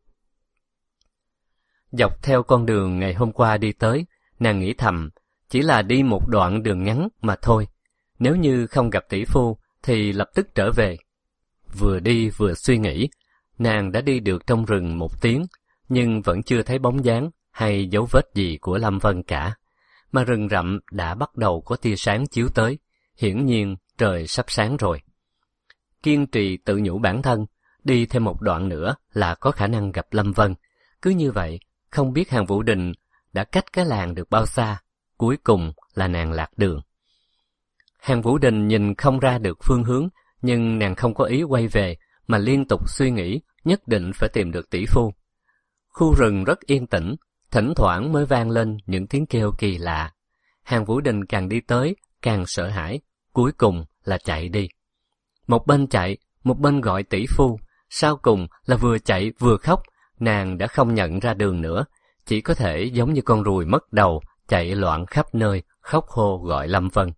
Dọc theo con đường ngày hôm qua đi tới, nàng nghĩ thầm, chỉ là đi một đoạn đường ngắn mà thôi. Nếu như không gặp tỷ phu thì lập tức trở về. Vừa đi vừa suy nghĩ, nàng đã đi được trong rừng 1 tiếng, nhưng vẫn chưa thấy bóng dáng hay dấu vết gì của Lâm Vân cả. Mà rừng rậm đã bắt đầu có tia sáng chiếu tới, hiển nhiên trời sắp sáng rồi. Kiên trì tự nhủ bản thân, đi thêm một đoạn nữa là có khả năng gặp Lâm Vân. Cứ như vậy, không biết Hàn Vũ Đình đã cách cái làng được bao xa, cuối cùng là nàng lạc đường. Hàn Vũ Đình nhìn không ra được phương hướng, nhưng nàng không có ý quay về, mà liên tục suy nghĩ nhất định phải tìm được tỷ phu. Khu rừng rất yên tĩnh, thỉnh thoảng mới vang lên những tiếng kêu kỳ lạ. Hàn Vũ Đình càng đi tới, càng sợ hãi, cuối cùng là chạy đi. Một bên chạy, một bên gọi tỷ phu, sau cùng là vừa chạy vừa khóc, nàng đã không nhận ra đường nữa, chỉ có thể giống như con ruồi mất đầu, chạy loạn khắp nơi, khóc hô gọi Lâm Vân.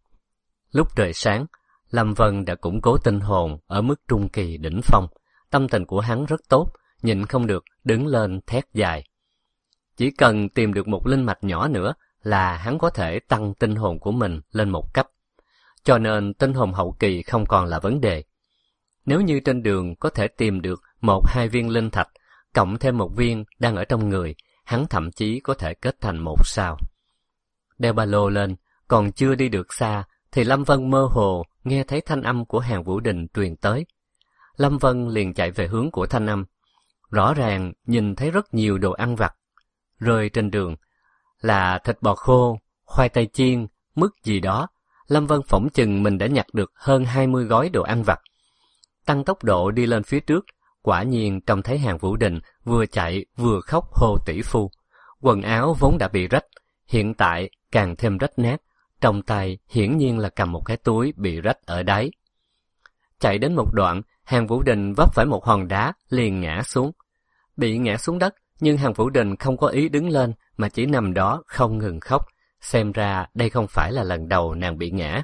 Lúc trời sáng, Lâm Vân đã củng cố tinh hồn ở mức trung kỳ đỉnh phong, tâm tình của hắn rất tốt, nhịn không được đứng lên thét dài. Chỉ cần tìm được một linh mạch nhỏ nữa là hắn có thể tăng tinh hồn của mình lên một cấp. Cho nên tinh hồn hậu kỳ không còn là vấn đề. Nếu như trên đường có thể tìm được 1-2 viên linh thạch, cộng thêm một viên đang ở trong người, hắn thậm chí có thể kết thành 1 sao. Đeo ba lô lên, còn chưa đi được xa, thì Lâm Vân mơ hồ nghe thấy thanh âm của Hàn Vũ Đình truyền tới. Lâm Vân liền chạy về hướng của thanh âm. Rõ ràng nhìn thấy rất nhiều đồ ăn vặt rơi trên đường, là thịt bò khô, khoai tây chiên, mứt gì đó. Lâm Vân phỏng chừng mình đã nhặt được hơn 20 gói đồ ăn vặt. Tăng tốc độ đi lên phía trước, quả nhiên trông thấy Hàn Vũ Đình vừa chạy vừa khóc hô tỷ phu. Quần áo vốn đã bị rách, hiện tại càng thêm rách nát, trong tay hiển nhiên là cầm một cái túi bị rách ở đáy. Chạy đến một đoạn, Hàn Vũ Đình vấp phải một hòn đá liền ngã xuống. Bị ngã xuống đất, nhưng Hàn Vũ Đình không có ý đứng lên mà chỉ nằm đó không ngừng khóc, xem ra đây không phải là lần đầu nàng bị ngã.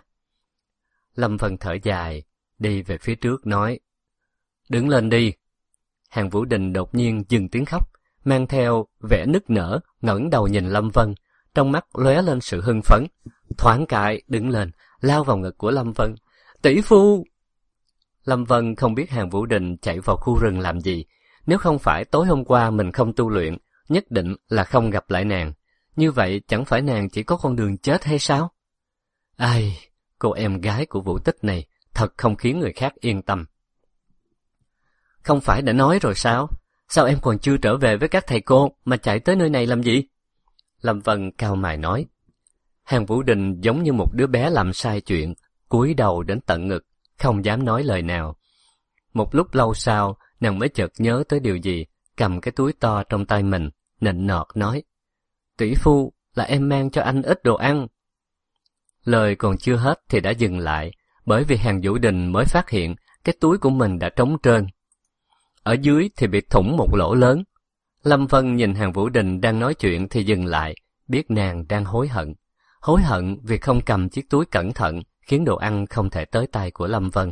Lâm Vân thở dài, đi về phía trước nói, đứng lên đi. Hàn Vũ Đình đột nhiên dừng tiếng khóc, mang theo vẻ nức nở, ngẩng đầu nhìn Lâm Vân, trong mắt lóe lên sự hưng phấn, thoáng cãi đứng lên, lao vào ngực của Lâm Vân. Tỷ phu! Lâm Vân không biết Hàn Vũ Đình chạy vào khu rừng làm gì, nếu không phải tối hôm qua mình không tu luyện, nhất định là không gặp lại nàng. Như vậy chẳng phải nàng chỉ có con đường chết hay sao? Ai, cô em gái của Vũ Tích này thật không khiến người khác yên tâm. Không phải đã nói rồi sao? Sao em còn chưa trở về với các thầy cô mà chạy tới nơi này làm gì? Lâm Vân cau mày nói. Hàn Vũ Đình giống như một đứa bé làm sai chuyện, cúi đầu đến tận ngực, không dám nói lời nào. Một lúc lâu sau, nàng mới chợt nhớ tới điều gì, cầm cái túi to trong tay mình, nịnh nọt nói. Tỷ phu, là em mang cho anh ít đồ ăn. Lời còn chưa hết thì đã dừng lại, bởi vì Hàn Vũ Đình mới phát hiện cái túi của mình đã trống trơn. Ở dưới thì bị thủng một lỗ lớn. Lâm Vân nhìn Hàn Vũ Đình đang nói chuyện thì dừng lại, biết nàng đang hối hận. Hối hận vì không cầm chiếc túi cẩn thận, khiến đồ ăn không thể tới tay của Lâm Vân.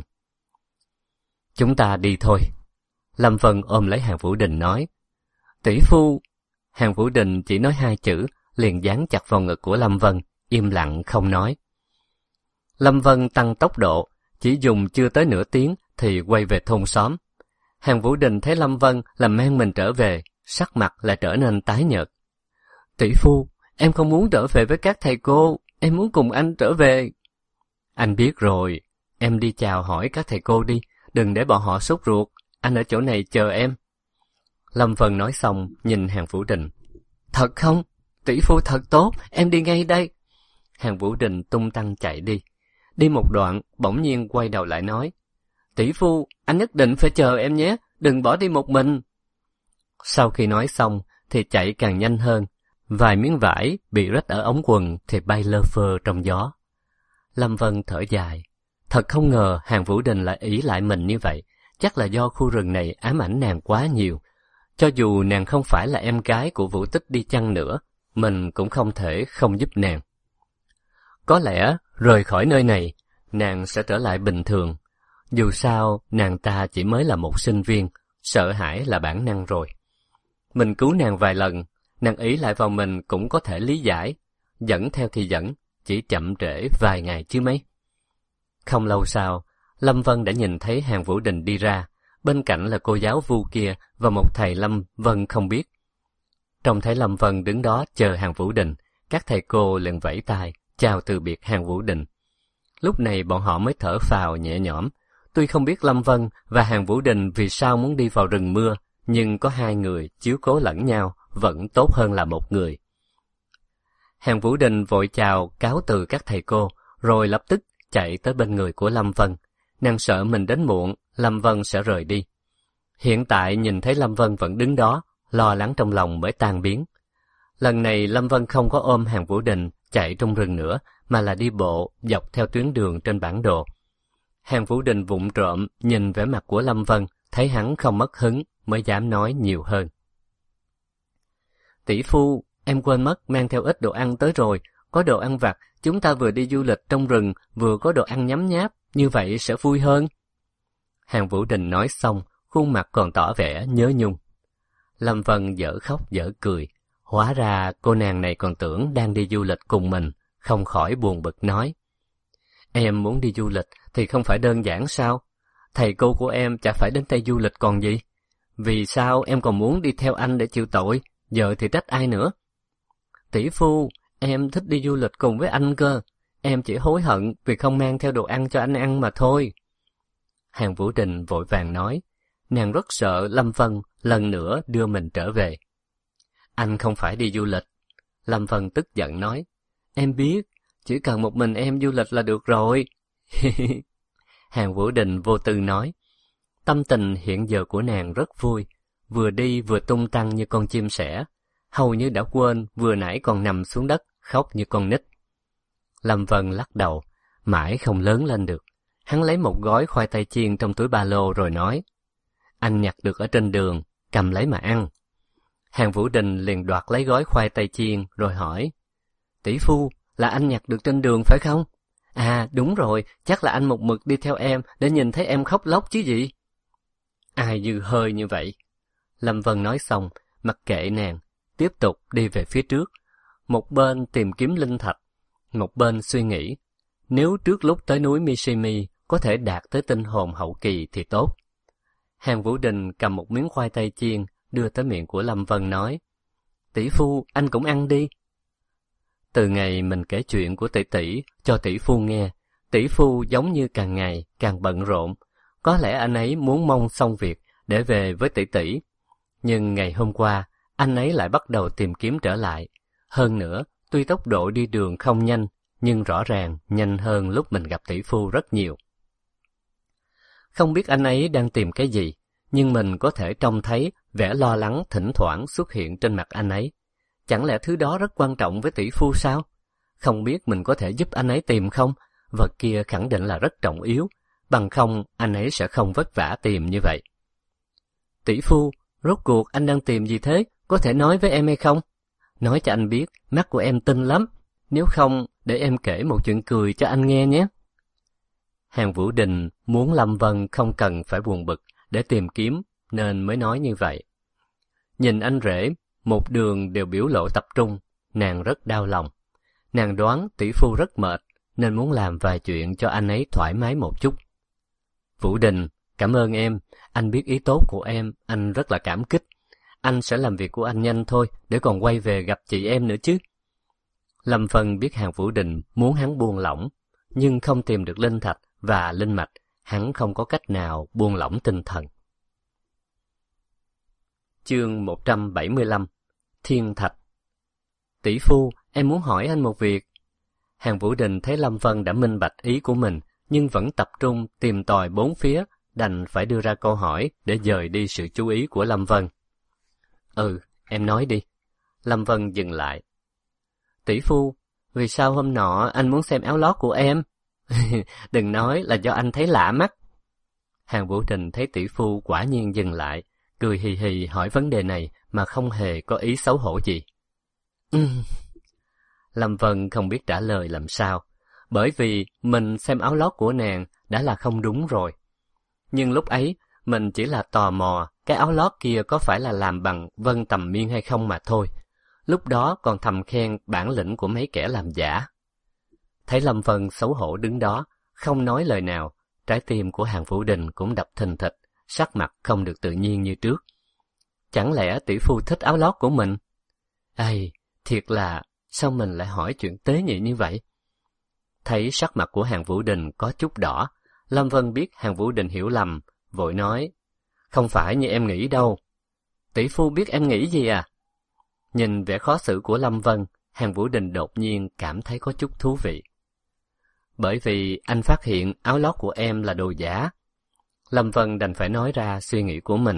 Chúng ta đi thôi. Lâm Vân ôm lấy Hàn Vũ Đình nói. Tỷ phu! Hàn Vũ Đình chỉ nói 2 chữ, liền dán chặt vào ngực của Lâm Vân, im lặng không nói. Lâm Vân tăng tốc độ, chỉ dùng chưa tới nửa tiếng thì quay về thôn xóm. Hàn Vũ Đình thấy Lâm Vân làm mang mình trở về, sắc mặt lại trở nên tái nhợt. Tỷ phu, em không muốn trở về với các thầy cô, em muốn cùng anh trở về. Anh biết rồi, em đi chào hỏi các thầy cô đi, đừng để bọn họ sốt ruột, anh ở chỗ này chờ em. Lâm Vân nói xong, nhìn Hàn Vũ Đình. Thật không? Tỷ phu thật tốt, em đi ngay đây. Hàn Vũ Đình tung tăng chạy đi. Đi một đoạn, bỗng nhiên quay đầu lại nói. Tỷ phu, anh nhất định phải chờ em nhé, đừng bỏ đi một mình. Sau khi nói xong, thì chạy càng nhanh hơn. Vài miếng vải bị rách ở ống quần thì bay lơ phơ trong gió. Lâm Vân thở dài. Thật không ngờ Hàn Vũ Đình lại ỷ lại mình như vậy. Chắc là do khu rừng này ám ảnh nàng quá nhiều. Cho dù nàng không phải là em gái của Vũ Tích đi chăng nữa, mình cũng không thể không giúp nàng. Có lẽ rời khỏi nơi này, nàng sẽ trở lại bình thường. Dù sao, nàng ta chỉ mới là một sinh viên, sợ hãi là bản năng rồi. Mình cứu nàng vài lần, nàng ý lại vào mình cũng có thể lý giải. Dẫn theo thì dẫn, chỉ chậm trễ vài ngày chứ mấy. Không lâu sau, Lâm Vân đã nhìn thấy Hàn Vũ Đình đi ra, bên cạnh là cô giáo Vu kia và một thầy Lâm Vân không biết. Trông thấy Lâm Vân đứng đó chờ Hàn Vũ Đình, các thầy cô liền vẫy tay, chào từ biệt Hàn Vũ Đình. Lúc này bọn họ mới thở phào nhẹ nhõm. Tuy không biết Lâm Vân và Hàn Vũ Đình vì sao muốn đi vào rừng mưa, nhưng có 2 người chiếu cố lẫn nhau vẫn tốt hơn là một người. Hàn Vũ Đình vội chào cáo từ các thầy cô, rồi lập tức chạy tới bên người của Lâm Vân. Nàng sợ mình đến muộn, Lâm Vân sẽ rời đi. Hiện tại nhìn thấy Lâm Vân vẫn đứng đó, lo lắng trong lòng mới tan biến. Lần này Lâm Vân không có ôm Hàn Vũ Đình chạy trong rừng nữa, mà là đi bộ dọc theo tuyến đường trên bản đồ. Hàn Vũ Đình vụng trộm nhìn vẻ mặt của Lâm Vân, thấy hắn không mất hứng mới dám nói nhiều hơn. Tỷ phu, em quên mất mang theo ít đồ ăn tới rồi, có đồ ăn vặt, chúng ta vừa đi du lịch trong rừng, vừa có đồ ăn nhấm nháp, như vậy sẽ vui hơn. Hàn Vũ Đình nói xong, khuôn mặt còn tỏ vẻ nhớ nhung. Lâm Vân dở khóc dở cười, hóa ra cô nàng này còn tưởng đang đi du lịch cùng mình, không khỏi buồn bực nói. Em muốn đi du lịch thì không phải đơn giản sao? Thầy cô của em chả phải đến đây du lịch còn gì? Vì sao em còn muốn đi theo anh để chịu tội, giờ thì trách ai nữa? Tỷ phu, em thích đi du lịch cùng với anh cơ, em chỉ hối hận vì không mang theo đồ ăn cho anh ăn mà thôi. Hàn Vũ Đình vội vàng nói, nàng rất sợ Lâm Vân lần nữa đưa mình trở về. Anh không phải đi du lịch. Lâm Vân tức giận nói, em biết, chỉ cần một mình em du lịch là được rồi. Hàn Vũ Đình vô tư nói, tâm tình hiện giờ của nàng rất vui, vừa đi vừa tung tăng như con chim sẻ, hầu như đã quên vừa nãy còn nằm xuống đất khóc như con nít. Lâm Vân lắc đầu, mãi không lớn lên được. Hắn lấy một gói khoai tây chiên trong túi ba lô rồi nói, anh nhặt được ở trên đường, cầm lấy mà ăn. Hàn Vũ Đình liền đoạt lấy gói khoai tây chiên rồi hỏi, tỷ phu, là anh nhặt được trên đường phải không? À đúng rồi, chắc là anh một mực đi theo em để nhìn thấy em khóc lóc chứ gì? Ai dư hơi như vậy? Lâm Vân nói xong, mặc kệ nàng, tiếp tục đi về phía trước. Một bên tìm kiếm linh thạch, một bên suy nghĩ, nếu trước lúc tới núi Mishimi có thể đạt tới tinh hồn hậu kỳ thì tốt. Hàn Vũ Đình cầm một miếng khoai tây chiên, đưa tới miệng của Lâm Vân nói, tỷ phu, anh cũng ăn đi. Từ ngày mình kể chuyện của tỷ tỷ cho tỷ phu nghe, tỷ phu giống như càng ngày càng bận rộn. Có lẽ anh ấy muốn mong xong việc để về với tỷ tỷ. Nhưng ngày hôm qua, anh ấy lại bắt đầu tìm kiếm trở lại. Hơn nữa, tuy tốc độ đi đường không nhanh, nhưng rõ ràng nhanh hơn lúc mình gặp tỷ phu rất nhiều. Không biết anh ấy đang tìm cái gì, nhưng mình có thể trông thấy vẻ lo lắng thỉnh thoảng xuất hiện trên mặt anh ấy. Chẳng lẽ thứ đó rất quan trọng với tỷ phu sao? Không biết mình có thể giúp anh ấy tìm không? Vật kia khẳng định là rất trọng yếu, bằng không anh ấy sẽ không vất vả tìm như vậy. Tỷ phu, rốt cuộc anh đang tìm gì thế? Có thể nói với em hay không? Nói cho anh biết, mắt của em tinh lắm. Nếu không, để em kể một chuyện cười cho anh nghe nhé. Hàn Vũ Đình muốn Lâm Vân không cần phải buồn bực để tìm kiếm, nên mới nói như vậy. Nhìn anh rể, một đường đều biểu lộ tập trung, nàng rất đau lòng. Nàng đoán tỷ phu rất mệt, nên muốn làm vài chuyện cho anh ấy thoải mái một chút. Vũ Đình, cảm ơn em, anh biết ý tốt của em, anh rất là cảm kích. Anh sẽ làm việc của anh nhanh thôi, để còn quay về gặp chị em nữa chứ. Lâm Vân biết Hàn Vũ Đình muốn hắn buông lỏng, nhưng không tìm được linh thạch và linh mạch, hắn không có cách nào buông lỏng tinh thần. Chương 175 Thiên Thạch. Tỷ phu, em muốn hỏi anh một việc. Hàn Vũ Đình thấy Lâm Vân đã minh bạch ý của mình, nhưng vẫn tập trung tìm tòi bốn phía, đành phải đưa ra câu hỏi để dời đi sự chú ý của Lâm Vân. Em nói đi. Lâm Vân dừng lại. Tỷ phu, vì sao hôm nọ anh muốn xem áo lót của em? Đừng nói là do anh thấy lạ mắt. Hàn Vũ Đình thấy tỷ phu quả nhiên dừng lại, cười hì hì hỏi vấn đề này mà không hề có ý xấu hổ gì. Lâm Vân không biết trả lời làm sao, bởi vì mình xem áo lót của nàng đã là không đúng rồi. Nhưng lúc ấy, mình chỉ là tò mò cái áo lót kia có phải là làm bằng vân tầm miên hay không mà thôi. Lúc đó còn thầm khen bản lĩnh của mấy kẻ làm giả. Thấy Lâm Vân xấu hổ đứng đó, không nói lời nào, trái tim của Hàn Vũ Đình cũng đập thình thịch, sắc mặt không được tự nhiên như trước. Chẳng lẽ tỷ phu thích áo lót của mình? Thiệt là, sao mình lại hỏi chuyện tế nhị như vậy? Thấy sắc mặt của Hàn Vũ Đình có chút đỏ, Lâm Vân biết Hàn Vũ Đình hiểu lầm, vội nói, không phải như em nghĩ đâu. Tỷ phu biết em nghĩ gì à? Nhìn vẻ khó xử của Lâm Vân, Hàn Vũ Đình đột nhiên cảm thấy có chút thú vị. Bởi vì anh phát hiện áo lót của em là đồ giả. Lâm Vân đành phải nói ra suy nghĩ của mình,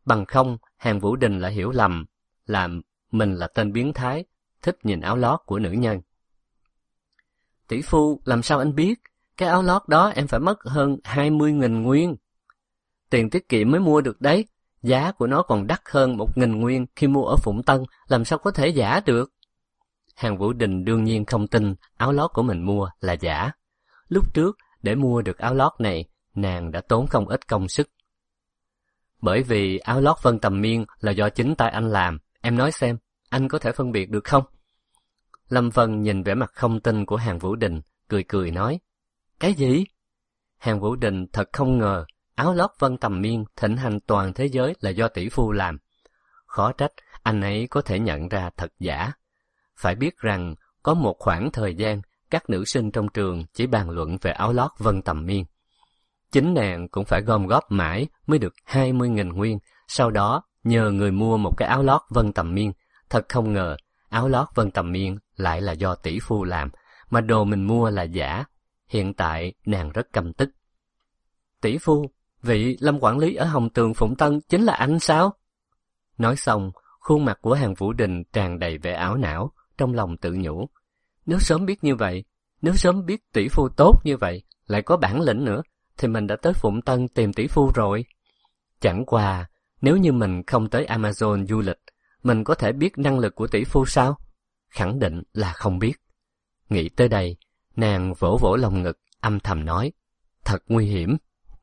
bằng không Hàn Vũ Đình lại hiểu lầm là mình là tên biến thái, thích nhìn áo lót của nữ nhân. Tỷ phu, làm sao anh biết? Cái áo lót đó em phải mất hơn 20.000 nguyên. Tiền tiết kiệm mới mua được đấy, giá của nó còn đắt hơn 1.000 nguyên khi mua ở Phụng Tân, làm sao có thể giả được? Hàn Vũ Đình đương nhiên không tin áo lót của mình mua là giả. Lúc trước, để mua được áo lót này, nàng đã tốn không ít công sức. Bởi vì áo lót Vân Tầm Miên là do chính tay anh làm, em nói xem, anh có thể phân biệt được không? Lâm Vân nhìn vẻ mặt không tin của Hàn Vũ Đình, cười cười nói, cái gì? Hàn Vũ Đình thật không ngờ, áo lót Vân Tầm Miên thịnh hành toàn thế giới là do tỷ phu làm. Khó trách anh ấy có thể nhận ra thật giả. Phải biết rằng, có một khoảng thời gian, các nữ sinh trong trường chỉ bàn luận về áo lót Vân Tầm Miên. Chính nàng cũng phải gom góp mãi mới được 20.000 nguyên, sau đó nhờ người mua một cái áo lót Vân Tầm Miên. Thật không ngờ, áo lót Vân Tầm Miên lại là do tỷ phu làm, mà đồ mình mua là giả. Hiện tại nàng rất căm tức. Tỷ phu, vị Lâm quản lý ở Hồng Tường Phụng Tân chính là anh sao? Nói xong, khuôn mặt của Hàn Vũ Đình tràn đầy vẻ ảo não, trong lòng tự nhủ. Nếu sớm biết như vậy, nếu sớm biết tỷ phu tốt như vậy, lại có bản lĩnh nữa, thì mình đã tới Phụng Tân tìm tỷ phu rồi. Chẳng qua, nếu như mình không tới Amazon du lịch, mình có thể biết năng lực của tỷ phu sao? Khẳng định là không biết. Nghĩ tới đây, nàng vỗ vỗ lồng ngực, âm thầm nói, thật nguy hiểm.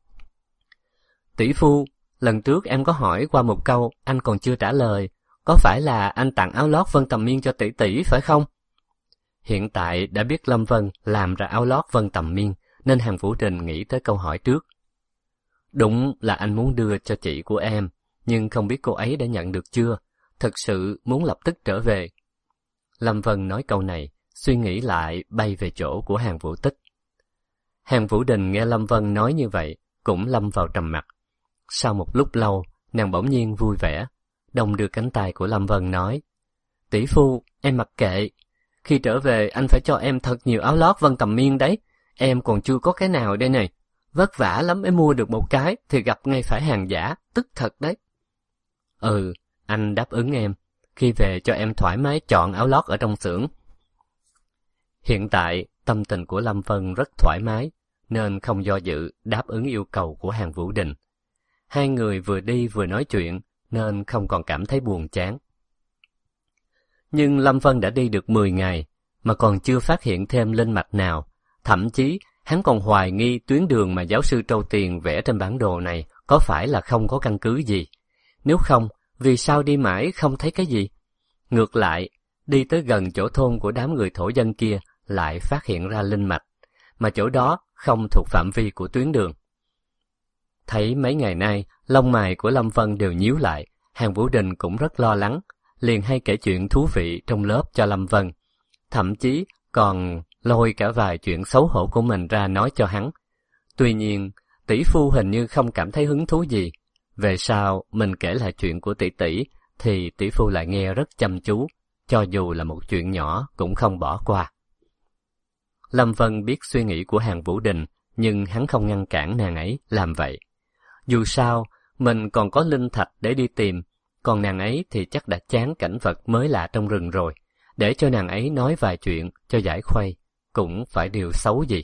Tỷ phu, lần trước em có hỏi qua một câu, anh còn chưa trả lời, có phải là anh tặng áo lót Vân Tầm Miên cho tỷ tỷ phải không? Hiện tại đã biết Lâm Vân làm ra áo lót Vân Tầm Miên, nên Hàn Vũ Đình nghĩ tới câu hỏi trước. Đúng là anh muốn đưa cho chị của em, nhưng không biết cô ấy đã nhận được chưa, thực sự muốn lập tức trở về. Lâm Vân nói câu này, suy nghĩ lại bay về chỗ của Hàn Vũ Tích. Hàn Vũ Đình nghe Lâm Vân nói như vậy, cũng lâm vào trầm mặc. Sau một lúc lâu, nàng bỗng nhiên vui vẻ, đồng đưa cánh tay của Lâm Vân nói, tỷ phu, em mặc kệ, khi trở về anh phải cho em thật nhiều áo lót Vân Tầm Miên đấy, em còn chưa có cái nào đây này, vất vả lắm mới mua được một cái thì gặp ngay phải hàng giả, tức thật đấy. Ừ, anh đáp ứng em, khi về cho em thoải mái chọn áo lót ở trong xưởng. Hiện tại, tâm tình của Lâm Vân rất thoải mái, nên không do dự đáp ứng yêu cầu của Hàn Vũ Đình. Hai người vừa đi vừa nói chuyện, nên không còn cảm thấy buồn chán. Nhưng Lâm Vân đã đi được 10 ngày, mà còn chưa phát hiện thêm linh mạch nào. Thậm chí, hắn còn hoài nghi tuyến đường mà giáo sư Trâu Tiền vẽ trên bản đồ này có phải là không có căn cứ gì. Nếu không, vì sao đi mãi không thấy cái gì? Ngược lại, đi tới gần chỗ thôn của đám người thổ dân kia lại phát hiện ra linh mạch, mà chỗ đó không thuộc phạm vi của tuyến đường. Thấy mấy ngày nay, lông mày của Lâm Vân đều nhíu lại, Hàn Vũ Đình cũng rất lo lắng, liền hay kể chuyện thú vị trong lớp cho Lâm Vân. Thậm chí còn lôi cả vài chuyện xấu hổ của mình ra nói cho hắn. Tuy nhiên, tỷ phu hình như không cảm thấy hứng thú gì. Về sau, mình kể lại chuyện của tỷ tỷ, thì tỷ phu lại nghe rất chăm chú, cho dù là một chuyện nhỏ cũng không bỏ qua. Lâm Vân biết suy nghĩ của Hàn Vũ Đình, nhưng hắn không ngăn cản nàng ấy làm vậy. Dù sao, mình còn có linh thạch để đi tìm, còn nàng ấy thì chắc đã chán cảnh vật mới lạ trong rừng rồi. Để cho nàng ấy nói vài chuyện cho giải khuây, cũng phải điều xấu gì.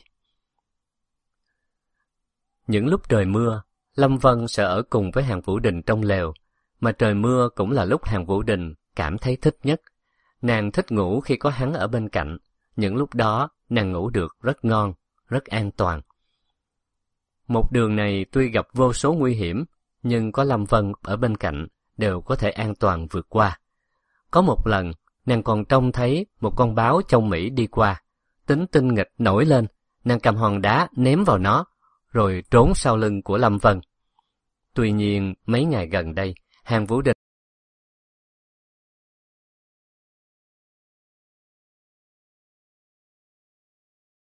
Những lúc trời mưa, Lâm Vân sẽ ở cùng với Hàn Vũ Đình trong lều, mà trời mưa cũng là lúc Hàn Vũ Đình cảm thấy thích nhất. Nàng thích ngủ khi có hắn ở bên cạnh, những lúc đó nàng ngủ được rất ngon, rất an toàn. Một đường này tuy gặp vô số nguy hiểm, nhưng có Lâm Vân ở bên cạnh đều có thể an toàn vượt qua. Có một lần, nàng còn trông thấy một con báo châu Mỹ đi qua, tính tinh nghịch nổi lên, nàng cầm hòn đá ném vào nó, rồi trốn sau lưng của Lâm Vân. Tuy nhiên, mấy ngày gần đây, Hàn Vũ Đình